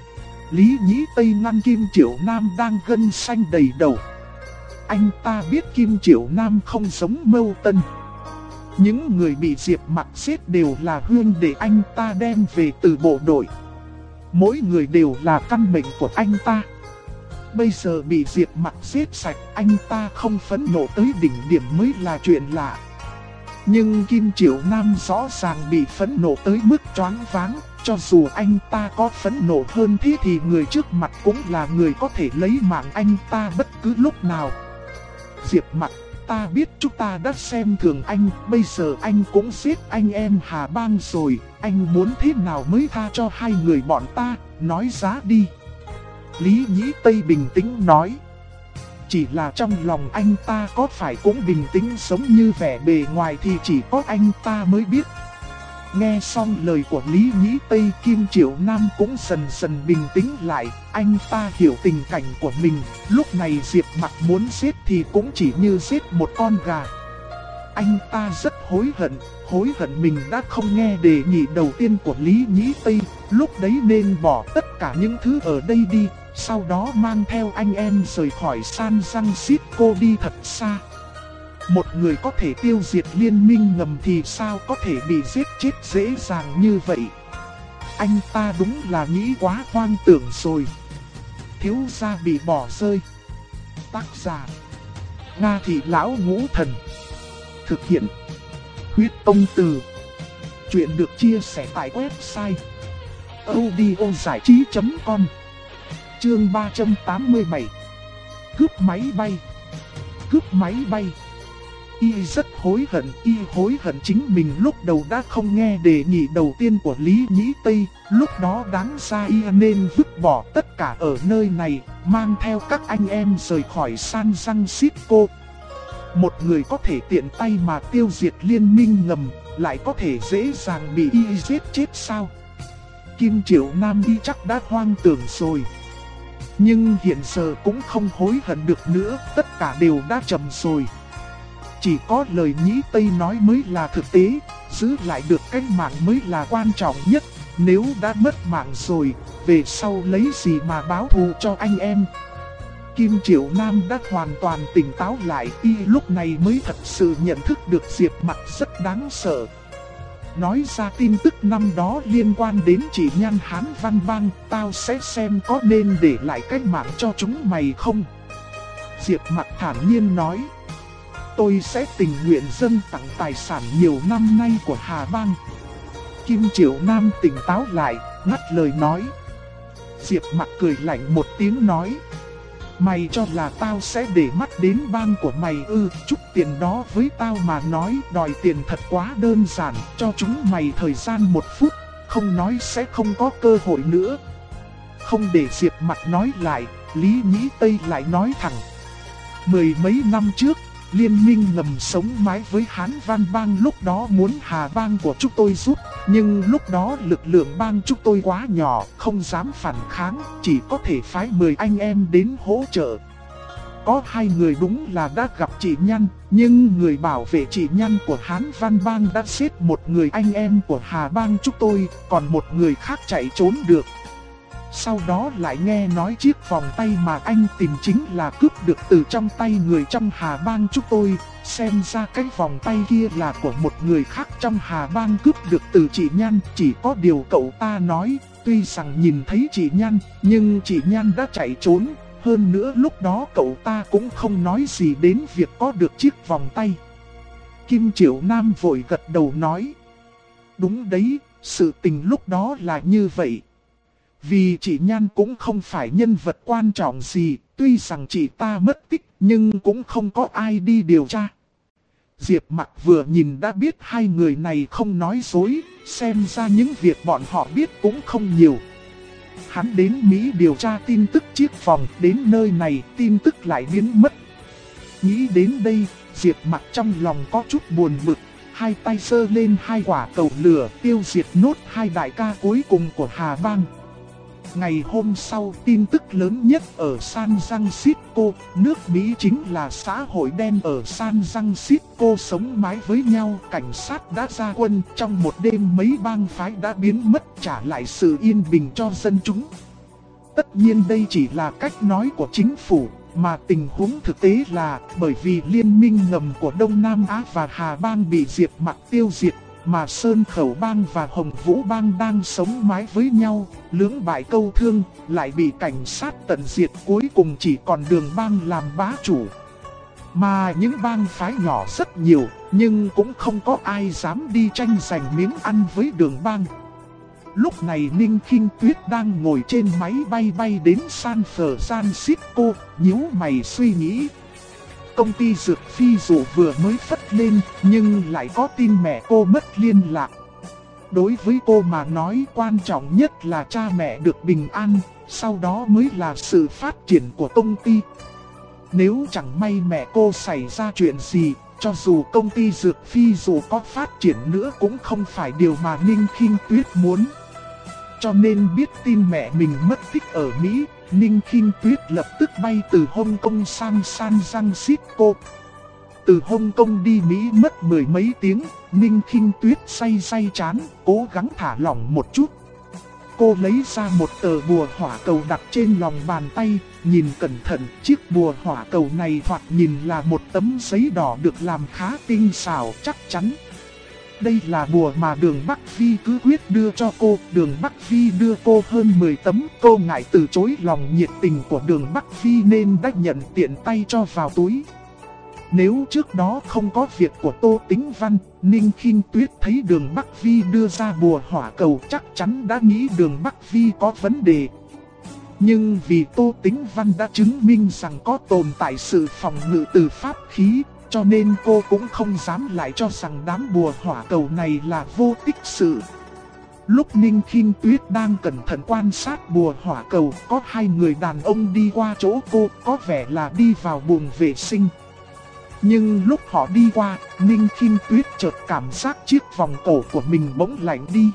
Lý Nhĩ Tây ngăn Kim Triệu Nam đang gân xanh đầy đầu. Anh ta biết Kim Triệu Nam không giống Mâu Tân. Những người bị Diệp Mặc giết đều là huynh đệ anh ta đem về từ bộ đội. Mỗi người đều là căn mệnh của anh ta. Bây giờ bị Diệp Mặc giết sạch, anh ta không phẫn nộ tới đỉnh điểm mới là chuyện lạ. Nhưng Kim Triệu Nam rõ ràng bị phẫn nộ tới mức choáng váng. Cho dù anh ta có phẫn nộ hơn thế thì người trước mặt cũng là người có thể lấy mạng anh ta bất cứ lúc nào. Diệp Mặc, ta biết chúng ta đã xem thường anh, bây giờ anh cũng giết anh em Hà Bang rồi, anh muốn thế nào mới tha cho hai người bọn ta, nói giá đi. Lý Nhĩ Tây bình tĩnh nói. Chỉ là trong lòng anh ta có phải cũng bình tĩnh giống như vẻ bề ngoài thì chỉ có anh ta mới biết. Nghe xong lời của Lý Nhĩ Tây, Kim Triệu Nam cũng dần dần bình tĩnh lại, anh ta hiểu tình cảnh của mình, lúc này Diệp Mặc muốn giết thì cũng chỉ như giết một con gà. Anh ta rất hối hận mình đã không nghe đề nghị đầu tiên của Lý Nhĩ Tây, lúc đấy nên bỏ tất cả những thứ ở đây đi, sau đó mang theo anh em rời khỏi San Francisco đi thật xa. Một người có thể tiêu diệt liên minh ngầm thì sao có thể bị giết chết dễ dàng như vậy? Anh ta đúng là nghĩ quá hoang tưởng rồi. Thiếu gia bị bỏ rơi. Tác giả: Nga Thị Lão Ngũ Thần. Thực hiện: Huyết Tông Từ. Chuyện được chia sẻ tại website audiozảichí.com. Chương 387. Cướp máy bay. Cướp máy bay. Y rất hối hận chính mình lúc đầu đã không nghe đề nghị đầu tiên của Lý Nhĩ Tây, lúc đó đáng ra Y nên vứt bỏ tất cả ở nơi này, mang theo các anh em rời khỏi San Francisco. Một người có thể tiện tay mà tiêu diệt liên minh ngầm, lại có thể dễ dàng bị Y giết chết sao? Kim Triệu Nam Y chắc đã hoang tưởng rồi. Nhưng hiện giờ cũng không hối hận được nữa, tất cả đều đã chậm rồi. Chỉ có lời Nhĩ Tây nói mới là thực tế, giữ lại được cái mạng mới là quan trọng nhất. nếu đã mất mạng rồi, về sau lấy gì mà báo thù cho anh em. Kim Triệu Nam đã hoàn toàn tỉnh táo lại, y lúc này mới thật sự nhận thức được Diệp Mặc rất đáng sợ. Nói ra tin tức năm đó liên quan đến chị Nhan Hán Văn Bang, tao sẽ xem có nên để lại cái mạng cho chúng mày không. Diệp Mặc thản nhiên nói, tôi sẽ tình nguyện dâng tặng tài sản nhiều năm nay của Hà Bang. Kim Triệu Nam tỉnh táo lại, ngắt lời nói. Diệp Mặc cười lạnh một tiếng nói, mày cho là tao sẽ để mắt đến bang của mày ư? Chút tiền đó với tao mà nói đòi tiền thật quá đơn giản, cho chúng mày thời gian 1 phút, không nói sẽ không có cơ hội nữa. Không để Diệp Mặc nói lại, Lý Nhĩ Tây lại nói thẳng. 10 mấy năm trước, liên minh ngầm sống mái với Hán Văn Bang lúc đó muốn Hà Bang của chúng tôi rút, nhưng lúc đó lực lượng bang chúng tôi quá nhỏ, không dám phản kháng, chỉ có thể phái 10 anh em đến hỗ trợ. Có 2 người đúng là đã gặp chị Nhan, nhưng người bảo vệ chị Nhan của Hán Văn Bang đã giết một người anh em của Hà Bang chúng tôi, còn một người khác chạy trốn được. Sau đó lại nghe nói chiếc vòng tay mà anh tìm chính là cướp được từ trong tay người trong Hà Bang chúng tôi. Xem ra cái vòng tay kia là của một người khác trong Hà Bang cướp được từ chị Nhan. Chỉ có điều cậu ta nói, tuy rằng nhìn thấy chị Nhan, nhưng chị Nhan đã chạy trốn. Hơn nữa lúc đó cậu ta cũng không nói gì đến việc có được chiếc vòng tay. Kim Triệu Nam vội gật đầu nói, đúng đấy, sự tình lúc đó là như vậy. Vì chị Nhan cũng không phải nhân vật quan trọng gì, tuy rằng chị ta mất tích nhưng cũng không có ai đi điều tra. Diệp Mặc vừa nhìn đã biết 2 người này không nói dối, xem ra những việc bọn họ biết cũng không nhiều. Hắn đến Mỹ điều tra tin tức chiếc vòng, đến nơi này tin tức lại biến mất. Nghĩ đến đây, Diệp Mặc trong lòng có chút buồn bực, hai tay giơ lên 2 quả cầu lửa tiêu diệt nốt 2 đại ca cuối cùng của Hà Bang. Ngày hôm sau, tin tức lớn nhất ở San Francisco, nước Mỹ chính là xã hội đen ở San Francisco sống mái với nhau. Cảnh sát đã ra quân, trong một đêm mấy bang phái đã biến mất, trả lại sự yên bình cho dân chúng. Tất nhiên đây chỉ là cách nói của chính phủ, mà tình huống thực tế là bởi vì liên minh ngầm của Đông Nam Á và Hà Bang bị Diệp Mặc tiêu diệt, mà Sơn Khẩu Bang và Hồng Vũ Bang đang sống mái với nhau, lưỡng bại câu thương, lại bị cảnh sát tận diệt, cuối cùng chỉ còn Đường Bang làm bá chủ. Mà những bang phái nhỏ rất nhiều, nhưng cũng không có ai dám đi tranh giành miếng ăn với Đường Bang. Lúc này Ninh Khinh Tuyết đang ngồi trên máy bay bay đến San Francisco, nhíu mày suy nghĩ. Công ty dược phi dụ vừa mới phất lên, nhưng lại có tin mẹ cô mất liên lạc. Đối với cô mà nói quan trọng nhất là cha mẹ được bình an, sau đó mới là sự phát triển của công ty. Nếu chẳng may mẹ cô xảy ra chuyện gì, cho dù công ty dược phi dụ có phát triển nữa cũng không phải điều mà Ninh Khinh Tuyết muốn. Cho nên biết tin mẹ mình mất tích ở Mỹ, Ninh Khinh Tuyết lập tức bay từ Hong Kong sang San Francisco. Từ Hong Kong đi Mỹ mất 10 mấy tiếng, Ninh Khinh Tuyết say chán, cố gắng thả lỏng một chút. Cô lấy ra một tờ bùa hỏa cầu đặt trên lòng bàn tay, nhìn cẩn thận, chiếc bùa hỏa cầu này thoạt nhìn là một tấm giấy đỏ được làm khá tinh xảo, chắc chắn. Đây là bùa mà Đường Bắc Phi cứ quyết đưa cho cô. Đường Bắc Phi đưa cô hơn 10 tấm, cô ngại từ chối lòng nhiệt tình của Đường Bắc Phi nên đã nhận tiện tay cho vào túi. Nếu trước đó không có việc của Tô Tĩnh Văn, Ninh Khinh Tuyết thấy Đường Bắc Phi đưa ra bùa hỏa cầu chắc chắn đã nghĩ Đường Bắc Phi có vấn đề. Nhưng vì Tô Tĩnh Văn đã chứng minh rằng có tồn tại sự phòng ngự từ pháp khí, cho nên cô cũng không dám lại cho rằng đám bùa hỏa cầu này là vô tích sự. Lúc Ninh Khinh Tuyết đang cẩn thận quan sát bùa hỏa cầu, có 2 người đàn ông đi qua chỗ cô, có vẻ là đi vào buồng vệ sinh. Nhưng lúc họ đi qua, Ninh Khinh Tuyết chợt cảm giác chiếc vòng cổ của mình bỗng lạnh đi.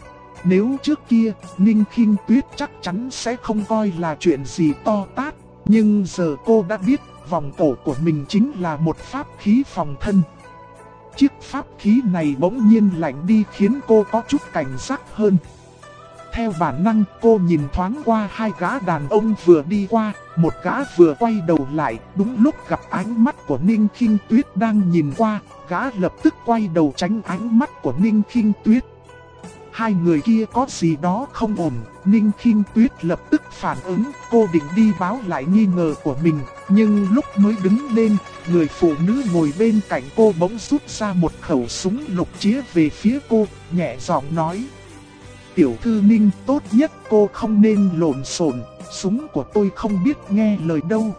Nếu trước kia, Ninh Khinh Tuyết chắc chắn sẽ không coi là chuyện gì to tát, nhưng giờ cô đã biết vòng cổ của mình chính là một pháp khí phòng thân. Chiếc pháp khí này bỗng nhiên lạnh đi khiến cô có chút cảnh giác hơn. theo bản năng cô nhìn thoáng qua hai gã đàn ông vừa đi qua, một gã vừa quay đầu lại, đúng lúc gặp ánh mắt của Ninh Khinh Tuyết đang nhìn qua, gã lập tức quay đầu tránh ánh mắt của Ninh Khinh Tuyết. Hai người kia có gì đó không ổn, Ninh Khinh Tuyết lập tức phản ứng, cô định đi báo lại nghi ngờ của mình, nhưng lúc mới đứng lên, người phụ nữ ngồi bên cạnh cô bỗng rút ra một khẩu súng lục chĩa về phía cô, nhẹ giọng nói: "Tiểu thư Ninh, tốt nhất cô không nên lộn xộn, súng của tôi không biết nghe lời đâu."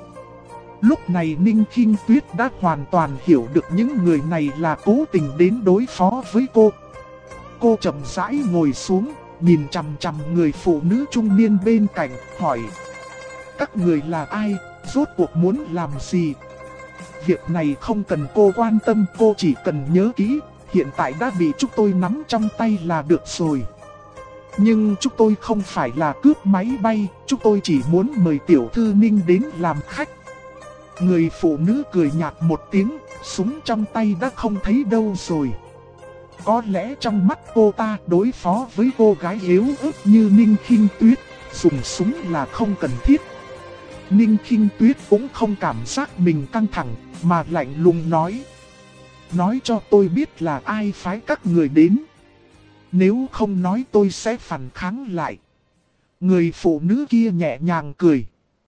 Lúc này Ninh Khinh Tuyết đã hoàn toàn hiểu được những người này là cố tình đến đối phó với cô. Cô chậm rãi ngồi xuống, nhìn chằm chằm người phụ nữ trung niên bên cạnh, hỏi: "Các người là ai, rốt cuộc muốn làm gì?" "Việc này không cần cô quan tâm, cô chỉ cần nhớ kỹ, hiện tại đã bị chúng tôi nắm trong tay là được rồi. Nhưng chúng tôi không phải là cướp máy bay, chúng tôi chỉ muốn mời tiểu thư Ninh đến làm khách." Người phụ nữ cười nhạt một tiếng, súng trong tay đã không thấy đâu rồi. Có lẽ trong mắt cô ta đối phó với cô gái yếu ớt như Ninh Khinh Tuyết, dùng súng là không cần thiết. Ninh Khinh Tuyết cũng không cảm giác mình căng thẳng, mà lạnh lùng nói: "Nói cho tôi biết là ai phái các người đến. Nếu không nói tôi sẽ phản kháng lại." Người phụ nữ kia nhẹ nhàng cười: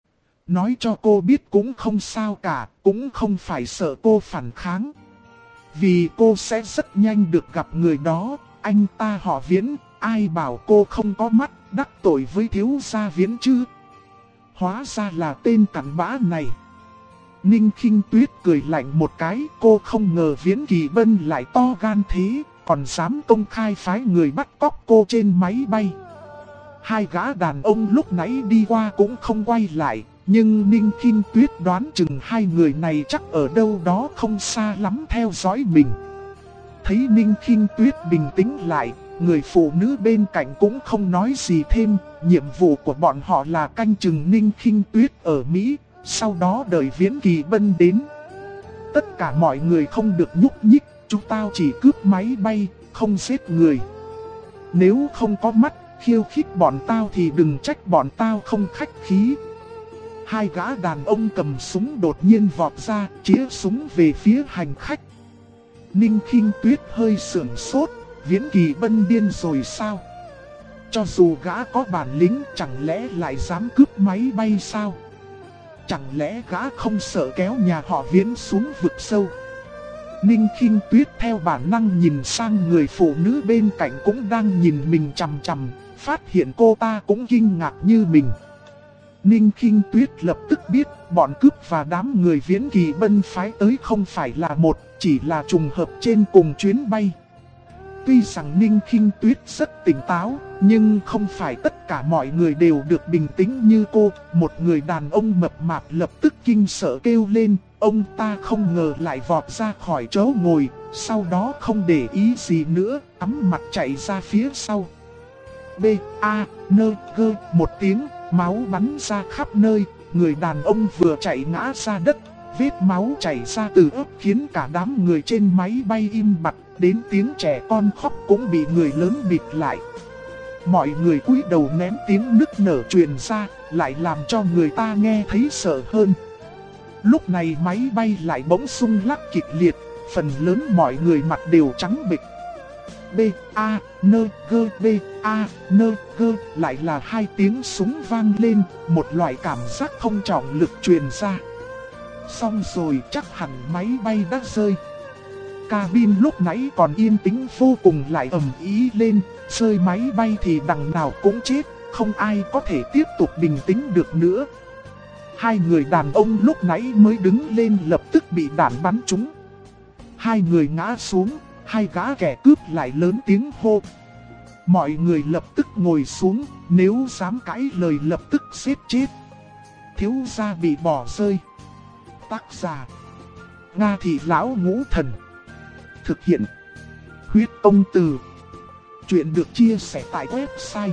"Nói cho cô biết cũng không sao cả, cũng không phải sợ cô phản kháng. Vì cô sẽ rất nhanh được gặp người đó, anh ta họ Viễn, ai bảo cô không có mắt, đắc tội với thiếu gia Viễn chứ." Hóa ra là tên cặn bã này. Ninh Khinh Tuyết cười lạnh một cái, cô không ngờ Viễn Kỳ Bân lại to gan thế, còn dám công khai phái người bắt cóc cô trên máy bay. Hai gã đàn ông lúc nãy đi qua cũng không quay lại, nhưng Ninh Khinh Tuyết đoán chừng hai người này chắc ở đâu đó không xa lắm theo dõi mình. Thấy Ninh Khinh Tuyết bình tĩnh lại, người phụ nữ bên cạnh cũng không nói gì thêm, nhiệm vụ của bọn họ là canh chừng Ninh Khinh Tuyết ở Mỹ, sau đó đợi Viễn Kỳ Bân đến. "Tất cả mọi người không được nhúc nhích, chúng tao chỉ cướp máy bay, không giết người. Nếu không có mắt, khiêu khích bọn tao thì đừng trách bọn tao không khách khí." Hai gã đàn ông cầm súng đột nhiên vọt ra, chĩa súng về phía hành khách. Ninh Khinh Tuyết hơi sửng sốt, Viễn Kỳ Bân điên rồi sao? Cho dù gã có bản lĩnh, chẳng lẽ lại dám cướp máy bay sao? Chẳng lẽ gã không sợ kéo nhà họ Viễn xuống vực sâu? Ninh Khinh Tuyết theo bản năng nhìn sang người phụ nữ bên cạnh cũng đang nhìn mình chằm chằm, phát hiện cô ta cũng kinh ngạc như mình. Ninh Khinh Tuyết lập tức biết bọn cướp và đám người Viễn Kỳ Bân phái tới không phải là một, chỉ là trùng hợp trên cùng chuyến bay. Tuy rằng Ninh Khinh Tuyết rất tỉnh táo, nhưng không phải tất cả mọi người đều được bình tĩnh như cô. Một người đàn ông mập mạp lập tức kinh sợ kêu lên, ông ta không ngờ lại vọt ra khỏi chỗ ngồi, sau đó không để ý gì nữa, ắm mặt chạy ra phía sau. B.A.N.G. một tiếng, máu bắn ra khắp nơi, người đàn ông vừa chạy ngã ra đất, vết máu chảy ra từ ớt khiến cả đám người trên máy bay im bặt, đến tiếng trẻ con khóc cũng bị người lớn bịt lại. Mọi người cúi đầu ném tiếng nức nở truyền ra, lại làm cho người ta nghe thấy sợ hơn. Lúc này máy bay lại bỗng rung lắc kịch liệt, phần lớn mọi người mặt đều trắng bệch. B.A.N.G. B.A.N.G. lại là hai tiếng súng vang lên, một loại cảm giác không trọng lực truyền ra. Xong rồi, chắc hẳn máy bay đã rơi. Cabin lúc nãy còn yên tĩnh vô cùng lại ầm ĩ lên, rơi máy bay thì đằng nào cũng chết, không ai có thể tiếp tục bình tĩnh được nữa. Hai người đàn ông lúc nãy mới đứng lên lập tức bị đạn bắn trúng. Hai người ngã xuống, hai gã kẻ cướp lại lớn tiếng hô. Mọi người lập tức ngồi xuống, nếu dám cãi lời lập tức giết chết. Thiếu gia bị bỏ rơi. Tác giả: Nga Thị Lão Ngũ Thần. Thực hiện: Huyết Công Từ. Chuyện được chia sẻ tại website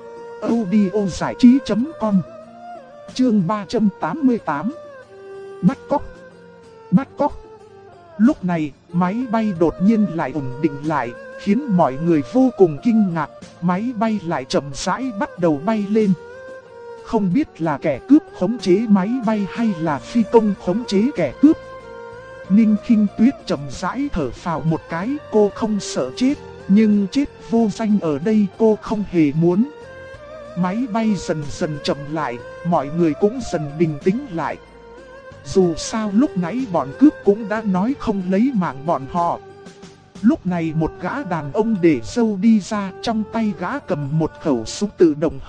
audiozảichí.com. Chương 388. Bắt cóc. Bắt cóc. Lúc này, máy bay đột nhiên lại ổn định lại, khiến mọi người vô cùng kinh ngạc, máy bay lại chậm rãi bắt đầu bay lên. Không biết là kẻ cướp khống chế máy bay hay là phi công khống chế kẻ cướp. Ninh Khinh Tuyết chậm rãi thở phào một cái, cô không sợ chết, nhưng chết vô danh ở đây cô không hề muốn. Máy bay dần dần chậm lại, mọi người cũng dần bình tĩnh lại. Dù sao lúc nãy bọn cướp cũng đã nói không lấy mạng bọn họ. Lúc này một gã đàn ông để râu đi ra, trong tay gã cầm một khẩu súng tự động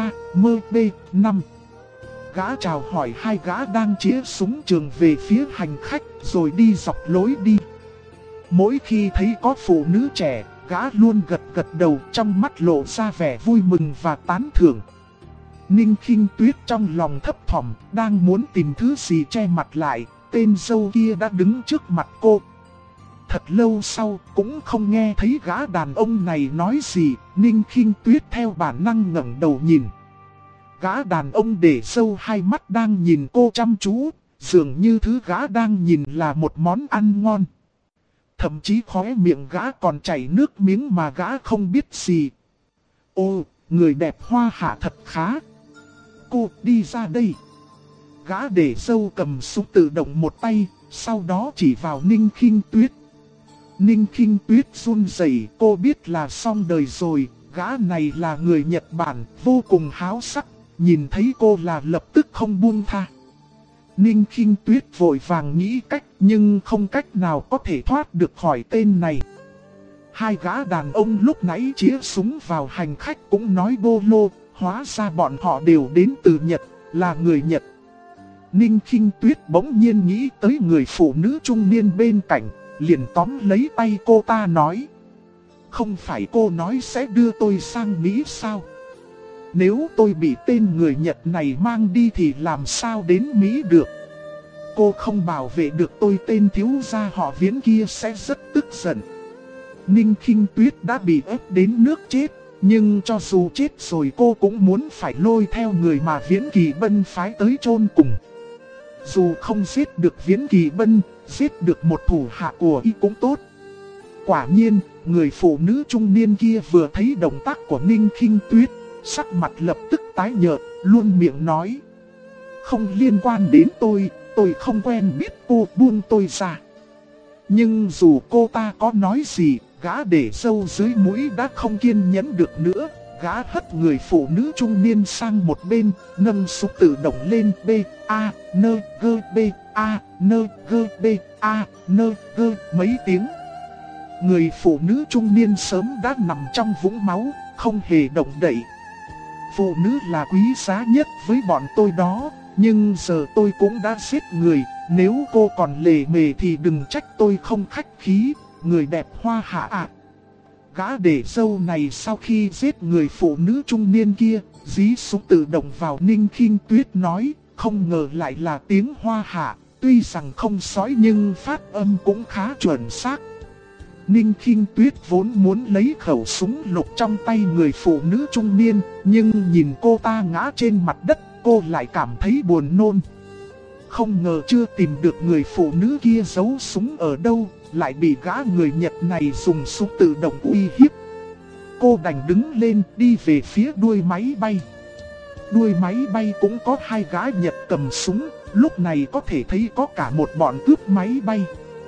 HK-MB5. Gã chào hỏi hai gã đang chĩa súng trường về phía hành khách rồi đi dọc lối đi. Mỗi khi thấy có phụ nữ trẻ, gã luôn gật gật đầu, trong mắt lộ ra vẻ vui mừng và tán thưởng. Ninh Khinh Tuyết trong lòng thấp thỏm, đang muốn tìm thứ gì che mặt lại, tên dâu kia đã đứng trước mặt cô. Thật lâu sau cũng không nghe thấy gã đàn ông này nói gì, Ninh Khinh Tuyết theo bản năng ngẩng đầu nhìn. Gã đàn ông để râu hai mắt đang nhìn cô chăm chú, dường như thứ gã đang nhìn là một món ăn ngon. Thậm chí khóe miệng gã còn chảy nước miếng mà gã không biết gì. Ô, người đẹp hoa hạ thật khá. Cô đi ra đây. Gã để râu cầm súng tự động một tay, sau đó chỉ vào Ninh Khinh Tuyết. Ninh Khinh Tuyết run rẩy, cô biết là xong đời rồi, gã này là người Nhật Bản, vô cùng háo sắc, nhìn thấy cô là lập tức không buông tha. Ninh Khinh Tuyết vội vàng nghĩ cách nhưng không cách nào có thể thoát được khỏi tên này. Hai gã đàn ông lúc nãy chĩa súng vào hành khách cũng nói bô lô, hóa ra bọn họ đều đến từ Nhật, là người Nhật. Ninh Khinh Tuyết bỗng nhiên nghĩ tới người phụ nữ trung niên bên cạnh, liền tóm lấy tay cô ta nói. Không phải cô nói sẽ đưa tôi sang Mỹ sao? Nếu tôi bị tên người Nhật này mang đi thì làm sao đến Mỹ được? Cô không bảo vệ được tôi, tên thiếu gia họ Viễn kia sẽ rất tức giận. Ninh Khinh Tuyết đã bị ép đến nước chết, nhưng cho dù chết rồi cô cũng muốn phải lôi theo người mà Viễn Kỳ Bân phái tới chôn cùng. Dù không giết được Viễn Kỳ Bân, giết được một thủ hạ của y cũng tốt. Quả nhiên, người phụ nữ trung niên kia vừa thấy động tác của Ninh Khinh Tuyết, sắc mặt lập tức tái nhợt, luôn miệng nói. Không liên quan đến tôi không quen biết cô, buông tôi ra. Nhưng dù cô ta có nói gì, gã để râu dưới mũi đã không kiên nhẫn được nữa. Gã hất người phụ nữ trung niên sang một bên, nâng súng tự động lên B-A-N-G-B-A-N-G-B-A-N-G mấy tiếng. Người phụ nữ trung niên sớm đã nằm trong vũng máu, không hề động đậy. Phụ nữ là quý giá nhất với bọn tôi đó, nhưng giờ tôi cũng đã giết người, nếu cô còn lề mề thì đừng trách tôi không khách khí, người đẹp hoa hạ ạ. Gã để râu này sau khi giết người phụ nữ trung niên kia, dí súng tự động vào Ninh Khinh Tuyết nói, không ngờ lại là tiếng hoa hạ, tuy rằng không sói nhưng phát âm cũng khá chuẩn xác. Ninh Khinh Tuyết vốn muốn lấy khẩu súng lục trong tay người phụ nữ trung niên, nhưng nhìn cô ta ngã trên mặt đất, cô lại cảm thấy buồn nôn. Không ngờ chưa tìm được người phụ nữ kia giấu súng ở đâu, lại bị gã người Nhật này dùng súng tự động uy hiếp. Cô đành đứng lên đi về phía đuôi máy bay. Đuôi máy bay cũng có hai gã Nhật cầm súng, lúc này có thể thấy có cả một bọn cướp máy bay.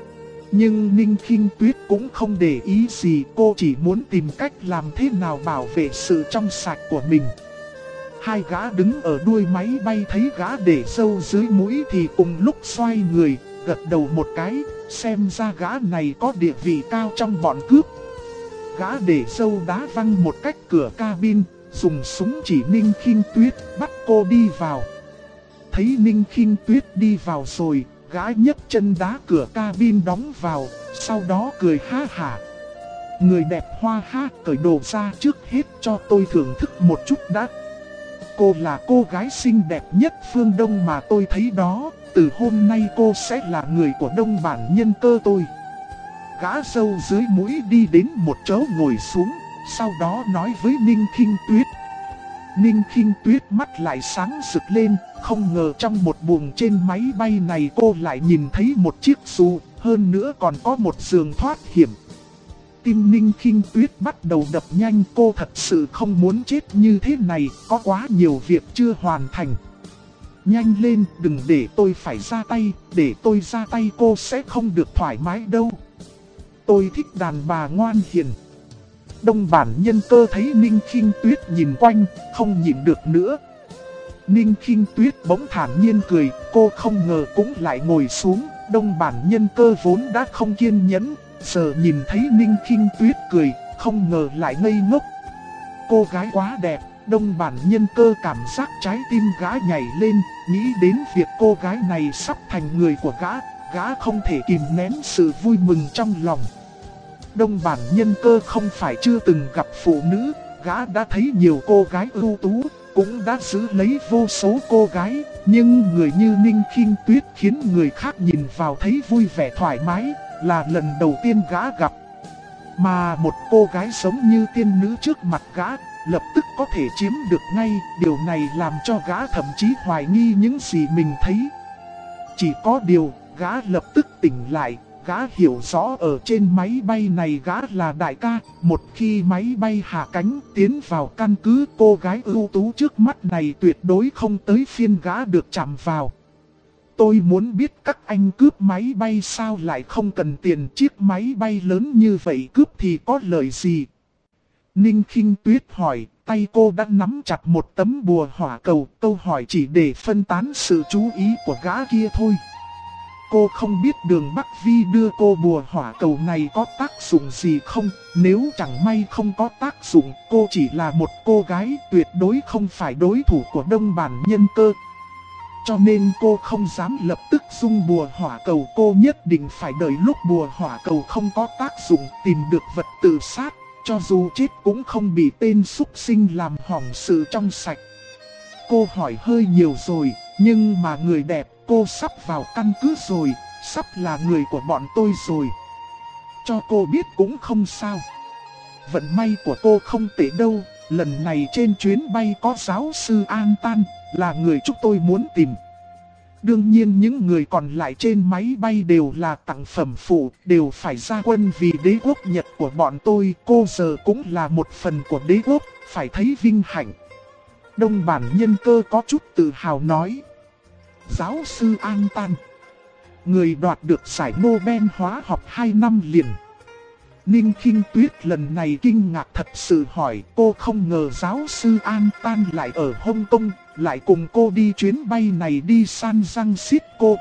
Nhưng Ninh Khinh Tuyết cũng không để ý gì, cô chỉ muốn tìm cách làm thế nào bảo vệ sự trong sạch của mình. Hai gã đứng ở đuôi máy bay thấy gã để râu dưới mũi thì cùng lúc xoay người, gật đầu một cái, xem ra gã này có địa vị cao trong bọn cướp. Gã để râu đá văng một cách cửa cabin, dùng súng chỉ Ninh Khinh Tuyết, bắt cô đi vào. Thấy Ninh Khinh Tuyết đi vào rồi, gã nhấc chân đá cửa cabin đóng vào, sau đó cười ha hả. Người đẹp hoa ha, cởi đồ ra trước hết cho tôi thưởng thức một chút đã. Cô là cô gái xinh đẹp nhất phương Đông mà tôi thấy đó, từ hôm nay cô sẽ là người của Đông bản nhân cơ tôi. Gã râu dưới mũi đi đến một chỗ ngồi xuống, sau đó nói với Ninh Khinh Tuyết. Ninh Khinh Tuyết mắt lại sáng rực lên, không ngờ trong một buồng trên máy bay này cô lại nhìn thấy một chiếc dù, hơn nữa còn có một giường thoát hiểm. tim Ninh Khinh Tuyết bắt đầu đập nhanh. Cô thật sự không muốn chết như thế này, có quá nhiều việc chưa hoàn thành. Nhanh lên, đừng để tôi phải ra tay, để tôi ra tay cô sẽ không được thoải mái đâu. Tôi thích đàn bà ngoan hiền. Đông Bản Nhân Cơ thấy Ninh Khinh Tuyết nhìn quanh, không nhịn được nữa. Ninh Khinh Tuyết bỗng thản nhiên cười, cô không ngờ cũng lại ngồi xuống. Đông Bản Nhân Cơ vốn đã không kiên nhẫn, giờ nhìn thấy Ninh Khinh Tuyết cười, không ngờ lại ngây ngốc. Cô gái quá đẹp, Đông Bản Nhân Cơ cảm giác trái tim gã nhảy lên, nghĩ đến việc cô gái này sắp thành người của gã không thể kìm nén sự vui mừng trong lòng. Đông Bản Nhân Cơ không phải chưa từng gặp phụ nữ, gã đã thấy nhiều cô gái ưu tú, cũng đã giữ lấy vô số cô gái, nhưng người như Ninh Khinh Tuyết khiến người khác nhìn vào thấy vui vẻ thoải mái, là lần đầu tiên gã gặp. Mà một cô gái giống như tiên nữ trước mặt gã, lập tức có thể chiếm được ngay, điều này làm cho gã thậm chí hoài nghi những gì mình thấy. Chỉ có điều, gã lập tức tỉnh lại, gã hiểu rõ ở trên máy bay này gã là đại ca, một khi máy bay hạ cánh tiến vào căn cứ, cô gái ưu tú trước mắt này tuyệt đối không tới phiên gã được chạm vào. Tôi muốn biết các anh cướp máy bay sao lại không cần tiền, chiếc máy bay lớn như vậy cướp thì có lợi gì? Ninh Khinh Tuyết hỏi, tay cô đã nắm chặt một tấm bùa hỏa cầu, câu hỏi chỉ để phân tán sự chú ý của gã kia thôi. Cô không biết Đường Bắc Vi đưa cô bùa hỏa cầu này có tác dụng gì không, nếu chẳng may không có tác dụng, cô chỉ là một cô gái tuyệt đối không phải đối thủ của Đông Bản Nhân Cơ. Cho nên cô không dám lập tức dung bùa hỏa cầu, cô nhất định phải đợi lúc bùa hỏa cầu không có tác dụng, tìm được vật tự sát, cho dù chết cũng không bị tên súc sinh làm hỏng sự trong sạch. Cô hỏi hơi nhiều rồi, nhưng mà người đẹp, cô sắp vào căn cứ rồi, sắp là người của bọn tôi rồi. Cho cô biết cũng không sao. Vận may của cô không tệ đâu, lần này trên chuyến bay có giáo sư An Tan, là người chúng tôi muốn tìm. Đương nhiên những người còn lại trên máy bay đều là tặng phẩm phụ, đều phải ra quân vì đế quốc Nhật của bọn tôi. Cô giờ cũng là một phần của đế quốc, phải thấy vinh hạnh. Đông Bản Nhân Cơ có chút tự hào nói. Giáo sư An Tan, người đoạt được giải Nobel hóa học 2 năm liền. Ninh Khinh Tuyết lần này kinh ngạc thật sự hỏi, cô không ngờ giáo sư An Tan lại ở Hong Kong, lại cùng cô đi chuyến bay này đi San Francisco.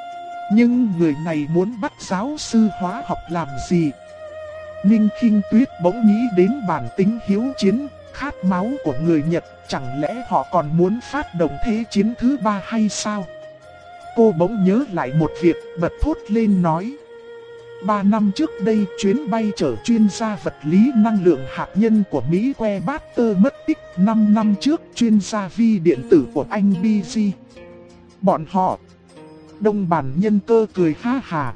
Nhưng người này muốn bắt giáo sư hóa học làm gì? Ninh Khinh Tuyết bỗng nghĩ đến bản tính hiếu chiến, khát máu của người Nhật, chẳng lẽ họ còn muốn phát động thế chiến thứ 3 hay sao? Cô bỗng nhớ lại một việc, bật thốt lên nói. 3 năm trước đây, chuyến bay chở chuyên gia vật lý năng lượng hạt nhân của Mỹ Que Baxter mất tích. 5 năm trước, chuyên gia vi điện tử của Anh BG. Bọn họ. Đông Bản Nhân Cơ cười ha hà.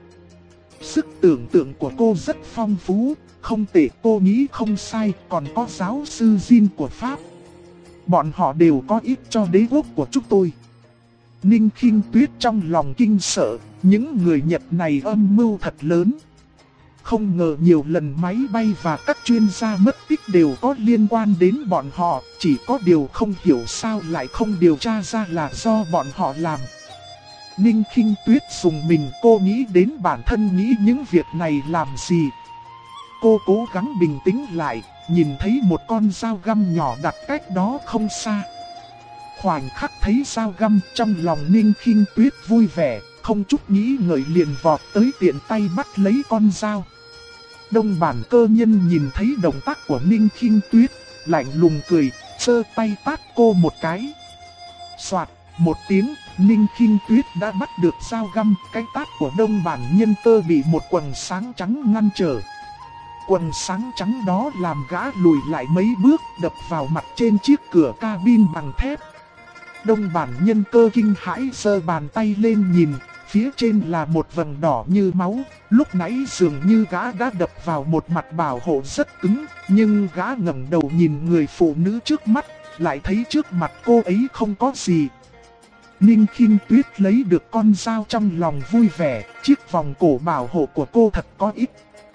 Sức tưởng tượng của cô rất phong phú, không tệ, cô nghĩ không sai, còn có giáo sư Jin của Pháp. Bọn họ đều có ích cho đế quốc của chúng tôi. Ninh Khinh Tuyết trong lòng kinh sợ, những người Nhật này âm mưu thật lớn. Không ngờ nhiều lần máy bay và các chuyên gia mất tích đều có liên quan đến bọn họ, chỉ có điều không hiểu sao lại không điều tra ra là do bọn họ làm. Ninh Khinh Tuyết dùng mình, cô nghĩ đến bản thân nghĩ những việc này làm gì. Cô cố gắng bình tĩnh lại, nhìn thấy một con dao găm nhỏ đặt cách đó không xa. Khoảnh khắc thấy dao găm, trong lòng Ninh Khinh Tuyết vui vẻ, không chút nghĩ ngợi liền vọt tới tiện tay bắt lấy con dao. Đông Bản Cơ Nhân nhìn thấy động tác của Ninh Khinh Tuyết, lạnh lùng cười, giơ tay tát cô một cái. Soạt, một tiếng, Ninh Khinh Tuyết đã bắt được dao găm, cái tát của Đông Bản Nhân Cơ bị một quầng sáng trắng ngăn trở. Quầng sáng trắng đó làm gã lùi lại mấy bước, đập vào mặt trên chiếc cửa cabin bằng thép. Đông Bản Nhân Cơ kinh hãi giơ bàn tay lên nhìn, phía trên là một vầng đỏ như máu. Lúc nãy dường như gã đã đập vào một mặt bảo hộ rất cứng, nhưng gã ngẩng đầu nhìn người phụ nữ trước mắt, lại thấy trước mặt cô ấy không có gì. Ninh Khinh Tuyết lấy được con dao trong lòng vui vẻ, chiếc vòng cổ bảo hộ của cô thật có ích.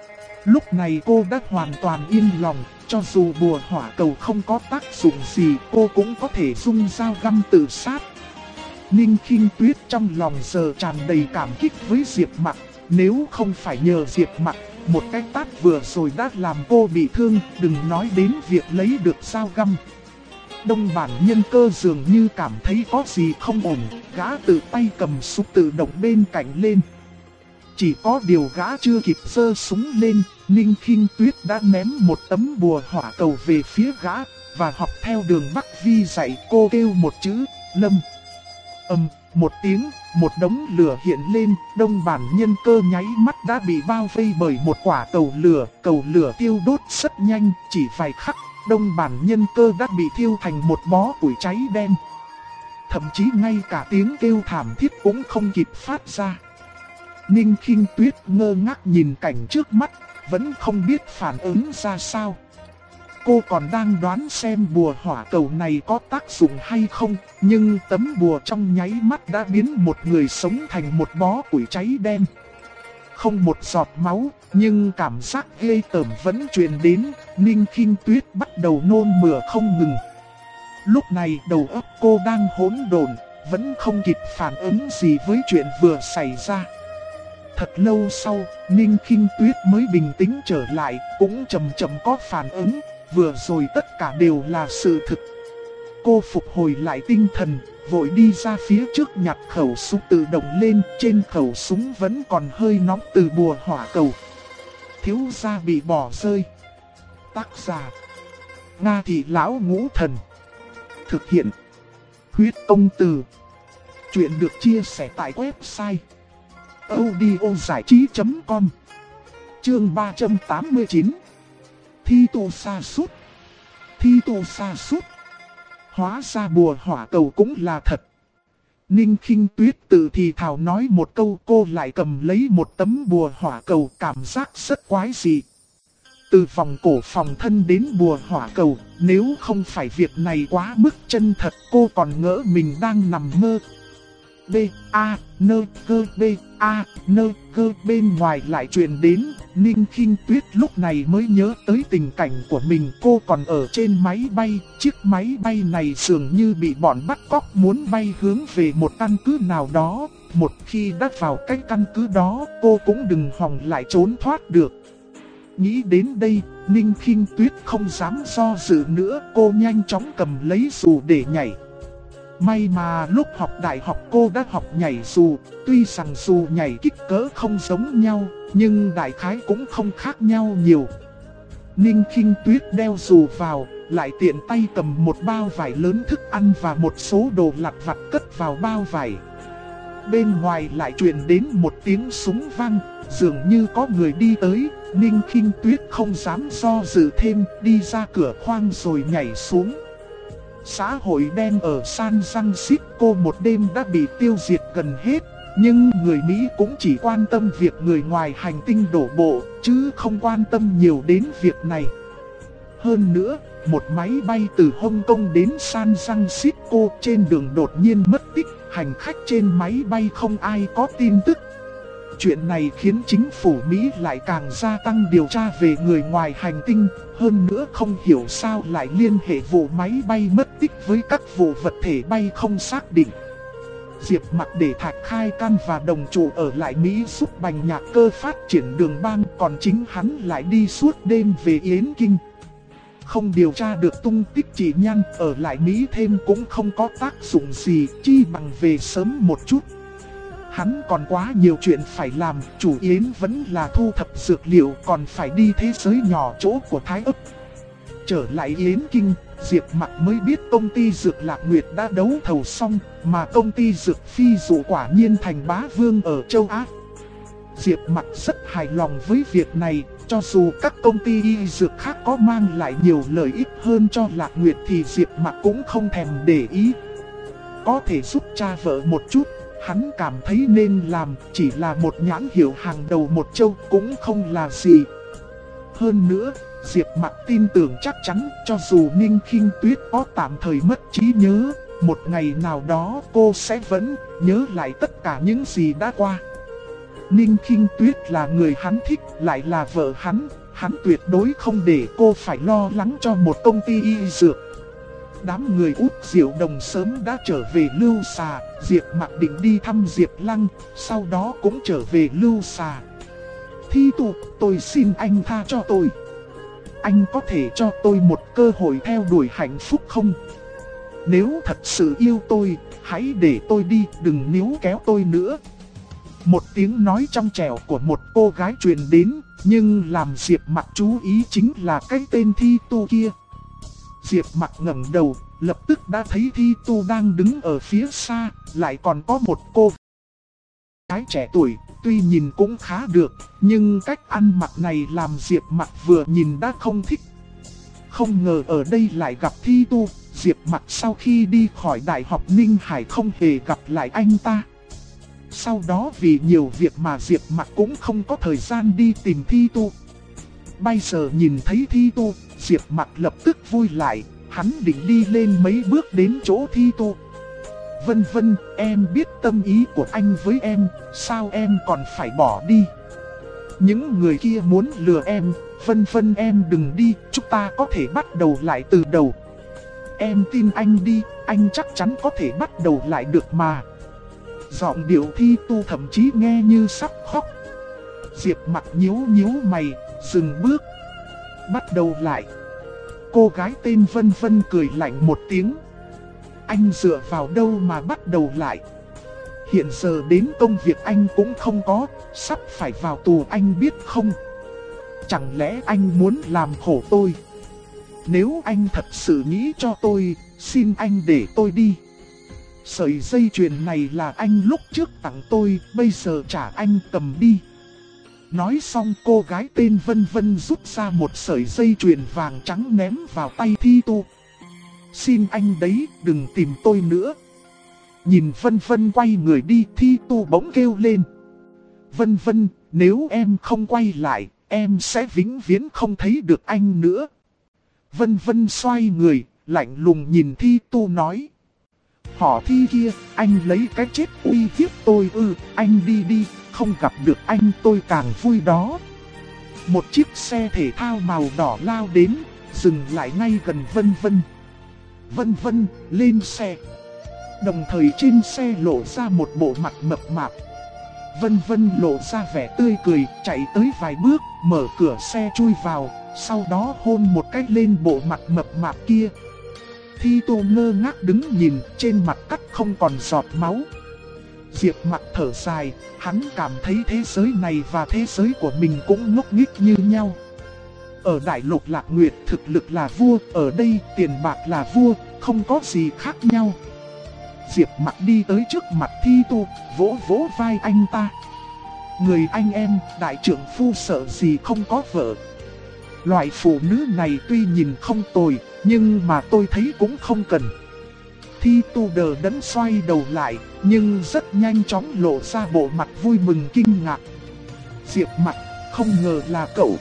Lúc này cô đã hoàn toàn yên lòng, cho dù bùa hỏa cầu không có tác dụng gì cô cũng có thể dùng dao găm tự sát. Ninh Khinh Tuyết trong lòng giờ tràn đầy cảm kích với Diệp Mặc, nếu không phải nhờ Diệp Mặc, một cái tát vừa rồi đã làm cô bị thương, đừng nói đến việc lấy được dao găm. Đông Bản Nhân Cơ dường như cảm thấy có gì không ổn, gã tự tay cầm súng tự động bên cạnh lên. Chỉ có điều gã chưa kịp giơ súng lên, Ninh Khinh Tuyết đã ném một tấm bùa hỏa cầu về phía gã, và học theo đường Bắc Vi dạy cô kêu một chữ, Lâm. Một tiếng, một đống lửa hiện lên, Đông Bản Nhân Cơ nháy mắt đã bị bao vây bởi một quả cầu lửa tiêu đốt rất nhanh, chỉ vài khắc, Đông Bản Nhân Cơ đã bị thiêu thành một bó củi cháy đen. Thậm chí ngay cả tiếng kêu thảm thiết cũng không kịp phát ra. Ninh Khinh Tuyết ngơ ngác nhìn cảnh trước mắt, vẫn không biết phản ứng ra sao. Cô còn đang đoán xem bùa hỏa cầu này có tác dụng hay không, nhưng tấm bùa trong nháy mắt đã biến một người sống thành một bó củi cháy đen. Không một giọt máu, nhưng cảm giác ghê tởm vẫn truyền đến, Ninh Khinh Tuyết bắt đầu nôn mửa không ngừng. Lúc này đầu óc cô đang hỗn độn, vẫn không kịp phản ứng gì với chuyện vừa xảy ra. Thật lâu sau, Ninh Khinh Tuyết mới bình tĩnh trở lại, cũng chậm chậm có phản ứng, vừa rồi tất cả đều là sự thực. Cô phục hồi lại tinh thần, vội đi ra phía trước nhặt khẩu súng tự động lên, trên khẩu súng vẫn còn hơi nóng từ bùa hỏa cầu. Thiếu gia bị bỏ rơi. Tác giả: Nga Thị Lão Ngũ Thần. Thực hiện: Huyết Công Từ. Chuyện được chia sẻ tại website audiozảichí.com. Chương 389. Thi tu sa sút. Thi tu sa sút. Hóa ra bùa hỏa cầu cũng là thật. Ninh Khinh Tuyết tự thì thào nói một câu, cô lại cầm lấy một tấm bùa hỏa cầu, cảm giác rất quái dị. Từ vòng cổ phòng thân đến bùa hỏa cầu, nếu không phải việc này quá mức chân thật, cô còn ngỡ mình đang nằm mơ. B.A.N.K.B.A.N.K. bên ngoài lại truyền đến, Ninh Khinh Tuyết lúc này mới nhớ tới tình cảnh của mình. Cô còn ở trên máy bay, chiếc máy bay này dường như bị bọn bắt cóc muốn bay hướng về một căn cứ nào đó. Một khi đã vào cái căn cứ đó, cô cũng đừng hòng lại trốn thoát được. Nghĩ đến đây, Ninh Khinh Tuyết không dám do dự nữa, cô nhanh chóng cầm lấy dù để nhảy. May mà lúc học đại học cô đã học nhảy dù, tuy rằng dù nhảy kích cỡ không giống nhau, nhưng đại khái cũng không khác nhau nhiều. Ninh Khinh Tuyết đeo dù vào, lại tiện tay cầm một bao vải lớn thức ăn và một số đồ lặt vặt cất vào bao vải. Bên ngoài lại truyền đến một tiếng súng vang, dường như có người đi tới. Ninh Khinh Tuyết không dám do dự thêm, đi ra cửa khoang rồi nhảy xuống. Xã hội đen ở San Francisco một đêm đã bị tiêu diệt gần hết, nhưng người Mỹ cũng chỉ quan tâm việc người ngoài hành tinh đổ bộ, chứ không quan tâm nhiều đến việc này. Hơn nữa, một máy bay từ Hong Kong đến San Francisco trên đường đột nhiên mất tích, hành khách trên máy bay không ai có tin tức. Chuyện này khiến chính phủ Mỹ lại càng gia tăng điều tra về người ngoài hành tinh, hơn nữa không hiểu sao lại liên hệ vụ máy bay mất tích với các vụ vật thể bay không xác định. Diệp Mặc để Thạch Khai Can và đồng chủ ở lại Mỹ giúp Bành Nhạc Cơ phát triển đường băng, còn chính hắn lại đi suốt đêm về Yến Kinh. Không điều tra được tung tích chị Nhan, ở lại Mỹ thêm cũng không có tác dụng gì, chi bằng về sớm một chút. Hắn còn quá nhiều chuyện phải làm, chủ yếu vẫn là thu thập dược liệu, còn phải đi thế giới nhỏ chỗ của Thái Ức. Trở lại Yến Kinh, Diệp Mặc mới biết công ty Dược Lạc Nguyệt đã đấu thầu xong, mà công ty Dược Phi Dụ quả nhiên thành bá vương ở châu Á. Diệp Mặc rất hài lòng với việc này, cho dù các công ty y dược khác có mang lại nhiều lợi ích hơn cho Lạc Nguyệt thì Diệp Mặc cũng không thèm để ý. Có thể giúp cha vợ một chút, hắn cảm thấy nên làm, chỉ là một nhãn hiệu hàng đầu một châu cũng không là gì. Hơn nữa, Diệp Mặc tin tưởng chắc chắn cho dù Ninh Khinh Tuyết có tạm thời mất trí nhớ, một ngày nào đó cô sẽ vẫn nhớ lại tất cả những gì đã qua. Ninh Khinh Tuyết là người hắn thích, lại là vợ hắn tuyệt đối không để cô phải lo lắng cho một công ty y dược. Đám người Út Diệu Đồng sớm đã trở về Lưu Xà, Diệp Mặc định đi thăm Diệp Lăng, sau đó cũng trở về Lưu Xà. Thi Tu, tôi xin anh tha cho tôi. Anh có thể cho tôi một cơ hội theo đuổi hạnh phúc không? Nếu thật sự yêu tôi, hãy để tôi đi, đừng níu kéo tôi nữa. Một tiếng nói trong trẻo của một cô gái truyền đến, nhưng làm Diệp Mặc chú ý chính là cái tên Thi Tu kia. Diệp Mặc ngẩng đầu, lập tức đã thấy Thi Tu đang đứng ở phía xa, lại còn có một cô gái trẻ tuổi, tuy nhìn cũng khá được, nhưng cách ăn mặc này làm Diệp Mặc vừa nhìn đã không thích. Không ngờ ở đây lại gặp Thi Tu, Diệp Mặc sau khi đi khỏi Đại học Ninh Hải không hề gặp lại anh ta. Sau đó vì nhiều việc mà Diệp Mặc cũng không có thời gian đi tìm Thi Tu. Bây giờ nhìn thấy Thi Tu, Diệp Mặc lập tức vui lại, hắn định đi lên mấy bước đến chỗ Thi Tu. Vân Vân, em biết tâm ý của anh với em, sao em còn phải bỏ đi? Những người kia muốn lừa em, Vân Vân em đừng đi, chúng ta có thể bắt đầu lại từ đầu. Em tin anh đi, anh chắc chắn có thể bắt đầu lại được mà. Giọng điệu Thi Tu thậm chí nghe như sắp khóc. Diệp Mặc nhíu mày, dừng bước. Bắt đầu lại. Cô gái tên Vân Vân cười lạnh một tiếng. Anh dựa vào đâu mà bắt đầu lại? Hiện giờ đến công việc anh cũng không có, sắp phải vào tù anh biết không? Chẳng lẽ anh muốn làm khổ tôi? Nếu anh thật sự nghĩ cho tôi, xin anh để tôi đi. Sợi dây chuyền này là anh lúc trước tặng tôi, bây giờ trả anh cầm đi. Nói xong cô gái tên Vân Vân rút ra một sợi dây chuyền vàng trắng ném vào tay Thi Tu. Xin anh đấy, đừng tìm tôi nữa. Nhìn Vân Vân quay người đi, Thi Tu bỗng kêu lên. Vân Vân, nếu em không quay lại, em sẽ vĩnh viễn không thấy được anh nữa. Vân Vân xoay người, lạnh lùng nhìn Thi Tu nói. Họ Thi kia, anh lấy cái chết uy hiếp tôi ư? Anh đi đi, không gặp được anh tôi càng vui đó. Một chiếc xe thể thao màu đỏ lao đến, dừng lại ngay gần Vân Vân. Vân Vân, lên xe. Đồng thời trên xe lộ ra một bộ mặt mập mạp. Vân Vân lộ ra vẻ tươi cười, chạy tới vài bước, mở cửa xe chui vào, sau đó hôn một cái lên bộ mặt mập mạp kia. Thi Tu ngơ ngác đứng nhìn, trên mặt cắt không còn giọt máu. Diệp Mặc thở dài, hắn cảm thấy thế giới này và thế giới của mình cũng ngốc nghếch như nhau. Ở Đại Lục Lạc Nguyệt thực lực là vua, ở đây tiền bạc là vua, không có gì khác nhau. Diệp Mặc đi tới trước mặt Thi Tu, vỗ vỗ vai anh ta. Người anh em, đại trưởng phu sợ gì không có vợ. Loại phụ nữ này tuy nhìn không tồi, nhưng mà tôi thấy cũng không cần. Thi Tu đờ đẫn xoay đầu lại, nhưng rất nhanh chóng lộ ra bộ mặt vui mừng kinh ngạc. Diệp Mặc, không ngờ là cậu.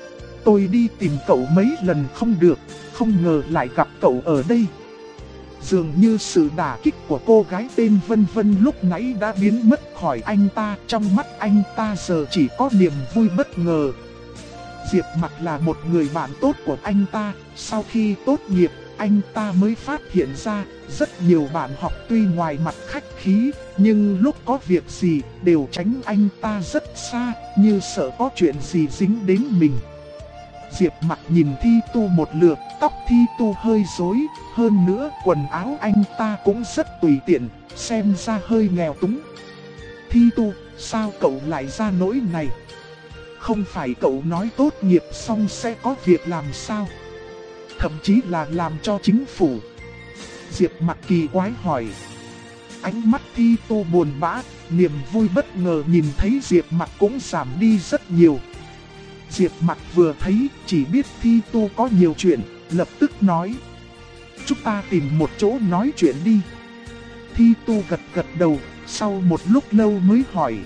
Tôi đi tìm cậu mấy lần không được, không ngờ lại gặp cậu ở đây. Dường như sự đả kích của cô gái tên Vân Vân lúc nãy đã biến mất khỏi anh ta, trong mắt anh ta giờ chỉ có niềm vui bất ngờ. Diệp Mặc là một người bạn tốt của anh ta, sau khi tốt nghiệp, anh ta mới phát hiện ra, rất nhiều bạn học tuy ngoài mặt khách khí, nhưng lúc có việc gì đều tránh anh ta rất xa, như sợ có chuyện gì dính đến mình. Diệp Mặc nhìn Thi Tu một lượt, tóc Thi Tu hơi rối, hơn nữa quần áo anh ta cũng rất tùy tiện, xem ra hơi nghèo túng. Thi Tu, sao cậu lại ra nỗi này? Không phải cậu nói tốt nghiệp xong sẽ có việc làm sao? Thậm chí là làm cho chính phủ. Diệp Mặc kỳ quái hỏi. Ánh mắt Thi Tu buồn bã, niềm vui bất ngờ nhìn thấy Diệp Mặc cũng giảm đi rất nhiều. Diệp Mặc vừa thấy, chỉ biết Thi Tu có nhiều chuyện, lập tức nói. Chúng ta tìm một chỗ nói chuyện đi. Thi Tu gật đầu, sau một lúc lâu mới hỏi.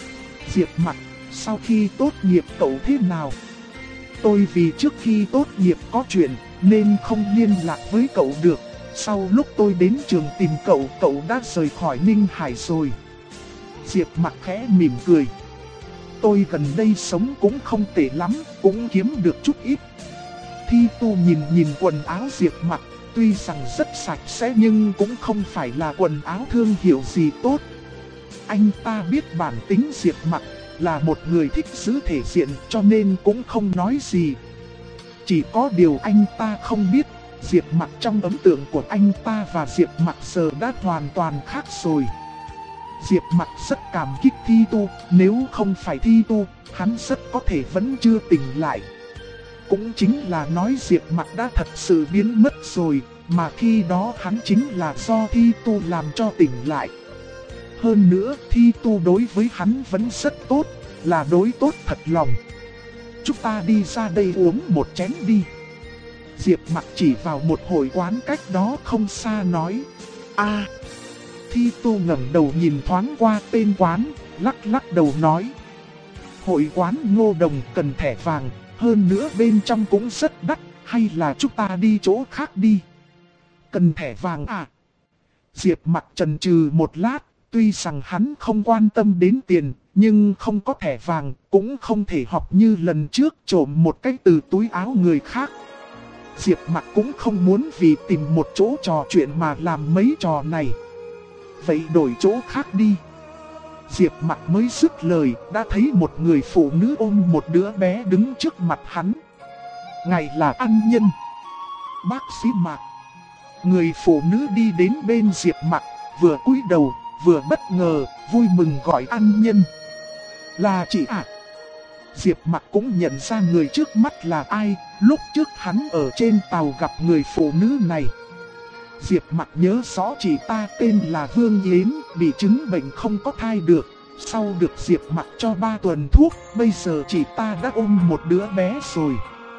Diệp Mặc, sau khi tốt nghiệp cậu thế nào? Tôi vì trước khi tốt nghiệp có chuyện, nên không liên lạc với cậu được. Sau lúc tôi đến trường tìm cậu, cậu đã rời khỏi Ninh Hải rồi. Diệp Mặc khẽ mỉm cười. tôi gần đây sống cũng không tệ lắm, cũng kiếm được chút ít. Thi Tu nhìn quần áo Diệp mặc, tuy rằng rất sạch sẽ nhưng cũng không phải là quần áo thương hiệu gì tốt. Anh ta biết bản tính Diệp mặc là một người thích giữ thể diện cho nên cũng không nói gì. Chỉ có điều anh ta không biết, Diệp mặc trong ấn tượng của anh ta và Diệp mặc giờ đã hoàn toàn khác rồi. Diệp mặc rất cảm kích Thi Tu, nếu không phải Thi Tu, hắn rất có thể vẫn chưa tỉnh lại. Cũng chính là nói Diệp mặc đã thật sự biến mất rồi, mà khi đó hắn chính là do Thi Tu làm cho tỉnh lại. Hơn nữa, Thi Tu đối với hắn vẫn rất tốt, là đối tốt thật lòng. Chúng ta đi ra đây uống một chén đi. Diệp mặc chỉ vào một hội quán cách đó không xa nói. Thi Tu ngẩng đầu nhìn thoáng qua tên quán, lắc đầu nói. Hội quán Ngô Đồng cần thẻ vàng, hơn nữa bên trong cũng rất đắt, hay là chúng ta đi chỗ khác đi. Cần thẻ vàng à? Diệp mặc chần chừ một lát, tuy rằng hắn không quan tâm đến tiền, nhưng không có thẻ vàng, cũng không thể học như lần trước trộm một cái từ túi áo người khác. Diệp mặc cũng không muốn vì tìm một chỗ trò chuyện mà làm mấy trò này. Vậy đổi chỗ khác đi. Diệp mặc mới dứt lời, đã thấy một người phụ nữ ôm một đứa bé đứng trước mặt hắn. Ngài là An Nhân. Bác sĩ Mạc. Người phụ nữ đi đến bên Diệp mặc, vừa cúi đầu, vừa bất ngờ, vui mừng gọi An Nhân. Là chị ạ. Diệp mặc cũng nhận ra người trước mắt là ai, lúc trước hắn ở trên tàu gặp người phụ nữ này. Diệp mặc nhớ rõ chị ta tên là Vương Yến, bị chứng bệnh không có thai được. Sau được Diệp mặc cho 3 tuần thuốc, bây giờ chị ta đã ôm một đứa bé rồi.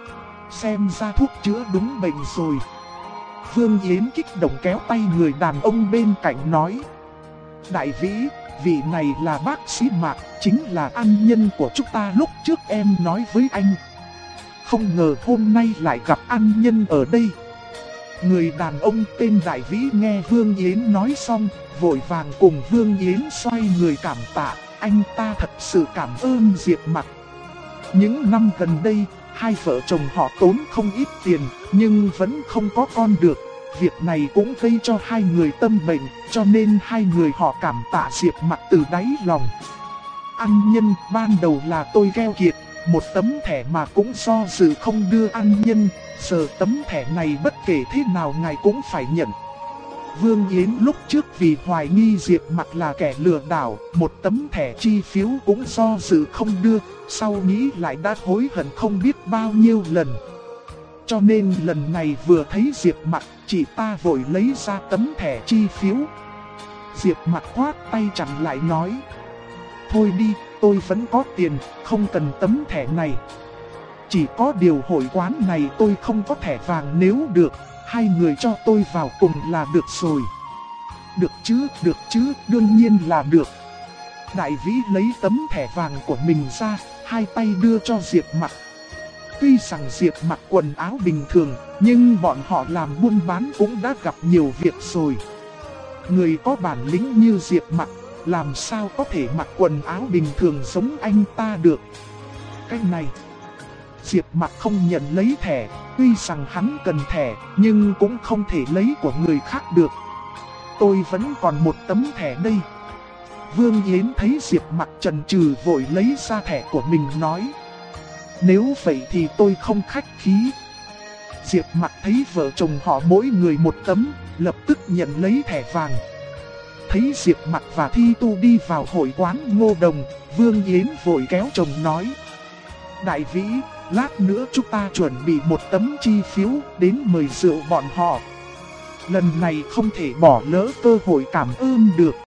Xem ra thuốc chữa đúng bệnh rồi. Vương Yến kích động kéo tay người đàn ông bên cạnh nói. Đại vĩ, vị này là bác sĩ Mạc, chính là An Nhân của chúng ta lúc trước em nói với anh. Không ngờ hôm nay lại gặp An Nhân ở đây. Người đàn ông tên Đại Vĩ nghe Vương Yến nói xong, vội vàng cùng Vương Yến xoay người cảm tạ, anh ta thật sự cảm ơn Diệp mặc. Những năm gần đây, hai vợ chồng họ tốn không ít tiền, nhưng vẫn không có con được. Việc này cũng gây cho hai người tâm bệnh, cho nên hai người họ cảm tạ Diệp mặc từ đáy lòng. An Nhân, ban đầu là tôi keo kiệt, một tấm thẻ mà cũng do dự không đưa An Nhân. Giờ tấm thẻ này bất kể thế nào ngài cũng phải nhận. Vương Yến lúc trước vì hoài nghi Diệp mặc là kẻ lừa đảo, một tấm thẻ chi phiếu cũng do dự không đưa, sau nghĩ lại đã hối hận không biết bao nhiêu lần. Cho nên lần này vừa thấy Diệp mặc, chị ta vội lấy ra tấm thẻ chi phiếu. Diệp mặc khoát tay chặn lại nói. Thôi đi, tôi vẫn có tiền, không cần tấm thẻ này. Chỉ có điều hội quán này tôi không có thẻ vàng, nếu được, hai người cho tôi vào cùng là được rồi. Được chứ, đương nhiên là được. Đại Vĩ lấy tấm thẻ vàng của mình ra, hai tay đưa cho Diệp mặc. Tuy rằng Diệp mặc quần áo bình thường, nhưng bọn họ làm buôn bán cũng đã gặp nhiều việc rồi. Người có bản lĩnh như Diệp mặc, làm sao có thể mặc quần áo bình thường giống anh ta được. Cái này... Diệp mặc không nhận lấy thẻ, tuy rằng hắn cần thẻ, nhưng cũng không thể lấy của người khác được. Tôi vẫn còn một tấm thẻ đây. Vương Yến thấy Diệp mặc chần chừ vội lấy ra thẻ của mình nói. Nếu vậy thì tôi không khách khí. Diệp mặc thấy vợ chồng họ mỗi người một tấm, lập tức nhận lấy thẻ vàng. Thấy Diệp mặc và Thi Tu đi vào hội quán Ngô Đồng, Vương Yến vội kéo chồng nói. Đại Vĩ, lát nữa chúng ta chuẩn bị một tấm chi phiếu đến mời rượu bọn họ. Lần này không thể bỏ lỡ cơ hội cảm ơn được.